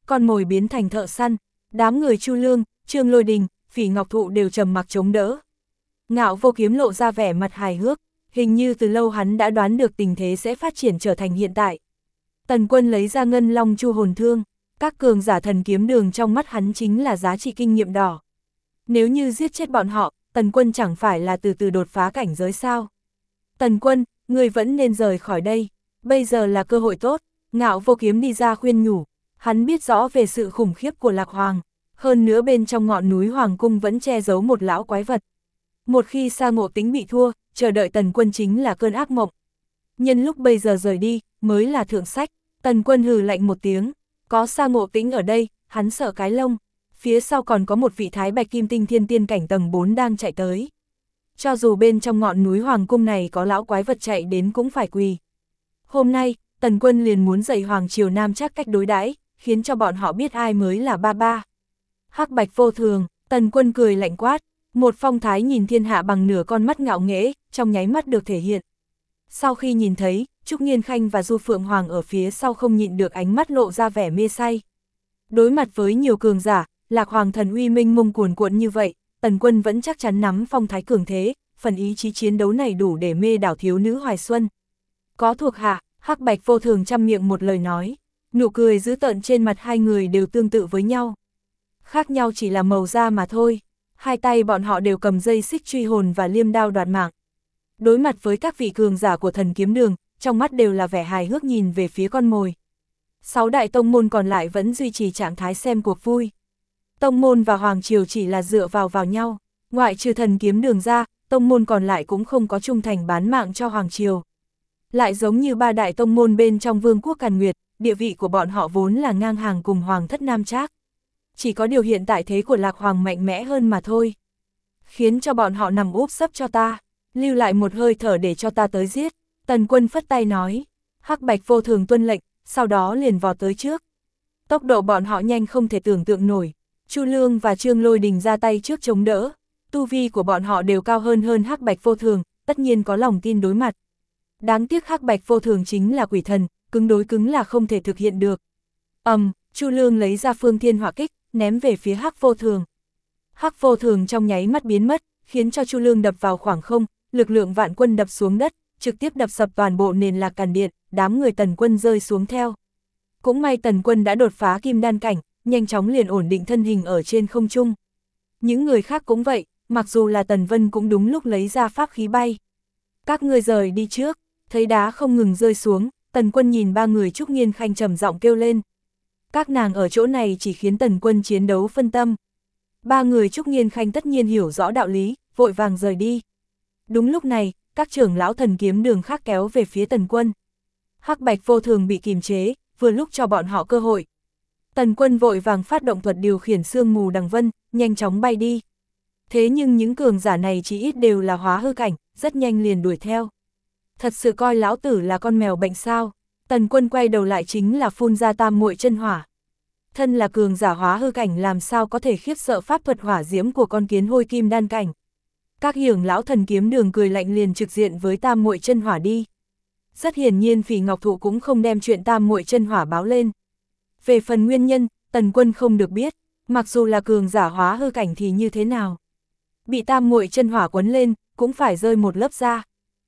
con mồi biến thành thợ săn, đám người Chu Lương, Trương Lôi Đình, Phỉ Ngọc Thụ đều trầm mặc chống đỡ. Ngạo Vô Kiếm lộ ra vẻ mặt hài hước, hình như từ lâu hắn đã đoán được tình thế sẽ phát triển trở thành hiện tại. Tần Quân lấy ra Ngân Long Chu hồn thương, các cường giả thần kiếm đường trong mắt hắn chính là giá trị kinh nghiệm đỏ. Nếu như giết chết bọn họ, Tần Quân chẳng phải là từ từ đột phá cảnh giới sao? Tần Quân, ngươi vẫn nên rời khỏi đây, bây giờ là cơ hội tốt. Ngạo Vô Kiếm đi ra khuyên nhủ, hắn biết rõ về sự khủng khiếp của Lạc Hoàng, hơn nữa bên trong ngọn núi Hoàng Cung vẫn che giấu một lão quái vật. Một khi Sa Ngộ Tĩnh bị thua, chờ đợi Tần Quân chính là cơn ác mộng. Nhân lúc bây giờ rời đi, mới là thượng sách. Tần Quân hừ lạnh một tiếng, có Sa Ngộ Tĩnh ở đây, hắn sợ cái lông. Phía sau còn có một vị Thái Bạch Kim Tinh Thiên Tiên cảnh tầng 4 đang chạy tới. Cho dù bên trong ngọn núi Hoàng Cung này có lão quái vật chạy đến cũng phải quỳ. Hôm nay, Tần Quân liền muốn dạy Hoàng Triều Nam Trác cách đối đãi, khiến cho bọn họ biết ai mới là ba ba. Hắc Bạch vô thường, Tần Quân cười lạnh quát, một phong thái nhìn thiên hạ bằng nửa con mắt ngạo nghễ, trong nháy mắt được thể hiện. Sau khi nhìn thấy, Trúc Nghiên Khanh và Du Phượng Hoàng ở phía sau không nhịn được ánh mắt lộ ra vẻ mê say. Đối mặt với nhiều cường giả, Lạc Hoàng thần uy minh mông cuồn cuộn như vậy, Tần Quân vẫn chắc chắn nắm phong thái cường thế, phần ý chí chiến đấu này đủ để mê đảo thiếu nữ Hoài Xuân. Có thuộc hạ, Hắc Bạch vô thường trăm miệng một lời nói, nụ cười dữ tợn trên mặt hai người đều tương tự với nhau. Khác nhau chỉ là màu da mà thôi, hai tay bọn họ đều cầm dây xích truy hồn và liêm đao đoạt mạng. Đối mặt với các vị cường giả của thần kiếm đường, trong mắt đều là vẻ hài hước nhìn về phía con mồi. 6 đại tông môn còn lại vẫn duy trì trạng thái xem cuộc vui. Tông môn và Hoàng Triều chỉ là dựa vào nhau, ngoại trừ thần kiếm đường ra, tông môn còn lại cũng không có trung thành bán mạng cho Hoàng Triều. Lại giống như ba đại tông môn bên trong Vương quốc Càn Nguyệt, địa vị của bọn họ vốn là ngang hàng cùng Hoàng thất Nam Trác. Chỉ có điều hiện tại thế của Lạc Hoàng mạnh mẽ hơn mà thôi. Khiến cho bọn họ nằm úp sấp cho ta, lưu lại một hơi thở để cho ta tới giết. Tần Quân phất tay nói, Hắc Bạch vô thường tuân lệnh, sau đó liền vọt tới trước. Tốc độ bọn họ nhanh không thể tưởng tượng nổi. Chu Lương và Trương Lôi Đình ra tay trước chống đỡ. Tu vi của bọn họ đều cao hơn Hắc Bạch vô thường, tất nhiên có lòng tin đối mặt. Đáng tiếc Hắc Bạch vô thường chính là quỷ thần, cứng đối cứng là không thể thực hiện được. Chu Lương lấy ra Phương Thiên Hỏa Kích, ném về phía Hắc vô thường. Hắc vô thường trong nháy mắt biến mất, khiến cho Chu Lương đập vào khoảng không, lực lượng vạn quân đập xuống đất, trực tiếp đập sập toàn bộ nền Lạc Càn Điện, đám người Tần Quân rơi xuống theo. Cũng may Tần Quân đã đột phá kim đan cảnh, nhanh chóng liền ổn định thân hình ở trên không trung. Những người khác cũng vậy, mặc dù là Tần Vân cũng đúng lúc lấy ra pháp khí bay. Các ngươi rời đi trước, thấy đá không ngừng rơi xuống, Tần Quân nhìn ba người Trúc Nghiên Khanh trầm giọng kêu lên. Các nàng ở chỗ này chỉ khiến Tần Quân chiến đấu phân tâm. Ba người Trúc Nghiên Khanh tất nhiên hiểu rõ đạo lý, vội vàng rời đi. Đúng lúc này, các trưởng lão thần kiếm đường khác kéo về phía Tần Quân. Hắc Bạch vô thường bị kìm chế, vừa lúc cho bọn họ cơ hội. Tần Quân vội vàng phát động thuật điều khiển sương mù đằng vân, nhanh chóng bay đi. Thế nhưng những cường giả này chỉ ít đều là hóa hư cảnh, rất nhanh liền đuổi theo. Thật sự coi lão tử là con mèo bệnh sao? Tần Quân quay đầu lại chính là phun ra tam muội chân hỏa. Thân là cường giả hóa hư cảnh làm sao có thể khiếp sợ pháp thuật hỏa diễm của con kiến hôi kim đan cảnh. Các trưởng lão thần kiếm đường cười lạnh liền trực diện với tam muội chân hỏa đi. Rất hiển nhiên Phỉ Ngọc Thụ cũng không đem chuyện tam muội chân hỏa báo lên. Về phần nguyên nhân, Tần Quân không được biết, mặc dù là cường giả hóa hư cảnh thì như thế nào. Bị tam muội chân hỏa quấn lên, cũng phải rơi một lớp da.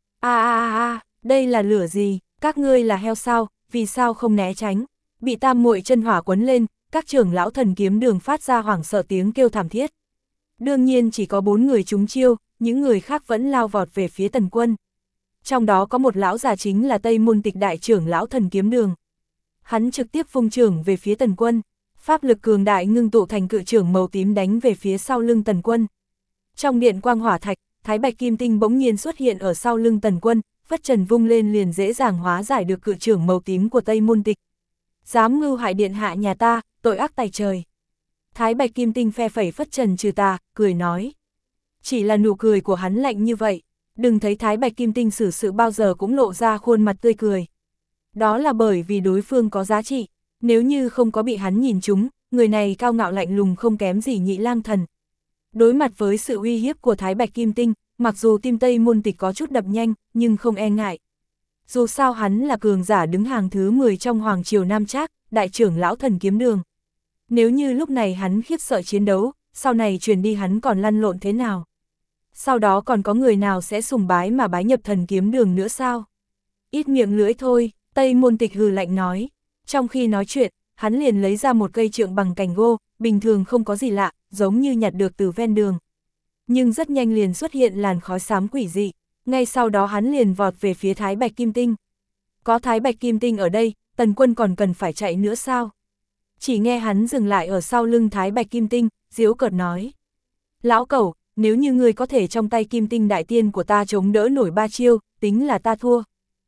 Đây là lửa gì, các ngươi là heo sao, vì sao không né tránh. Bị tam muội chân hỏa quấn lên, các trưởng lão thần kiếm đường phát ra hoảng sợ tiếng kêu thảm thiết. Đương nhiên chỉ có 4 người trúng chiêu, những người khác vẫn lao vọt về phía Tần Quân. Trong đó có một lão già chính là Tây Môn Tịch đại trưởng lão thần kiếm đường. Hắn trực tiếp vung trưởng về phía Tần Quân, pháp lực cường đại ngưng tụ thành cự trưởng màu tím đánh về phía sau lưng Tần Quân. Trong điện quang hỏa thạch, Thái Bạch Kim Tinh bỗng nhiên xuất hiện ở sau lưng Tần Quân, phất trần vung lên liền dễ dàng hóa giải được cự trưởng màu tím của Tây Môn Tịch. Dám mưu hại điện hạ nhà ta, tội ác tày trời. Thái Bạch Kim Tinh phe phẩy phất trần trừ tà, cười nói. Chỉ là nụ cười của hắn lạnh như vậy, đừng thấy Thái Bạch Kim Tinh xử sự bao giờ cũng lộ ra khuôn mặt tươi cười. Đó là bởi vì đối phương có giá trị, nếu như không có bị hắn nhìn trúng, người này cao ngạo lạnh lùng không kém gì Nhị Lang Thần. Đối mặt với sự uy hiếp của Thái Bạch Kim Tinh, mặc dù tim Tây Môn Tịch có chút đập nhanh, nhưng không e ngại. Dù sao hắn là cường giả đứng hàng thứ 10 trong Hoàng Triều Nam Trác, đại trưởng lão thần kiếm đường. Nếu như lúc này hắn khiếp sợ chiến đấu, sau này truyền đi hắn còn lăn lộn thế nào? Sau đó còn có người nào sẽ sùng bái mà bái nhập Thần Kiếm Đường nữa sao? Ít miệng lưỡi thôi, Tây Môn Tịch hừ lạnh nói. Trong khi nói chuyện, hắn liền lấy ra một cây trượng bằng cành gỗ, bình thường không có gì lạ, giống như nhặt được từ ven đường. Nhưng rất nhanh liền xuất hiện làn khói xám quỷ dị, ngay sau đó hắn liền vọt về phía Thái Bạch Kim Tinh. Có Thái Bạch Kim Tinh ở đây, Tần Quân còn cần phải chạy nữa sao? Chỉ nghe hắn dừng lại ở sau lưng Thái Bạch Kim Tinh, giễu cợt nói. Lão cẩu, nếu như ngươi có thể trong tay Kim Tinh đại tiên của ta chống đỡ nổi 3 chiêu, tính là ta thua.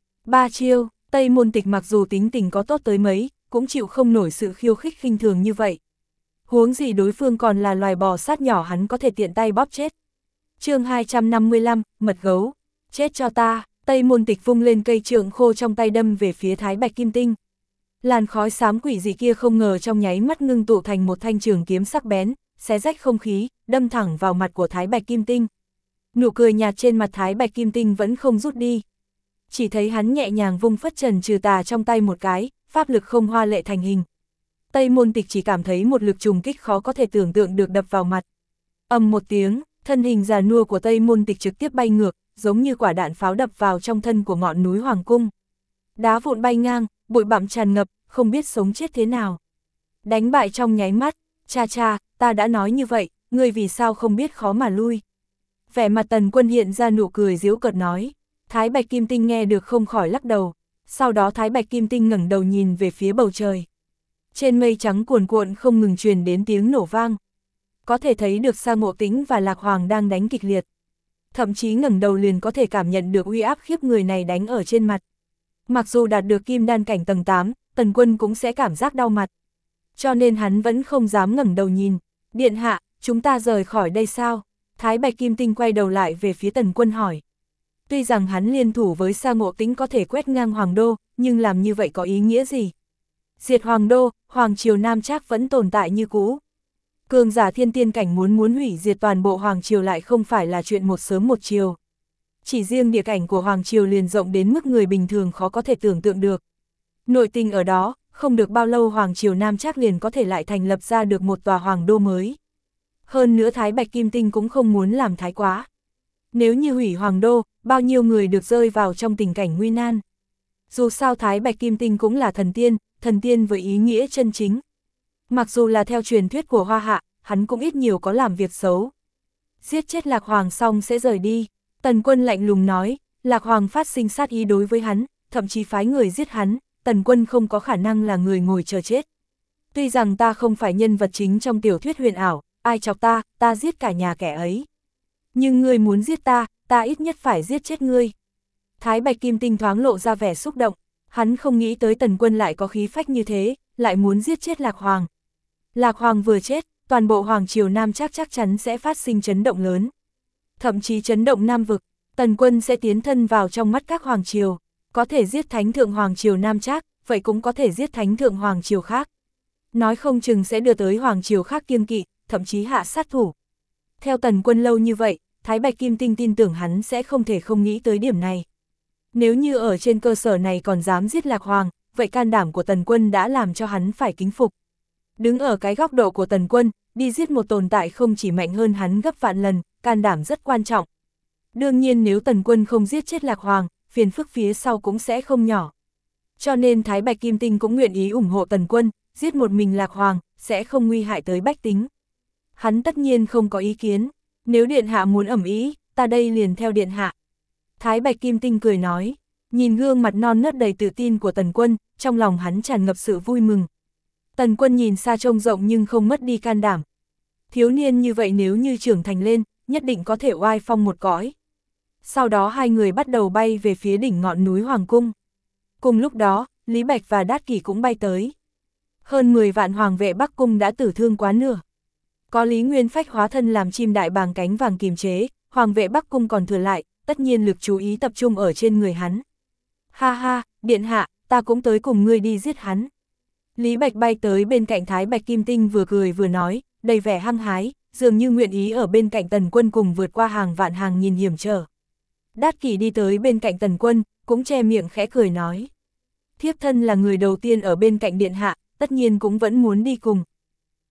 3 chiêu, Tây Môn Tịch mặc dù tính tình có tốt tới mấy, cũng chịu không nổi sự khiêu khích khinh thường như vậy. Huống gì đối phương còn là loài bò sát nhỏ hắn có thể tiện tay bóp chết. Chương 255, mật gấu. Chết cho ta, Tây Môn Tịch vung lên cây trượng khô trong tay đâm về phía Thái Bạch Kim Tinh. Làn khói xám quỷ dị kia không ngờ trong nháy mắt ngưng tụ thành một thanh trường kiếm sắc bén, xé rách không khí, đâm thẳng vào mặt của Thái Bạch Kim Tinh. Nụ cười nhạt trên mặt Thái Bạch Kim Tinh vẫn không rút đi. Chỉ thấy hắn nhẹ nhàng vung phất trần trừ tà trong tay một cái, pháp lực không hoa lệ thành hình. Tây Môn Tịch chỉ cảm thấy một lực trùng kích khó có thể tưởng tượng được đập vào mặt. Ầm một tiếng, thân hình già nua của Tây Môn Tịch trực tiếp bay ngược, giống như quả đạn pháo đập vào trong thân của ngọn núi Hoàng Cung. Đá vụn bay ngang, bụi bặm tràn ngập, không biết sống chết thế nào. Đánh bại trong nháy mắt, cha cha, ta đã nói như vậy, ngươi vì sao không biết khó mà lui. Vẻ mặt Tần Quân hiện ra nụ cười giễu cợt nói. Thái Bạch Kim Tinh nghe được không khỏi lắc đầu, sau đó Thái Bạch Kim Tinh ngẩng đầu nhìn về phía bầu trời. Trên mây trắng cuồn cuộn không ngừng truyền đến tiếng nổ vang. Có thể thấy được Sa Ngộ Tĩnh và Lạc Hoàng đang đánh kịch liệt. Thậm chí ngẩng đầu liền có thể cảm nhận được uy áp khiếp người này đánh ở trên mặt. Mặc dù đạt được kim đan cảnh tầng 8, Tần Quân cũng sẽ cảm giác đau mặt. Cho nên hắn vẫn không dám ngẩng đầu nhìn. Điện hạ, chúng ta rời khỏi đây sao? Thái Bạch Kim Tinh quay đầu lại về phía Tần Quân hỏi. Tuy rằng hắn liên thủ với Sa Ngộ Tĩnh có thể quét ngang Hoàng Đô, nhưng làm như vậy có ý nghĩa gì? Diệt Hoàng Đô, Hoàng Triều Nam Trác vẫn tồn tại như cũ. Cường giả thiên tiên cảnh muốn hủy diệt toàn bộ Hoàng Triều lại không phải là chuyện một sớm một chiều. Chỉ riêng địa cảnh của Hoàng Triều liền rộng đến mức người bình thường khó có thể tưởng tượng được. Nội tình ở đó, không được bao lâu Hoàng Triều Nam Trác liền có thể lại thành lập ra được một tòa Hoàng Đô mới. Hơn nữa Thái Bạch Kim Tinh cũng không muốn làm thái quá. Nếu như hủy Hoàng Đô, bao nhiêu người được rơi vào trong tình cảnh nguy nan. Dù sao Thái Bạch Kim Tinh cũng là thần tiên với ý nghĩa chân chính. Mặc dù là theo truyền thuyết của Hoa Hạ, hắn cũng ít nhiều có làm việc xấu. Giết chết Lạc Hoàng xong sẽ rời đi. Tần Quân lạnh lùng nói, Lạc Hoàng phát sinh sát ý đối với hắn, thậm chí phái người giết hắn, Tần Quân không có khả năng là người ngồi chờ chết. Tuy rằng ta không phải nhân vật chính trong tiểu thuyết huyền ảo, ai chọc ta giết cả nhà kẻ ấy. Nhưng ngươi muốn giết ta ít nhất phải giết chết ngươi. Thái Bạch Kim Tinh thoáng lộ ra vẻ xúc động, hắn không nghĩ tới Tần Quân lại có khí phách như thế, lại muốn giết chết Lạc Hoàng. Lạc Hoàng vừa chết, toàn bộ Hoàng Triều Nam Trác chắc chắn sẽ phát sinh chấn động lớn. Thậm chí chấn động Nam Vực, Tần Quân sẽ tiến thân vào trong mắt các Hoàng Triều, có thể giết Thánh Thượng Hoàng Triều Nam Trác, vậy cũng có thể giết Thánh Thượng Hoàng Triều khác. Nói không chừng sẽ đưa tới Hoàng Triều khác kiêng kỵ, thậm chí hạ sát thủ. Theo Tần Quân lâu như vậy, Thái Bạch Kim Tinh tin tưởng hắn sẽ không thể không nghĩ tới điểm này. Nếu như ở trên cơ sở này còn dám giết Lạc Hoàng, vậy can đảm của Tần Quân đã làm cho hắn phải kính phục. Đứng ở cái góc độ của Tần Quân, đi giết một tồn tại không chỉ mạnh hơn hắn gấp vạn lần, can đảm rất quan trọng. Đương nhiên nếu Tần Quân không giết chết Lạc Hoàng, phiền phức phía sau cũng sẽ không nhỏ. Cho nên Thái Bạch Kim Tinh cũng nguyện ý ủng hộ Tần Quân, giết một mình Lạc Hoàng, sẽ không nguy hại tới bách tính. Hắn tất nhiên không có ý kiến, nếu Điện Hạ muốn ẩm ý, ta đây liền theo Điện Hạ. Thái Bạch Kim Tinh cười nói, nhìn gương mặt non nớt đầy tự tin của Tần Quân, trong lòng hắn tràn ngập sự vui mừng. Tần Quân nhìn xa trông rộng nhưng không mất đi can đảm. Thiếu niên như vậy nếu như trưởng thành lên, nhất định có thể oai phong một cõi. Sau đó hai người bắt đầu bay về phía đỉnh ngọn núi Hoàng Cung. Cùng lúc đó, Lý Bạch và Đát Kỷ cũng bay tới. Hơn 10 vạn hoàng vệ Bắc Cung đã tử thương quá nửa. Có Lý Nguyên Phách hóa thân làm chim đại bàng cánh vàng kiềm chế, hoàng vệ Bắc Cung còn thừa lại, tất nhiên lực chú ý tập trung ở trên người hắn. Ha ha, Điện Hạ, ta cũng tới cùng ngươi đi giết hắn. Lý Bạch bay tới bên cạnh Thái Bạch Kim Tinh vừa cười vừa nói, đầy vẻ hăng hái, dường như nguyện ý ở bên cạnh Tần Quân cùng vượt qua hàng vạn hàng nghìn hiểm trở. Đát Kỷ đi tới bên cạnh Tần Quân, cũng che miệng khẽ cười nói. Thiếp thân là người đầu tiên ở bên cạnh Điện Hạ, tất nhiên cũng vẫn muốn đi cùng.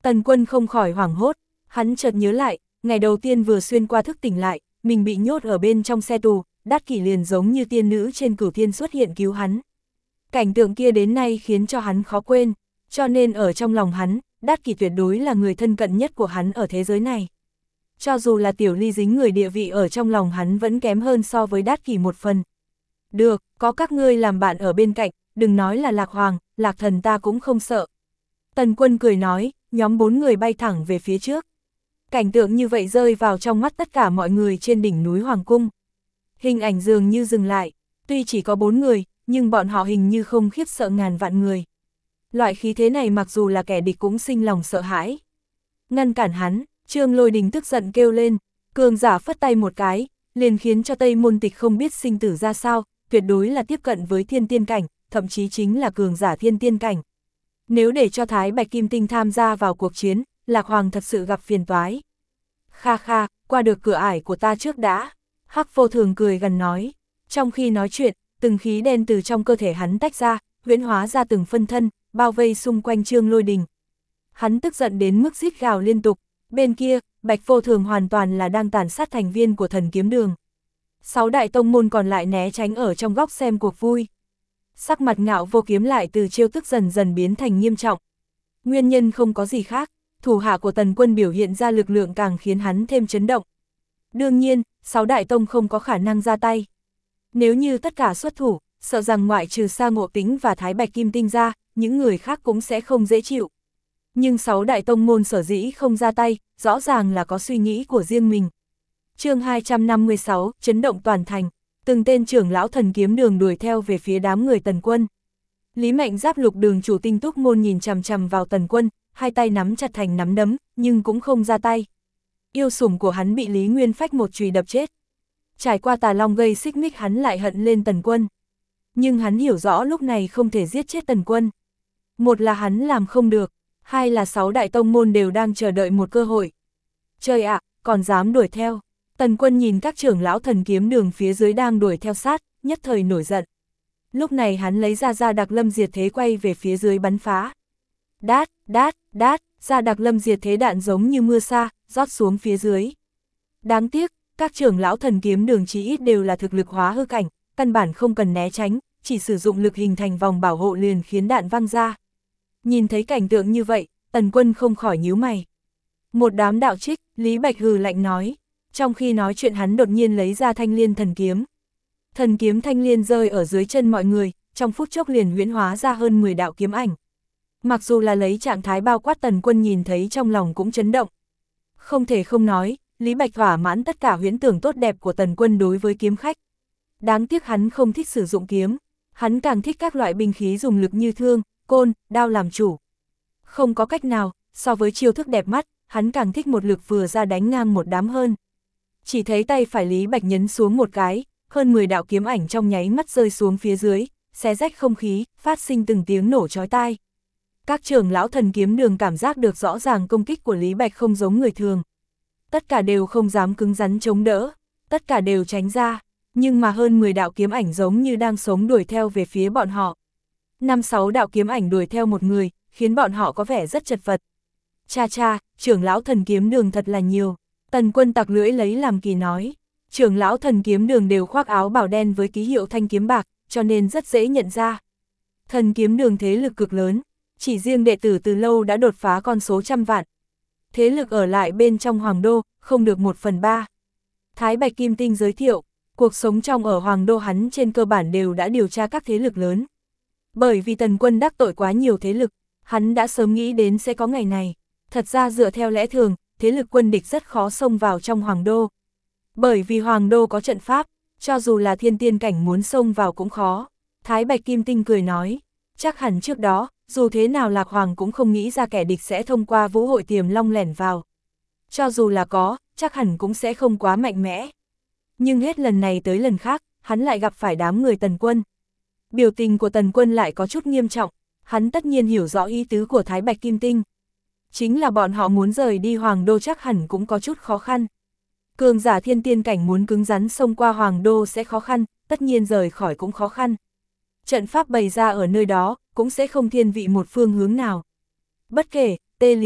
Tần Quân không khỏi hoảng hốt, hắn chợt nhớ lại, ngày đầu tiên vừa xuyên qua thức tỉnh lại, mình bị nhốt ở bên trong xe tù, Đát Kỷ liền giống như tiên nữ trên cửu thiên xuất hiện cứu hắn. Cảnh tượng kia đến nay khiến cho hắn khó quên, cho nên ở trong lòng hắn, Đát Kỷ tuyệt đối là người thân cận nhất của hắn ở thế giới này. Cho dù là Tiểu Ly dính người địa vị ở trong lòng hắn vẫn kém hơn so với Đát Kỷ một phần. Được, có các ngươi làm bạn ở bên cạnh, đừng nói là Lạc Hoàng, Lạc Thần ta cũng không sợ. Tần Quân cười nói, nhóm 4 người bay thẳng về phía trước. Cảnh tượng như vậy rơi vào trong mắt tất cả mọi người trên đỉnh núi Hoàng Cung. Hình ảnh dường như dừng lại, tuy chỉ có 4 người, nhưng bọn họ hình như không khiếp sợ ngàn vạn người. Loại khí thế này mặc dù là kẻ địch cũng sinh lòng sợ hãi. Ngăn cản hắn, Trương Lôi Đình tức giận kêu lên, cường giả phất tay một cái, liền khiến cho Tây Môn Tịch không biết sinh tử ra sao, tuyệt đối là tiếp cận với thiên tiên cảnh, thậm chí chính là cường giả thiên tiên cảnh. Nếu để cho Thái Bạch Kim Tinh tham gia vào cuộc chiến, Lạc Hoàng thật sự gặp phiền toái. Kha kha, qua được cửa ải của ta trước đã. Hắc Vô Thường cười gần nói. Trong khi nói chuyện, từng khí đen từ trong cơ thể hắn tách ra, huyễn hóa ra từng phân thân, bao vây xung quanh Trương Lôi Đình. Hắn tức giận đến mức rít gào liên tục. Bên kia, Bạch Vô Thường hoàn toàn là đang tàn sát thành viên của Thần Kiếm Đường. 6 đại tông môn còn lại né tránh ở trong góc xem cuộc vui. Sắc mặt Ngạo Vô Kiếm lại từ trêu tức dần dần biến thành nghiêm trọng. Nguyên nhân không có gì khác, thủ hạ của Tần Quân biểu hiện ra lực lượng càng khiến hắn thêm chấn động. Đương nhiên, 6 đại tông không có khả năng ra tay. Nếu như tất cả xuất thủ, sợ rằng ngoại trừ Sa Ngộ Tĩnh và Thái Bạch Kim Tinh ra, những người khác cũng sẽ không dễ chịu. Nhưng 6 đại tông môn sở dĩ không ra tay, rõ ràng là có suy nghĩ của riêng mình. Chương 256, chấn động toàn thành, từng tên trưởng lão Thần Kiếm Đường đuổi theo về phía đám người Tần Quân. Lý Mạnh Giáp Lục Đường chủ Tinh Túc Môn nhìn chằm chằm vào Tần Quân, hai tay nắm chặt thành nắm đấm, nhưng cũng không ra tay. Yêu sủng của hắn bị Lý Nguyên Phách một chùy đập chết. Trải qua Tà Long gây xích mích hắn lại hận lên Tần Quân. Nhưng hắn hiểu rõ lúc này không thể giết chết Tần Quân. Một là hắn làm không được, hai là 6 đại tông môn đều đang chờ đợi một cơ hội. Trời ạ, còn dám đuổi theo. Tần Quân nhìn các trưởng lão Thần Kiếm Đường phía dưới đang đuổi theo sát, nhất thời nổi giận. Lúc này hắn lấy ra Gia Đặc Lâm Diệt Thế quay về phía dưới bắn phá. Đát, đát, đát, Gia Đặc Lâm Diệt Thế đạn giống như mưa sa, rót xuống phía dưới. Đáng tiếc, các trưởng lão Thần Kiếm Đường chí ít đều là thực lực hóa hư cảnh, căn bản không cần né tránh, chỉ sử dụng lực hình thành vòng bảo hộ liền khiến đạn văng ra. Nhìn thấy cảnh tượng như vậy, Tần Quân không khỏi nhíu mày. Một đám đạo trích, Lý Bạch hừ lạnh nói. Trong khi nói chuyện hắn đột nhiên lấy ra Thanh Liên thần kiếm. Thần kiếm Thanh Liên rơi ở dưới chân mọi người, trong phút chốc liền huyễn hóa ra hơn 10 đạo kiếm ảnh. Mặc dù là lấy trạng thái bao quát, Tần Quân nhìn thấy trong lòng cũng chấn động. Không thể không nói, Lý Bạch thỏa mãn tất cả huyễn tưởng tốt đẹp của Tần Quân đối với kiếm khách. Đáng tiếc hắn không thích sử dụng kiếm, hắn càng thích các loại binh khí dùng lực như thương, côn, đao làm chủ. Không có cách nào, so với chiêu thức đẹp mắt, hắn càng thích một lực vừa ra đánh ngang một đám hơn. Chỉ thấy tay phải Lý Bạch nhấn xuống một cái, hơn 10 đạo kiếm ảnh trong nháy mắt rơi xuống phía dưới, xé rách không khí, phát sinh từng tiếng nổ chói tai. Các trưởng lão Thần Kiếm Đường cảm giác được rõ ràng công kích của Lý Bạch không giống người thường. Tất cả đều không dám cứng rắn chống đỡ, tất cả đều tránh ra, nhưng mà hơn 10 đạo kiếm ảnh giống như đang sống đuổi theo về phía bọn họ. 5-6 đạo kiếm ảnh đuổi theo một người, khiến bọn họ có vẻ rất chật vật. Cha cha, trưởng lão Thần Kiếm Đường thật là nhiều. Tần Quân tặc lưỡi lấy làm kỳ nói. Trưởng lão Thần Kiếm Đường đều khoác áo bào đen với ký hiệu thanh kiếm bạc, cho nên rất dễ nhận ra. Thần Kiếm Đường thế lực cực lớn, chỉ riêng đệ tử từ lâu đã đột phá con số trăm vạn. Thế lực ở lại bên trong Hoàng Đô, không được 1/3. Thái Bạch Kim Tinh giới thiệu, cuộc sống trong ở Hoàng Đô hắn trên cơ bản đều đã điều tra các thế lực lớn. Bởi vì Tần Quân đắc tội quá nhiều thế lực, hắn đã sớm nghĩ đến sẽ có ngày này. Thật ra dựa theo lẽ thường, thế lực quân địch rất khó xông vào trong Hoàng Đô. Bởi vì Hoàng Đô có trận pháp, cho dù là thiên tiên cảnh muốn xông vào cũng khó. Thái Bạch Kim Tinh cười nói, chắc hẳn trước đó, dù thế nào Lạc Hoàng cũng không nghĩ ra kẻ địch sẽ thông qua Vũ Hội Tiềm Long lẻn vào. Cho dù là có, chắc hẳn cũng sẽ không quá mạnh mẽ. Nhưng hết lần này tới lần khác, hắn lại gặp phải đám người Tần Quân. Biểu tình của Tần Quân lại có chút nghiêm trọng, hắn tất nhiên hiểu rõ ý tứ của Thái Bạch Kim Tinh. Chính là bọn họ muốn rời đi Hoàng Đô chắc hẳn cũng có chút khó khăn. Cường giả thiên tiên cảnh muốn cứng rắn xông qua Hoàng Đô sẽ khó khăn, tất nhiên rời khỏi cũng khó khăn. Trận pháp bày ra ở nơi đó, cũng sẽ không thiên vị một phương hướng nào. Bất kể, tê liệt,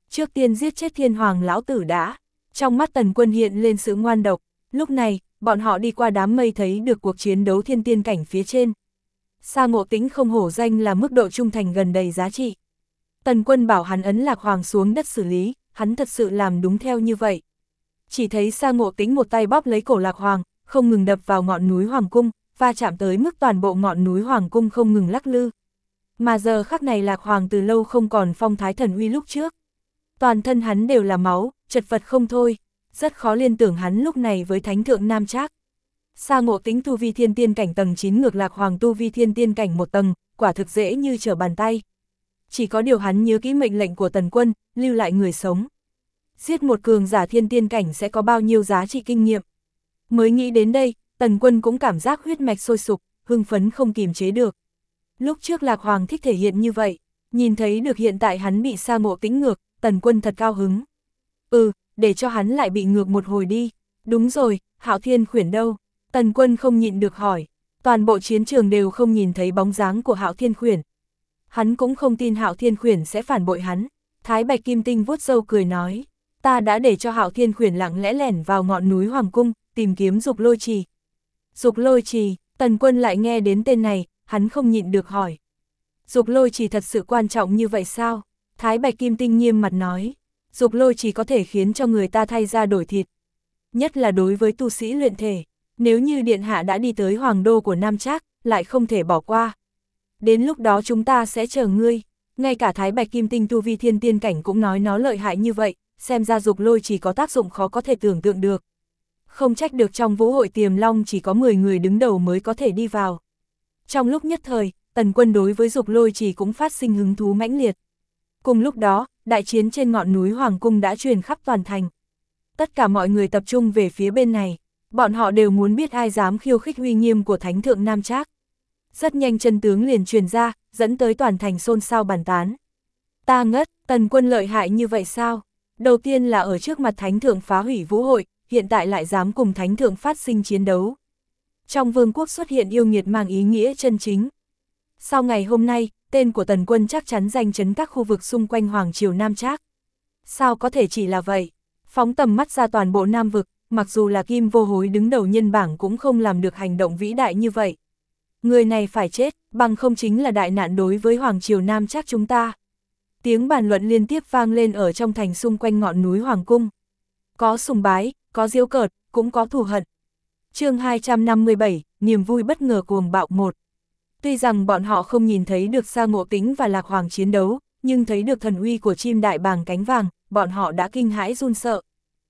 trước tiên giết chết Thiên Hoàng lão tử đã. Trong mắt Tần Quân hiện lên sự ngoan độc, lúc này, bọn họ đi qua đám mây thấy được cuộc chiến đấu thiên tiên cảnh phía trên. Sa Ngộ Tĩnh không hổ danh là mức độ trung thành gần đầy giá trị. Tần Quân bảo hắn ấn Lạc Hoàng xuống đất xử lý, hắn thật sự làm đúng theo như vậy. Chỉ thấy Sa Ngộ Tĩnh một tay bóp lấy cổ Lạc Hoàng, không ngừng đập vào ngọn núi Hoàng Cung, va chạm tới mức toàn bộ ngọn núi Hoàng Cung không ngừng lắc lư. Mà giờ khắc này Lạc Hoàng từ lâu không còn phong thái thần uy lúc trước. Toàn thân hắn đều là máu, chật vật không thôi, rất khó liên tưởng hắn lúc này với thánh thượng Nam Trác. Sa Ngộ Tĩnh tu vi thiên tiên cảnh tầng 9 ngược Lạc Hoàng tu vi thiên tiên cảnh một tầng, quả thực dễ như trở bàn tay. Chỉ có điều hắn nhớ kỹ mệnh lệnh của Tần Quân, lưu lại người sống. Giết một cường giả thiên tiên cảnh sẽ có bao nhiêu giá trị kinh nghiệm. Mới nghĩ đến đây, Tần Quân cũng cảm giác huyết mạch sôi sục, hưng phấn không kìm chế được. Lúc trước Lạc Hoàng thích thể hiện như vậy, nhìn thấy được hiện tại hắn bị Sa Ngộ Tĩnh ngược, Tần Quân thật cao hứng. Để cho hắn lại bị ngược một hồi đi. Đúng rồi, Hạo Thiên Khuyển đâu? Tần Quân không nhịn được hỏi. Toàn bộ chiến trường đều không nhìn thấy bóng dáng của Hạo Thiên Khuyển. Hắn cũng không tin Hạo Thiên Khuyển sẽ phản bội hắn. Thái Bạch Kim Tinh vuốt râu cười nói, ta đã để cho Hạo Thiên Khuyển lặng lẽ lẻn vào ngọn núi Hoàng Cung, tìm kiếm Dục Lôi Trì. Dục Lôi Trì, Tần Quân lại nghe đến tên này, hắn không nhịn được hỏi. Dục Lôi Trì thật sự quan trọng như vậy sao? Thái Bạch Kim Tinh nghiêm mặt nói, Dục Lôi Trì có thể khiến cho người ta thay da đổi thịt. Nhất là đối với tu sĩ luyện thể, nếu như Điện Hạ đã đi tới Hoàng Đô của Nam Trác, lại không thể bỏ qua. Đến lúc đó chúng ta sẽ chờ ngươi. Ngay cả Thái Bạch Kim Tinh tu vi thiên tiên cảnh cũng nói nó lợi hại như vậy, xem ra Dục Lôi Trì có tác dụng khó có thể tưởng tượng được. Không trách được trong vũ hội Tiềm Long chỉ có 10 người đứng đầu mới có thể đi vào. Trong lúc nhất thời, Tần Quân đối với Dục Lôi Trì cũng phát sinh hứng thú mãnh liệt. Cùng lúc đó, đại chiến trên ngọn núi Hoàng Cung đã truyền khắp toàn thành. Tất cả mọi người tập trung về phía bên này, bọn họ đều muốn biết ai dám khiêu khích uy nghiêm của Thánh thượng Nam Trác. Rất nhanh chân tướng liền truyền ra, dẫn tới toàn thành xôn xao bàn tán. Ta ngất, Tần Quân lợi hại như vậy sao? Đầu tiên là ở trước mặt Thánh thượng phá hủy vũ hội, hiện tại lại dám cùng Thánh thượng phát sinh chiến đấu. Trong vương quốc xuất hiện yêu nghiệt mang ý nghĩa chân chính. Sau ngày hôm nay, tên của Tần Quân chắc chắn danh chấn các khu vực xung quanh Hoàng triều Nam Trác. Sao có thể chỉ là vậy? Phóng tầm mắt ra toàn bộ Nam vực, mặc dù là Kim Vô Hối đứng đầu nhân bảng cũng không làm được hành động vĩ đại như vậy. Người này phải chết, bằng không chính là đại nạn đối với Hoàng triều Nam Trác chúng ta. Tiếng bàn luận liên tiếp vang lên ở trong thành xung quanh ngọn núi Hoàng Cung. Có sùng bái, có giễu cợt, cũng có thù hận. Chương 257, niềm vui bất ngờ cuồng bạo 1. Tuy rằng bọn họ không nhìn thấy được Sa Ngộ Tĩnh và Lạc Hoàng chiến đấu, nhưng thấy được thần uy của chim đại bàng cánh vàng, bọn họ đã kinh hãi run sợ.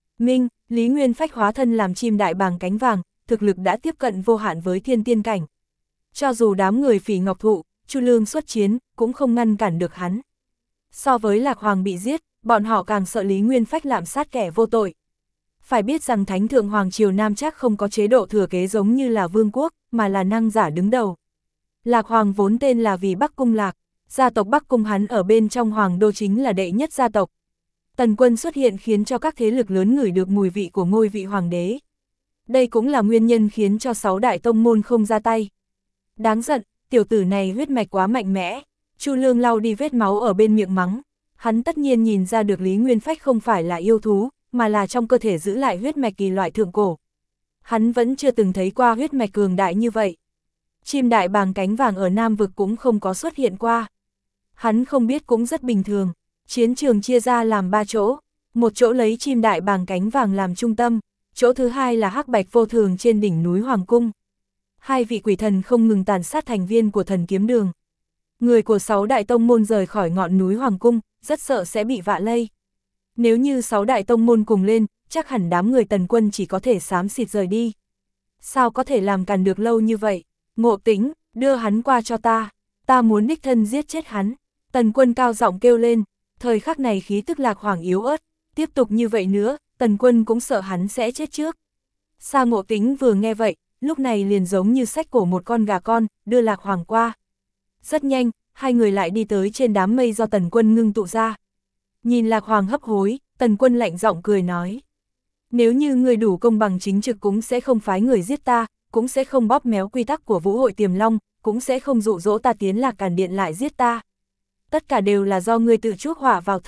Lý Nguyên Phách hóa thân làm chim đại bàng cánh vàng, thực lực đã tiếp cận vô hạn với thiên tiên cảnh. Cho dù đám người Phỉ Ngọc Thụ, Chu Lương xuất chiến, cũng không ngăn cản được hắn. So với Lạc Hoàng bị giết, bọn họ càng sợ Lý Nguyên Phách lạm sát kẻ vô tội. Phải biết rằng Thánh thượng Hoàng triều Nam Trác không có chế độ thừa kế giống như là vương quốc, mà là năng giả đứng đầu. Lạc Hoàng vốn tên là vì Bắc Cung Lạc, gia tộc Bắc Cung hắn ở bên trong Hoàng đô chính là đệ nhất gia tộc. Tần Quân xuất hiện khiến cho các thế lực lớn ngửi được mùi vị của ngôi vị hoàng đế. Đây cũng là nguyên nhân khiến cho 6 đại tông môn không ra tay. Đáng giận, tiểu tử này huyết mạch quá mạnh mẽ. Chu Lương lau đi vết máu ở bên miệng mắng. Hắn tất nhiên nhìn ra được Lý Nguyên Phách không phải là yêu thú, mà là trong cơ thể giữ lại huyết mạch kỳ loại thượng cổ. Hắn vẫn chưa từng thấy qua huyết mạch cường đại như vậy. Chim đại bàng cánh vàng ở Nam vực cũng không có xuất hiện qua. Hắn không biết cũng rất bình thường. Chiến trường chia ra làm 3 chỗ. Một chỗ lấy chim đại bàng cánh vàng làm trung tâm. Chỗ thứ hai là hắc bạch vô thường trên đỉnh núi Hoàng Cung. 2 vị quỷ thần không ngừng tàn sát thành viên của thần kiếm đường. Người của 6 đại tông môn rời khỏi ngọn núi Hoàng Cung, rất sợ sẽ bị vạ lây. Nếu như 6 đại tông môn cùng lên, chắc hẳn đám người Tần Quân chỉ có thể xám xịt rời đi. Sao có thể làm càn được lâu như vậy? Ngộ Tĩnh, đưa hắn qua cho ta muốn đích thân giết chết hắn. Tần Quân cao giọng kêu lên, thời khắc này khí tức Lạc Hoàng yếu ớt, tiếp tục như vậy nữa, Tần Quân cũng sợ hắn sẽ chết trước. Sa Ngộ Tĩnh vừa nghe vậy, lúc này liền giống như xách cổ một con gà con, đưa Lạc Hoàng qua. Rất nhanh, 2 người lại đi tới trên đám mây do Tần Quân ngưng tụ ra. Nhìn Lạc Hoàng hấp hối, Tần Quân lạnh giọng cười nói. Nếu như người đủ công bằng chính trực cũng sẽ không phái người giết ta, cũng sẽ không bóp méo quy tắc của vũ hội Tiềm Long, cũng sẽ không dụ dỗ ta tiến Lạc Càn Điện lại giết ta. Tất cả đều là do ngươi tự chuốc họa vào thân.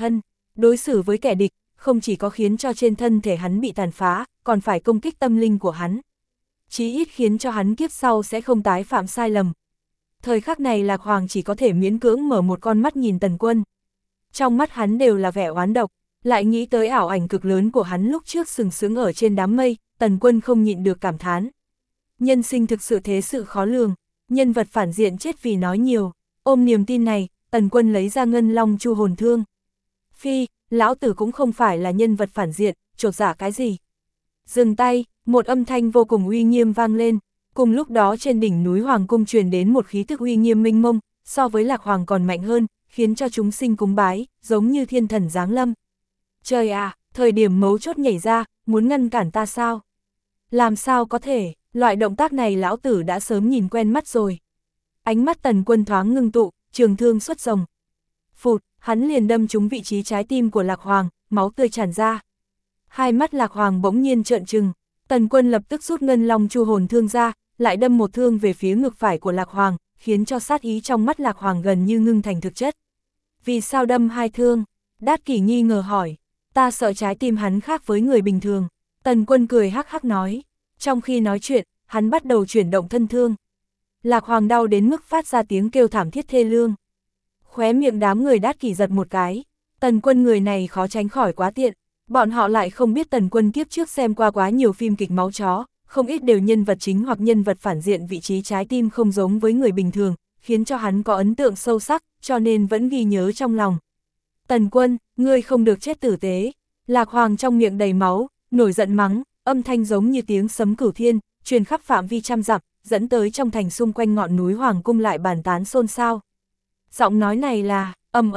Đối xử với kẻ địch, không chỉ có khiến cho trên thân thể hắn bị tàn phá, còn phải công kích tâm linh của hắn. Chí ít khiến cho hắn kiếp sau sẽ không tái phạm sai lầm. Thời khắc này Lạc Hoàng chỉ có thể miễn cưỡng mở một con mắt nhìn Tần Quân. Trong mắt hắn đều là vẻ oán độc, lại nghĩ tới ảo ảnh cực lớn của hắn lúc trước sừng sững ở trên đám mây, Tần Quân không nhịn được cảm thán. Nhân sinh thực sự thế sự khó lường, nhân vật phản diện chết vì nói nhiều. Ôm niềm tin này, Tần Quân lấy ra Ngân Long Chu hồn thương. Phi, lão tử cũng không phải là nhân vật phản diện, chột dạ cái gì. Dừng tay, một âm thanh vô cùng uy nghiêm vang lên, cùng lúc đó trên đỉnh núi Hoàng Cung truyền đến một khí tức uy nghiêm mênh mông, so với Lạc Hoàng còn mạnh hơn, khiến cho chúng sinh cúng bái, giống như thiên thần giáng lâm. Trời à, thời điểm mấu chốt nhảy ra, muốn ngăn cản ta sao? Làm sao có thể, loại động tác này lão tử đã sớm nhìn quen mắt rồi. Ánh mắt Tần Quân thoáng ngưng tụ, trường thương xuất rồng. Phụt, hắn liền đâm trúng vị trí trái tim của Lạc Hoàng, máu tươi tràn ra. Hai mắt Lạc Hoàng bỗng nhiên trợn trừng, Tần Quân lập tức rút Ngân Long Chu hồn thương ra, lại đâm một thương về phía ngực phải của Lạc Hoàng, khiến cho sát ý trong mắt Lạc Hoàng gần như ngưng thành thực chất. Vì sao đâm hai thương? Đát Kỷ nghi ngờ hỏi. Ta sợ trái tim hắn khác với người bình thường. Tần Quân cười hắc hắc nói. Trong khi nói chuyện, hắn bắt đầu chuyển động thân thương. Lạc Hoàng đau đến mức phát ra tiếng kêu thảm thiết thê lương. Khóe miệng đám người Đát Kỷ giật một cái. Tần Quân người này khó tránh khỏi quá tiện. Bọn họ lại không biết Tần Quân kiếp trước xem qua quá nhiều phim kịch máu chó, không ít đều nhân vật chính hoặc nhân vật phản diện vị trí trái tim không giống với người bình thường, khiến cho hắn có ấn tượng sâu sắc, cho nên vẫn ghi nhớ trong lòng. Tần Quân, ngươi không được chết tử tế. Lạc Hoàng trong miệng đầy máu, nổi giận mắng, âm thanh giống như tiếng sấm cửu thiên, truyền khắp phạm vi trăm dặm, dẫn tới trong thành xung quanh ngọn núi Hoàng Cung lại bàn tán xôn xao. Giọng nói này là,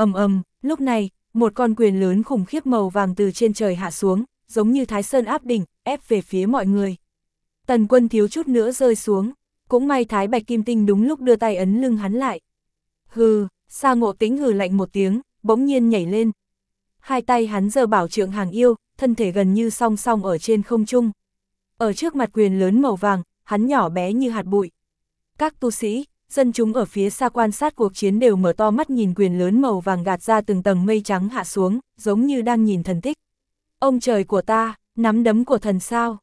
lúc này, một con quyền lớn khủng khiếp màu vàng từ trên trời hạ xuống, giống như Thái Sơn áp đỉnh, ép về phía mọi người. Tần Quân thiếu chút nữa rơi xuống, cũng may Thái Bạch Kim Tinh đúng lúc đưa tay ấn lưng hắn lại. Hừ, Sa Ngộ Tĩnh hừ lạnh một tiếng, bỗng nhiên nhảy lên. Hai tay hắn giơ bảo trượng hàng yêu, thân thể gần như song song ở trên không trung. Ở trước mặt quyền lớn màu vàng, hắn nhỏ bé như hạt bụi. Các tu sĩ, dân chúng ở phía xa quan sát cuộc chiến đều mở to mắt nhìn quyền lớn màu vàng gạt ra từng tầng mây trắng hạ xuống, giống như đang nhìn thần tích. Ông trời của ta, nắm đấm của thần sao?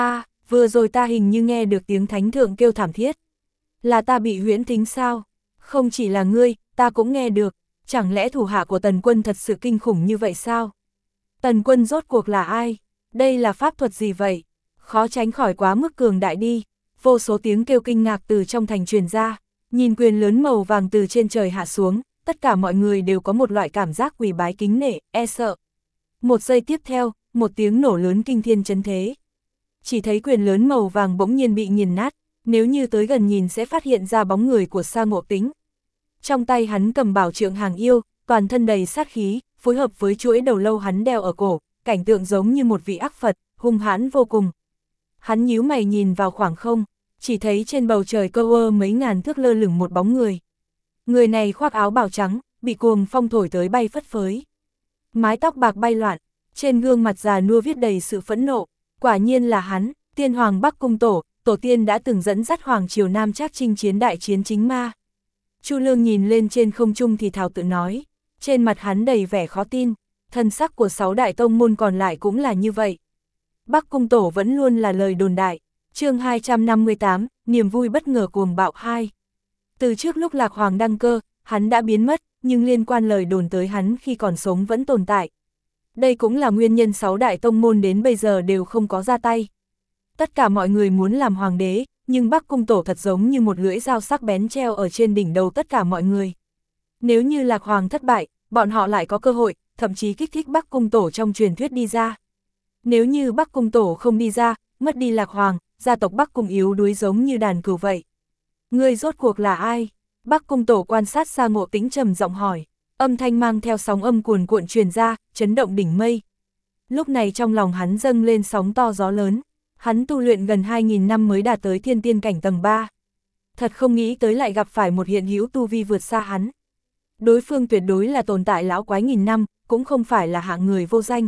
Vừa rồi ta hình như nghe được tiếng thánh thượng kêu thảm thiết. Là ta bị huyễn thính sao? Không chỉ là ngươi, ta cũng nghe được. Chẳng lẽ thủ hạ của Tần Quân thật sự kinh khủng như vậy sao? Tần Quân rốt cuộc là ai? Đây là pháp thuật gì vậy? Khó tránh khỏi quá mức cường đại đi. Vô số tiếng kêu kinh ngạc từ trong thành truyền ra. Nhìn quyền lớn màu vàng từ trên trời hạ xuống, tất cả mọi người đều có một loại cảm giác quỳ bái kính nể, e sợ. Một giây tiếp theo, một tiếng nổ lớn kinh thiên chấn thế. Chỉ thấy quyền lớn màu vàng bỗng nhiên bị nghiền nát, nếu như tới gần nhìn sẽ phát hiện ra bóng người của Sa Ngộ Tĩnh. Trong tay hắn cầm bảo trượng hàng yêu, toàn thân đầy sát khí, phối hợp với chuỗi đầu lâu hắn đeo ở cổ, cảnh tượng giống như một vị ác Phật, hung hãn vô cùng. Hắn nhíu mày nhìn vào khoảng không, chỉ thấy trên bầu trời cơ ơ mấy ngàn thước lơ lửng một bóng người. Người này khoác áo bào trắng, bị cuồng phong thổi tới bay phất phới. Mái tóc bạc bay loạn, trên gương mặt già nua viết đầy sự phẫn nộ, quả nhiên là hắn, Tiên Hoàng Bắc Cung tổ tiên đã từng dẫn dắt Hoàng Triều Nam Trác chinh chiến đại chiến chính ma. Chu Lương nhìn lên trên không trung thì thào tự nói, trên mặt hắn đầy vẻ khó tin, thân sắc của 6 đại tông môn còn lại cũng là như vậy. Bắc Cung Tổ vẫn luôn là lời đồn đại. Chương 258, niềm vui bất ngờ cuồng bạo 2. Từ trước lúc Lạc Hoàng đăng cơ, hắn đã biến mất, nhưng liên quan lời đồn tới hắn khi còn sống vẫn tồn tại. Đây cũng là nguyên nhân 6 đại tông môn đến bây giờ đều không có ra tay. Tất cả mọi người muốn làm hoàng đế, nhưng Bắc Cung Tổ thật giống như một lưỡi dao sắc bén treo ở trên đỉnh đầu tất cả mọi người. Nếu như Lạc Hoàng thất bại, bọn họ lại có cơ hội, thậm chí kích thích Bắc Cung Tổ trong truyền thuyết đi ra. Nếu như Bắc Cung Tổ không đi ra, mất đi Lạc Hoàng, gia tộc Bắc Cung yếu đuối giống như đàn cừu vậy. Ngươi rốt cuộc là ai? Bắc Cung Tổ quan sát Sa Ngộ Tĩnh trầm giọng hỏi, âm thanh mang theo sóng âm cuồn cuộn truyền ra, chấn động đỉnh mây. Lúc này trong lòng hắn dâng lên sóng to gió lớn, hắn tu luyện gần 2.000 năm mới đạt tới thiên tiên cảnh tầng 3. Thật không nghĩ tới lại gặp phải một hiện hữu tu vi vượt xa hắn. Đối phương tuyệt đối là tồn tại lão quái nghìn năm, cũng không phải là hạng người vô danh.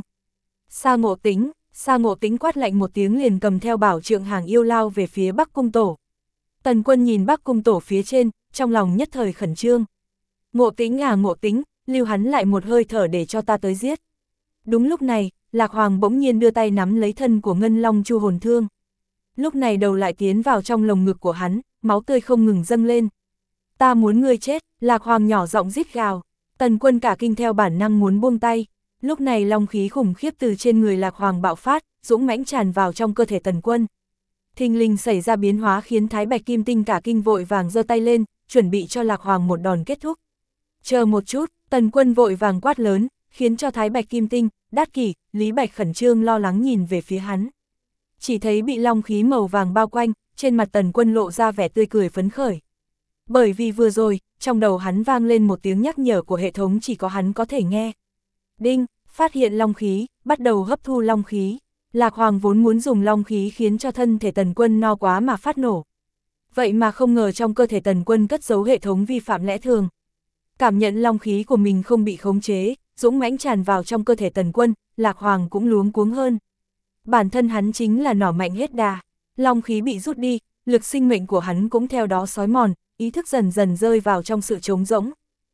Sa Ngộ Tĩnh quát lạnh một tiếng liền cầm theo bảo trượng hàng yêu lao về phía Bắc Cung Tổ. Tần Quân nhìn Bắc Cung Tổ phía trên, trong lòng nhất thời khẩn trương. Ngộ Tĩnh, lưu hắn lại một hơi thở để cho ta tới giết. Đúng lúc này, Lạc Hoàng bỗng nhiên đưa tay nắm lấy thân của Ngân Long Chu hồn thương. Lúc này đầu lại tiến vào trong lồng ngực của hắn, máu tươi không ngừng dâng lên. Ta muốn ngươi chết, Lạc Hoàng nhỏ giọng rít gào. Tần Quân cả kinh theo bản năng muốn buông tay. Lúc này long khí khủng khiếp từ trên người Lạc Hoàng bạo phát, dũng mãnh tràn vào trong cơ thể Tần Quân. Thình lình xảy ra biến hóa khiến Thái Bạch Kim Tinh cả kinh vội vàng giơ tay lên, chuẩn bị cho Lạc Hoàng một đòn kết thúc. Chờ một chút, Tần Quân vội vàng quát lớn, khiến cho Thái Bạch Kim Tinh, Đát Kỷ, Lý Bạch khẩn trương lo lắng nhìn về phía hắn. Chỉ thấy bị long khí màu vàng bao quanh, trên mặt Tần Quân lộ ra vẻ tươi cười phấn khởi. Bởi vì vừa rồi, trong đầu hắn vang lên một tiếng nhắc nhở của hệ thống chỉ có hắn có thể nghe. Đinh, phát hiện long khí, bắt đầu hấp thu long khí. Lạc Hoàng vốn muốn dùng long khí khiến cho thân thể Tần Quân no quá mà phát nổ. Vậy mà không ngờ trong cơ thể Tần Quân cất giấu hệ thống vi phạm lẽ thường. Cảm nhận long khí của mình không bị khống chế, dũng mãnh tràn vào trong cơ thể Tần Quân, Lạc Hoàng cũng luống cuống hơn. Bản thân hắn chính là nỏ mạnh hết đà, long khí bị rút đi, lực sinh mệnh của hắn cũng theo đó xói mòn, ý thức dần dần rơi vào trong sự trống rỗng.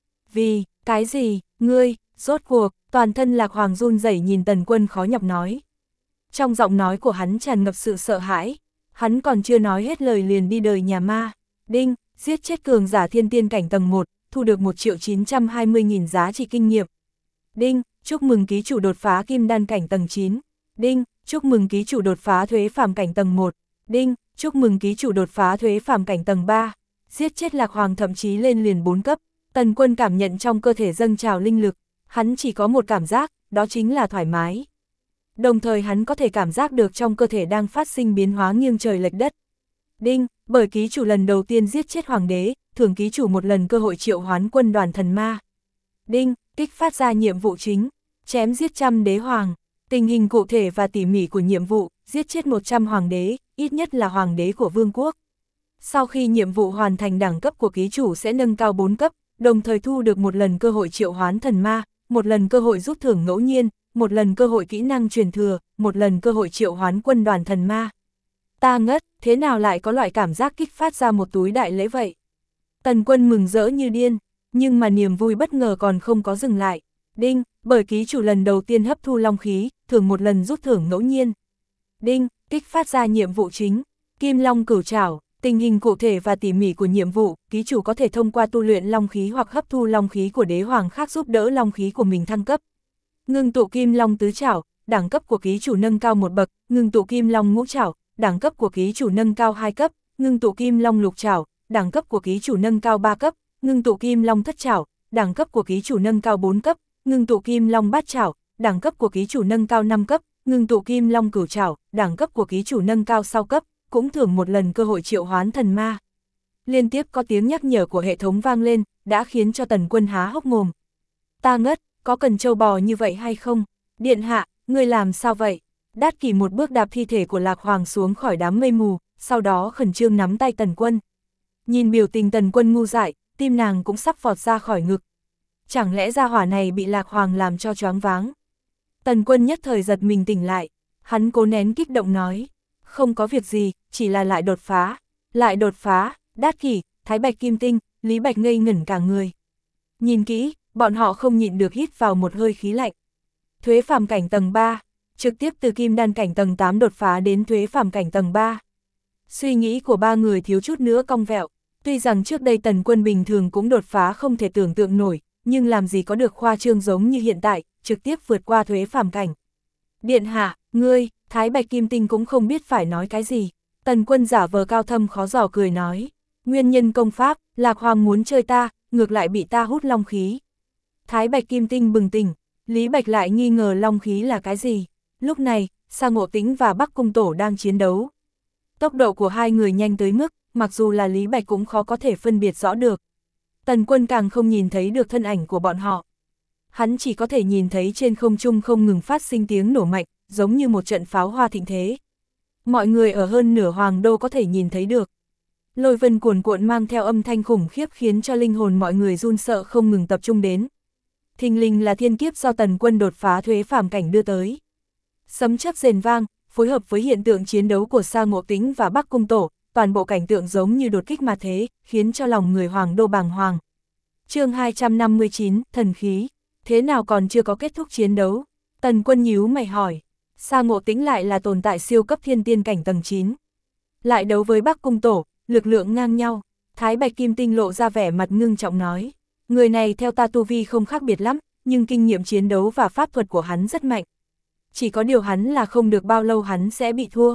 Vì, cái gì, ngươi, rốt cuộc, toàn thân Lạc Hoàng run rẩy nhìn Tần Quân khó nhọc nói. Trong giọng nói của hắn tràn ngập sự sợ hãi, hắn còn chưa nói hết lời liền đi đời nhà ma. Đinh, giết chết cường giả thiên tiên cảnh tầng 1, thu được 1.920.000 giá trị kinh nghiệm. Đinh, chúc mừng ký chủ đột phá kim đan cảnh tầng 9. Đinh, chúc mừng ký chủ đột phá thuế phàm cảnh tầng 1. Đinh, chúc mừng ký chủ đột phá thuế phàm cảnh tầng 3. Giết chết Lạc Hoàng thậm chí lên liền 4 cấp, Tần Quân cảm nhận trong cơ thể dâng trào linh lực, hắn chỉ có một cảm giác, đó chính là thoải mái. Đồng thời hắn có thể cảm giác được trong cơ thể đang phát sinh biến hóa nghiêng trời lệch đất. Đinh, bởi ký chủ lần đầu tiên giết chết hoàng đế, thưởng ký chủ một lần cơ hội triệu hoán quân đoàn thần ma. Đinh, kích phát ra nhiệm vụ chính, chém giết 100 đế hoàng. Tình hình cụ thể và tỉ mỉ của nhiệm vụ, giết chết 100 hoàng đế, ít nhất là hoàng đế của vương quốc. Sau khi nhiệm vụ hoàn thành đẳng cấp của ký chủ sẽ nâng cao 4 cấp, đồng thời thu được một lần cơ hội triệu hoán thần ma, một lần cơ hội rút thưởng ngẫu nhiên, một lần cơ hội kỹ năng truyền thừa, một lần cơ hội triệu hoán quân đoàn thần ma. Ta ngất, thế nào lại có loại cảm giác kích phát ra một túi đại lễ vậy? Tần Quân mừng rỡ như điên, nhưng mà niềm vui bất ngờ còn không có dừng lại. Đinh, bởi ký chủ lần đầu tiên hấp thu long khí, thưởng một lần rút thưởng ngẫu nhiên. Đinh, kích phát ra nhiệm vụ chính, Kim Long Cửu Trảo. Tình hình cụ thể và tỉ mỉ của nhiệm vụ, ký chủ có thể thông qua tu luyện long khí hoặc hấp thu long khí của đế hoàng khác giúp đỡ long khí của mình thăng cấp. Ngưng tụ Kim Long Tứ Trảo, đẳng cấp của ký chủ nâng cao 1 bậc, ngưng tụ Kim Long Ngũ Trảo, đẳng cấp của ký chủ nâng cao 2 cấp, ngưng tụ Kim Long Lục Trảo, đẳng cấp của ký chủ nâng cao 3 cấp, ngưng tụ Kim Long Thất Trảo, đẳng cấp của ký chủ nâng cao 4 cấp, ngưng tụ Kim Long Bát Trảo, đẳng cấp của ký chủ nâng cao 5 cấp, ngưng tụ Kim Long Cửu Trảo, đẳng cấp của ký chủ nâng cao 6 cấp, cũng thưởng một lần cơ hội triệu hoán thần ma. Liên tiếp có tiếng nhắc nhở của hệ thống vang lên, đã khiến cho Tần Quân há hốc mồm. Ta ngất, có cần trâu bò như vậy hay không? Điện hạ, ngươi làm sao vậy? Đát Kỷ một bước đạp thi thể của Lạc Hoàng xuống khỏi đám mây mù, sau đó khẩn trương nắm tay Tần Quân. Nhìn biểu tình Tần Quân ngu dại, tim nàng cũng sắp vọt ra khỏi ngực. Chẳng lẽ gia hỏa này bị Lạc Hoàng làm cho choáng váng? Tần Quân nhất thời giật mình tỉnh lại, hắn cố nén kích động nói. Không có việc gì, chỉ là lại đột phá. Lại đột phá, Đát Kỷ, Thái Bạch Kim Tinh, Lý Bạch ngây ngẩn cả người. Nhìn kỹ, bọn họ không nhịn được hít vào một hơi khí lạnh. Thuế phàm cảnh tầng 3, trực tiếp từ kim đan cảnh tầng 8 đột phá đến thuế phàm cảnh tầng 3. Suy nghĩ của ba người thiếu chút nữa cong vẹo, tuy rằng trước đây Tần Quân bình thường cũng đột phá không thể tưởng tượng nổi, nhưng làm gì có được khoa trương giống như hiện tại, trực tiếp vượt qua thuế phàm cảnh. Điện hạ, ngươi, Thái Bạch Kim Tinh cũng không biết phải nói cái gì. Tần Quân giả vờ cao thâm khó dò cười nói, nguyên nhân công pháp, Lạc Hoàng muốn chơi ta, ngược lại bị ta hút long khí. Thái Bạch Kim Tinh bừng tỉnh, Lý Bạch lại nghi ngờ long khí là cái gì. Lúc này, Sa Ngộ Tĩnh và Bắc Cung Tổ đang chiến đấu. Tốc độ của hai người nhanh tới mức, mặc dù là Lý Bạch cũng khó có thể phân biệt rõ được. Tần Quân càng không nhìn thấy được thân ảnh của bọn họ. Hắn chỉ có thể nhìn thấy trên không trung không ngừng phát sinh tiếng nổ mạnh, giống như một trận pháo hoa thịnh thế. Mọi người ở hơn nửa hoàng đô có thể nhìn thấy được. Lôi vân cuồn cuộn mang theo âm thanh khủng khiếp khiến cho linh hồn mọi người run sợ không ngừng tập trung đến. Thình lình là thiên kiếp do Tần Quân đột phá thuế phàm cảnh đưa tới. Sấm chớp rền vang, phối hợp với hiện tượng chiến đấu của Sa Ngộ Tĩnh và Bắc Cung Tổ, toàn bộ cảnh tượng giống như đột kích mà thế, khiến cho lòng người hoàng đô bàng hoàng. Chương 259, thần khí. Thế nào còn chưa có kết thúc chiến đấu? Tần Quân nhíu mày hỏi, Sa Ngộ Tĩnh lại là tồn tại siêu cấp thiên tiên cảnh tầng 9. Lại đấu với Bắc Cung Tổ, lực lượng ngang nhau. Thái Bạch Kim Tinh lộ ra vẻ mặt ngưng trọng nói, người này theo ta tu vi không khác biệt lắm, nhưng kinh nghiệm chiến đấu và pháp thuật của hắn rất mạnh. Chỉ có điều hắn là không được bao lâu hắn sẽ bị thua.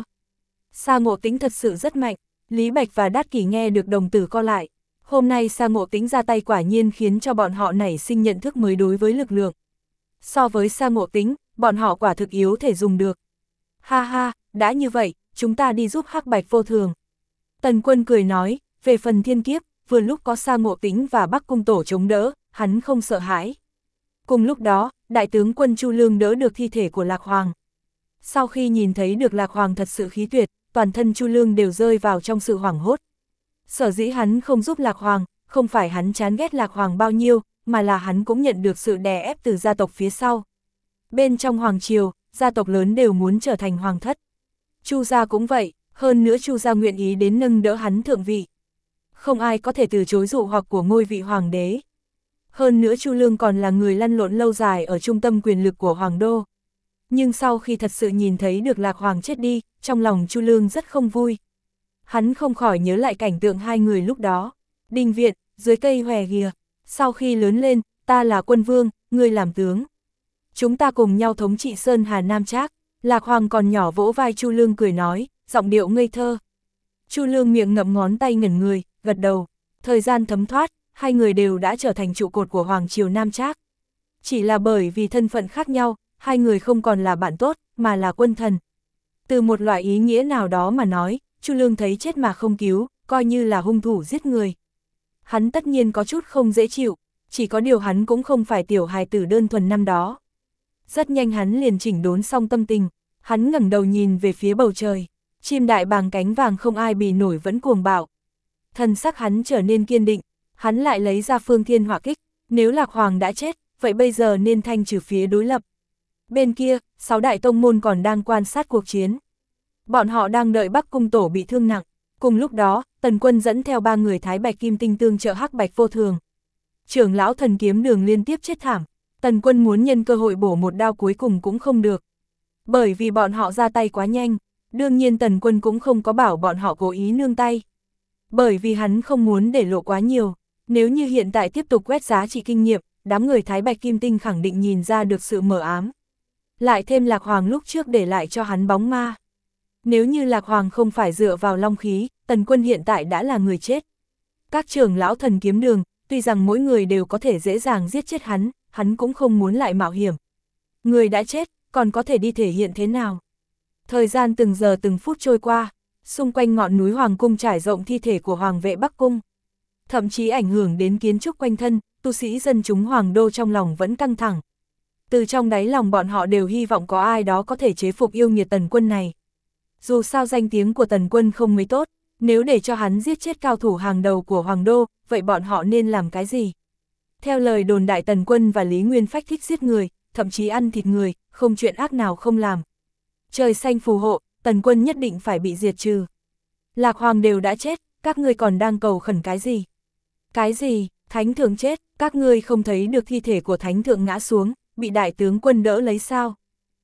Sa Ngộ Tĩnh thật sự rất mạnh. Lý Bạch và Đát Kỷ nghe được đồng tử co lại. Hôm nay Sa Ngộ Tĩnh ra tay quả nhiên khiến cho bọn họ nảy sinh nhận thức mới đối với lực lượng. So với Sa Ngộ Tĩnh, bọn họ quả thực yếu thể dùng được. Ha ha, đã như vậy, chúng ta đi giúp Hắc Bạch Vô Thường. Tần Quân cười nói, về phần thiên kiếp, vừa lúc có Sa Ngộ Tĩnh và Bắc Cung Tổ chống đỡ, hắn không sợ hãi. Cùng lúc đó, đại tướng quân Chu Lương đỡ được thi thể của Lạc Hoàng. Sau khi nhìn thấy được Lạc Hoàng thật sự khí tuyệt, toàn thân Chu Lương đều rơi vào trong sự hoảng hốt. Sở dĩ hắn không giúp Lạc Hoàng, không phải hắn chán ghét Lạc Hoàng bao nhiêu, mà là hắn cũng nhận được sự đè ép từ gia tộc phía sau. Bên trong hoàng triều, gia tộc lớn đều muốn trở thành hoàng thất. Chu gia cũng vậy, hơn nữa Chu gia nguyện ý đến nâng đỡ hắn thượng vị. Không ai có thể từ chối dụ hoặc của ngôi vị hoàng đế. Hơn nữa Chu Lương còn là người lăn lộn lâu dài ở trung tâm quyền lực của hoàng đô. Nhưng sau khi thật sự nhìn thấy được Lạc Hoàng chết đi, trong lòng Chu Lương rất không vui. Hắn không khỏi nhớ lại cảnh tượng hai người lúc đó. Đình viện, dưới cây hòe ghìa. Sau khi lớn lên, ta là quân vương, ngươi làm tướng. Chúng ta cùng nhau thống trị Sơn Hà Nam Trác. Lạc Hoàng còn nhỏ vỗ vai Chu Lương cười nói, giọng điệu ngây thơ. Chu Lương miệng ngậm ngón tay ngẩn người, gật đầu. Thời gian thấm thoát, hai người đều đã trở thành trụ cột của Hoàng triều Nam Trác. Chỉ là bởi vì thân phận khác nhau, hai người không còn là bạn tốt, mà là quân thần. Từ một loại ý nghĩa nào đó mà nói, Chu Lương thấy chết mà không cứu, coi như là hung thủ giết người. Hắn tất nhiên có chút không dễ chịu, chỉ có điều hắn cũng không phải tiểu hài tử đơn thuần năm đó. Rất nhanh hắn liền chỉnh đốn xong tâm tình, hắn ngẩng đầu nhìn về phía bầu trời, chim đại bàng cánh vàng không ai bì nổi vẫn cuồng bạo. Thần sắc hắn trở nên kiên định, hắn lại lấy ra Phương Thiên Hỏa Kích, nếu Lạc Hoàng đã chết, vậy bây giờ nên thanh trừ phía đối lập. Bên kia, 6 đại tông môn còn đang quan sát cuộc chiến. Bọn họ đang đợi Bắc Cung Tổ bị thương nặng. Cùng lúc đó, Tần Quân dẫn theo 3 người Thái Bạch Kim Tinh tương trợ Hắc Bạch Vô Thường. Trưởng lão Thần Kiếm Đường liên tiếp chết thảm. Tần Quân muốn nhân cơ hội bổ một đao cuối cùng cũng không được. Bởi vì bọn họ ra tay quá nhanh, đương nhiên Tần Quân cũng không có bảo bọn họ cố ý nương tay. Bởi vì hắn không muốn để lộ quá nhiều. Nếu như hiện tại tiếp tục quét giá trị kinh nghiệm, đám người Thái Bạch Kim Tinh khẳng định nhìn ra được sự mờ ám. Lại thêm Lạc Hoàng lúc trước để lại cho hắn bóng ma. Nếu như Lạc Hoàng không phải dựa vào long khí, Tần Quân hiện tại đã là người chết. Các trưởng lão Thần Kiếm Đường, tuy rằng mỗi người đều có thể dễ dàng giết chết hắn cũng không muốn lại mạo hiểm. Người đã chết, còn có thể đi thể hiện thế nào? Thời gian từng giờ từng phút trôi qua, xung quanh ngọn núi Hoàng Cung trải rộng thi thể của Hoàng vệ Bắc Cung. Thậm chí ảnh hưởng đến kiến trúc quanh thân, tu sĩ dân chúng Hoàng đô trong lòng vẫn căng thẳng. Từ trong đáy lòng bọn họ đều hy vọng có ai đó có thể chế phục yêu nghiệt Tần Quân này. Dù sao danh tiếng của Tần Quân không mấy tốt, nếu để cho hắn giết chết cao thủ hàng đầu của Hoàng đô, vậy bọn họ nên làm cái gì? Theo lời đồn đại Tần Quân và Lý Nguyên Phách thích giết người, thậm chí ăn thịt người, không chuyện ác nào không làm. Trời xanh phù hộ, Tần Quân nhất định phải bị diệt trừ. Lạc Hoàng đều đã chết, các ngươi còn đang cầu khẩn cái gì? Cái gì? Thánh thượng chết, các ngươi không thấy được thi thể của Thánh thượng ngã xuống, bị đại tướng quân đỡ lấy sao?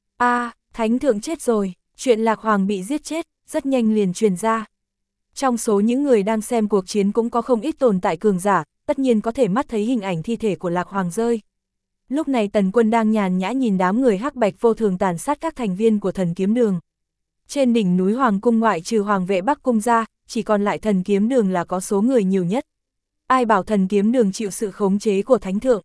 Thánh thượng chết rồi, chuyện Lạc Hoàng bị giết chết, rất nhanh liền truyền ra. Trong số những người đang xem cuộc chiến cũng có không ít tồn tại cường giả, tất nhiên có thể mắt thấy hình ảnh thi thể của Lạc Hoàng rơi. Lúc này Tần Quân đang nhàn nhã nhìn đám người Hắc Bạch Vô Thường tàn sát các thành viên của Thần Kiếm Đường. Trên đỉnh núi Hoàng Cung ngoại trừ Hoàng vệ Bắc Cung ra, chỉ còn lại Thần Kiếm Đường là có số người nhiều nhất. Ai bảo Thần Kiếm Đường chịu sự khống chế của Thánh thượng?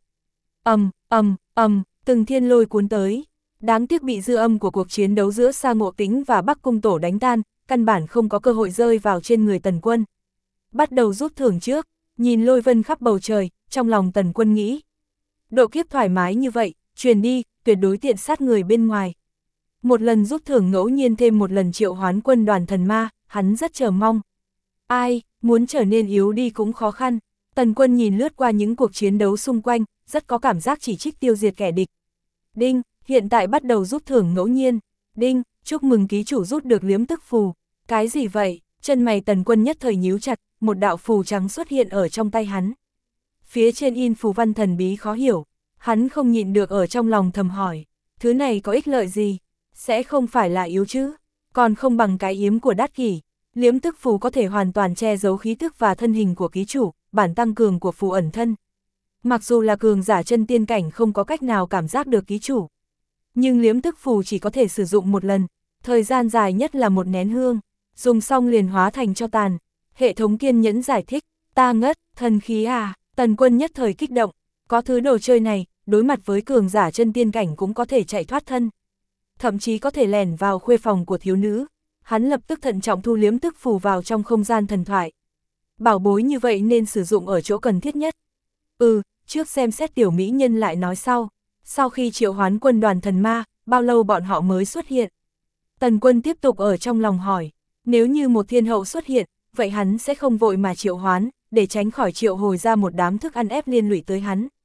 Từng thiên lôi cuốn tới. Đáng tiếc bị dư âm của cuộc chiến đấu giữa Sa Ngộ Tĩnh và Bắc Cung Tổ đánh tan, căn bản không có cơ hội rơi vào trên người Tần Quân. Bắt đầu rút thưởng trước, nhìn lôi vân khắp bầu trời, trong lòng Tần Quân nghĩ. Độ kiếp thoải mái như vậy, truyền đi, tuyệt đối tiện sát người bên ngoài. Một lần rút thưởng ngẫu nhiên thêm một lần triệu hoán quân đoàn thần ma, hắn rất chờ mong. Ai, muốn trở nên yếu đi cũng khó khăn. Tần Quân nhìn lướt qua những cuộc chiến đấu xung quanh, rất có cảm giác chỉ trích tiêu diệt kẻ địch. Đinh, hiện tại bắt đầu rút thưởng ngẫu nhiên. Đinh, chúc mừng ký chủ rút được liếm tức phù. Cái gì vậy? Chân mày Tần Quân nhất thời nhíu chặt, một đạo phù trắng xuất hiện ở trong tay hắn. Phía trên in phù văn thần bí khó hiểu, hắn không nhịn được ở trong lòng thầm hỏi. Thứ này có ích lợi gì? Sẽ không phải là yếu chứ? Còn không bằng cái yếm của Đát Kỷ. Liếm tức phù có thể hoàn toàn che giấu khí tức và thân hình của ký chủ, bản tăng cường của phù ẩn thân. Mặc dù là cường giả chân tiên cảnh không có cách nào cảm giác được ký chủ. Nhưng liếm tức phù chỉ có thể sử dụng một lần, thời gian dài nhất là một nén hương, dùng xong liền hóa thành tro tàn. Hệ thống kiên nhẫn giải thích, ta ngất, thần khí à, Tần Quân nhất thời kích động, có thứ đồ chơi này, đối mặt với cường giả chân tiên cảnh cũng có thể chạy thoát thân. Thậm chí có thể lẻn vào khuê phòng của thiếu nữ, hắn lập tức thận trọng thu liếm tức phù vào trong không gian thần thoại. Bảo bối như vậy nên sử dụng ở chỗ cần thiết nhất. Trước xem xét tiểu mỹ nhân lại nói sau khi triệu hoán quân đoàn thần ma, bao lâu bọn họ mới xuất hiện? Tần Quân tiếp tục ở trong lòng hỏi, nếu như một thiên hậu xuất hiện, vậy hắn sẽ không vội mà triệu hoán, để tránh khỏi triệu hồi ra một đám thức ăn ép liên lụy tới hắn.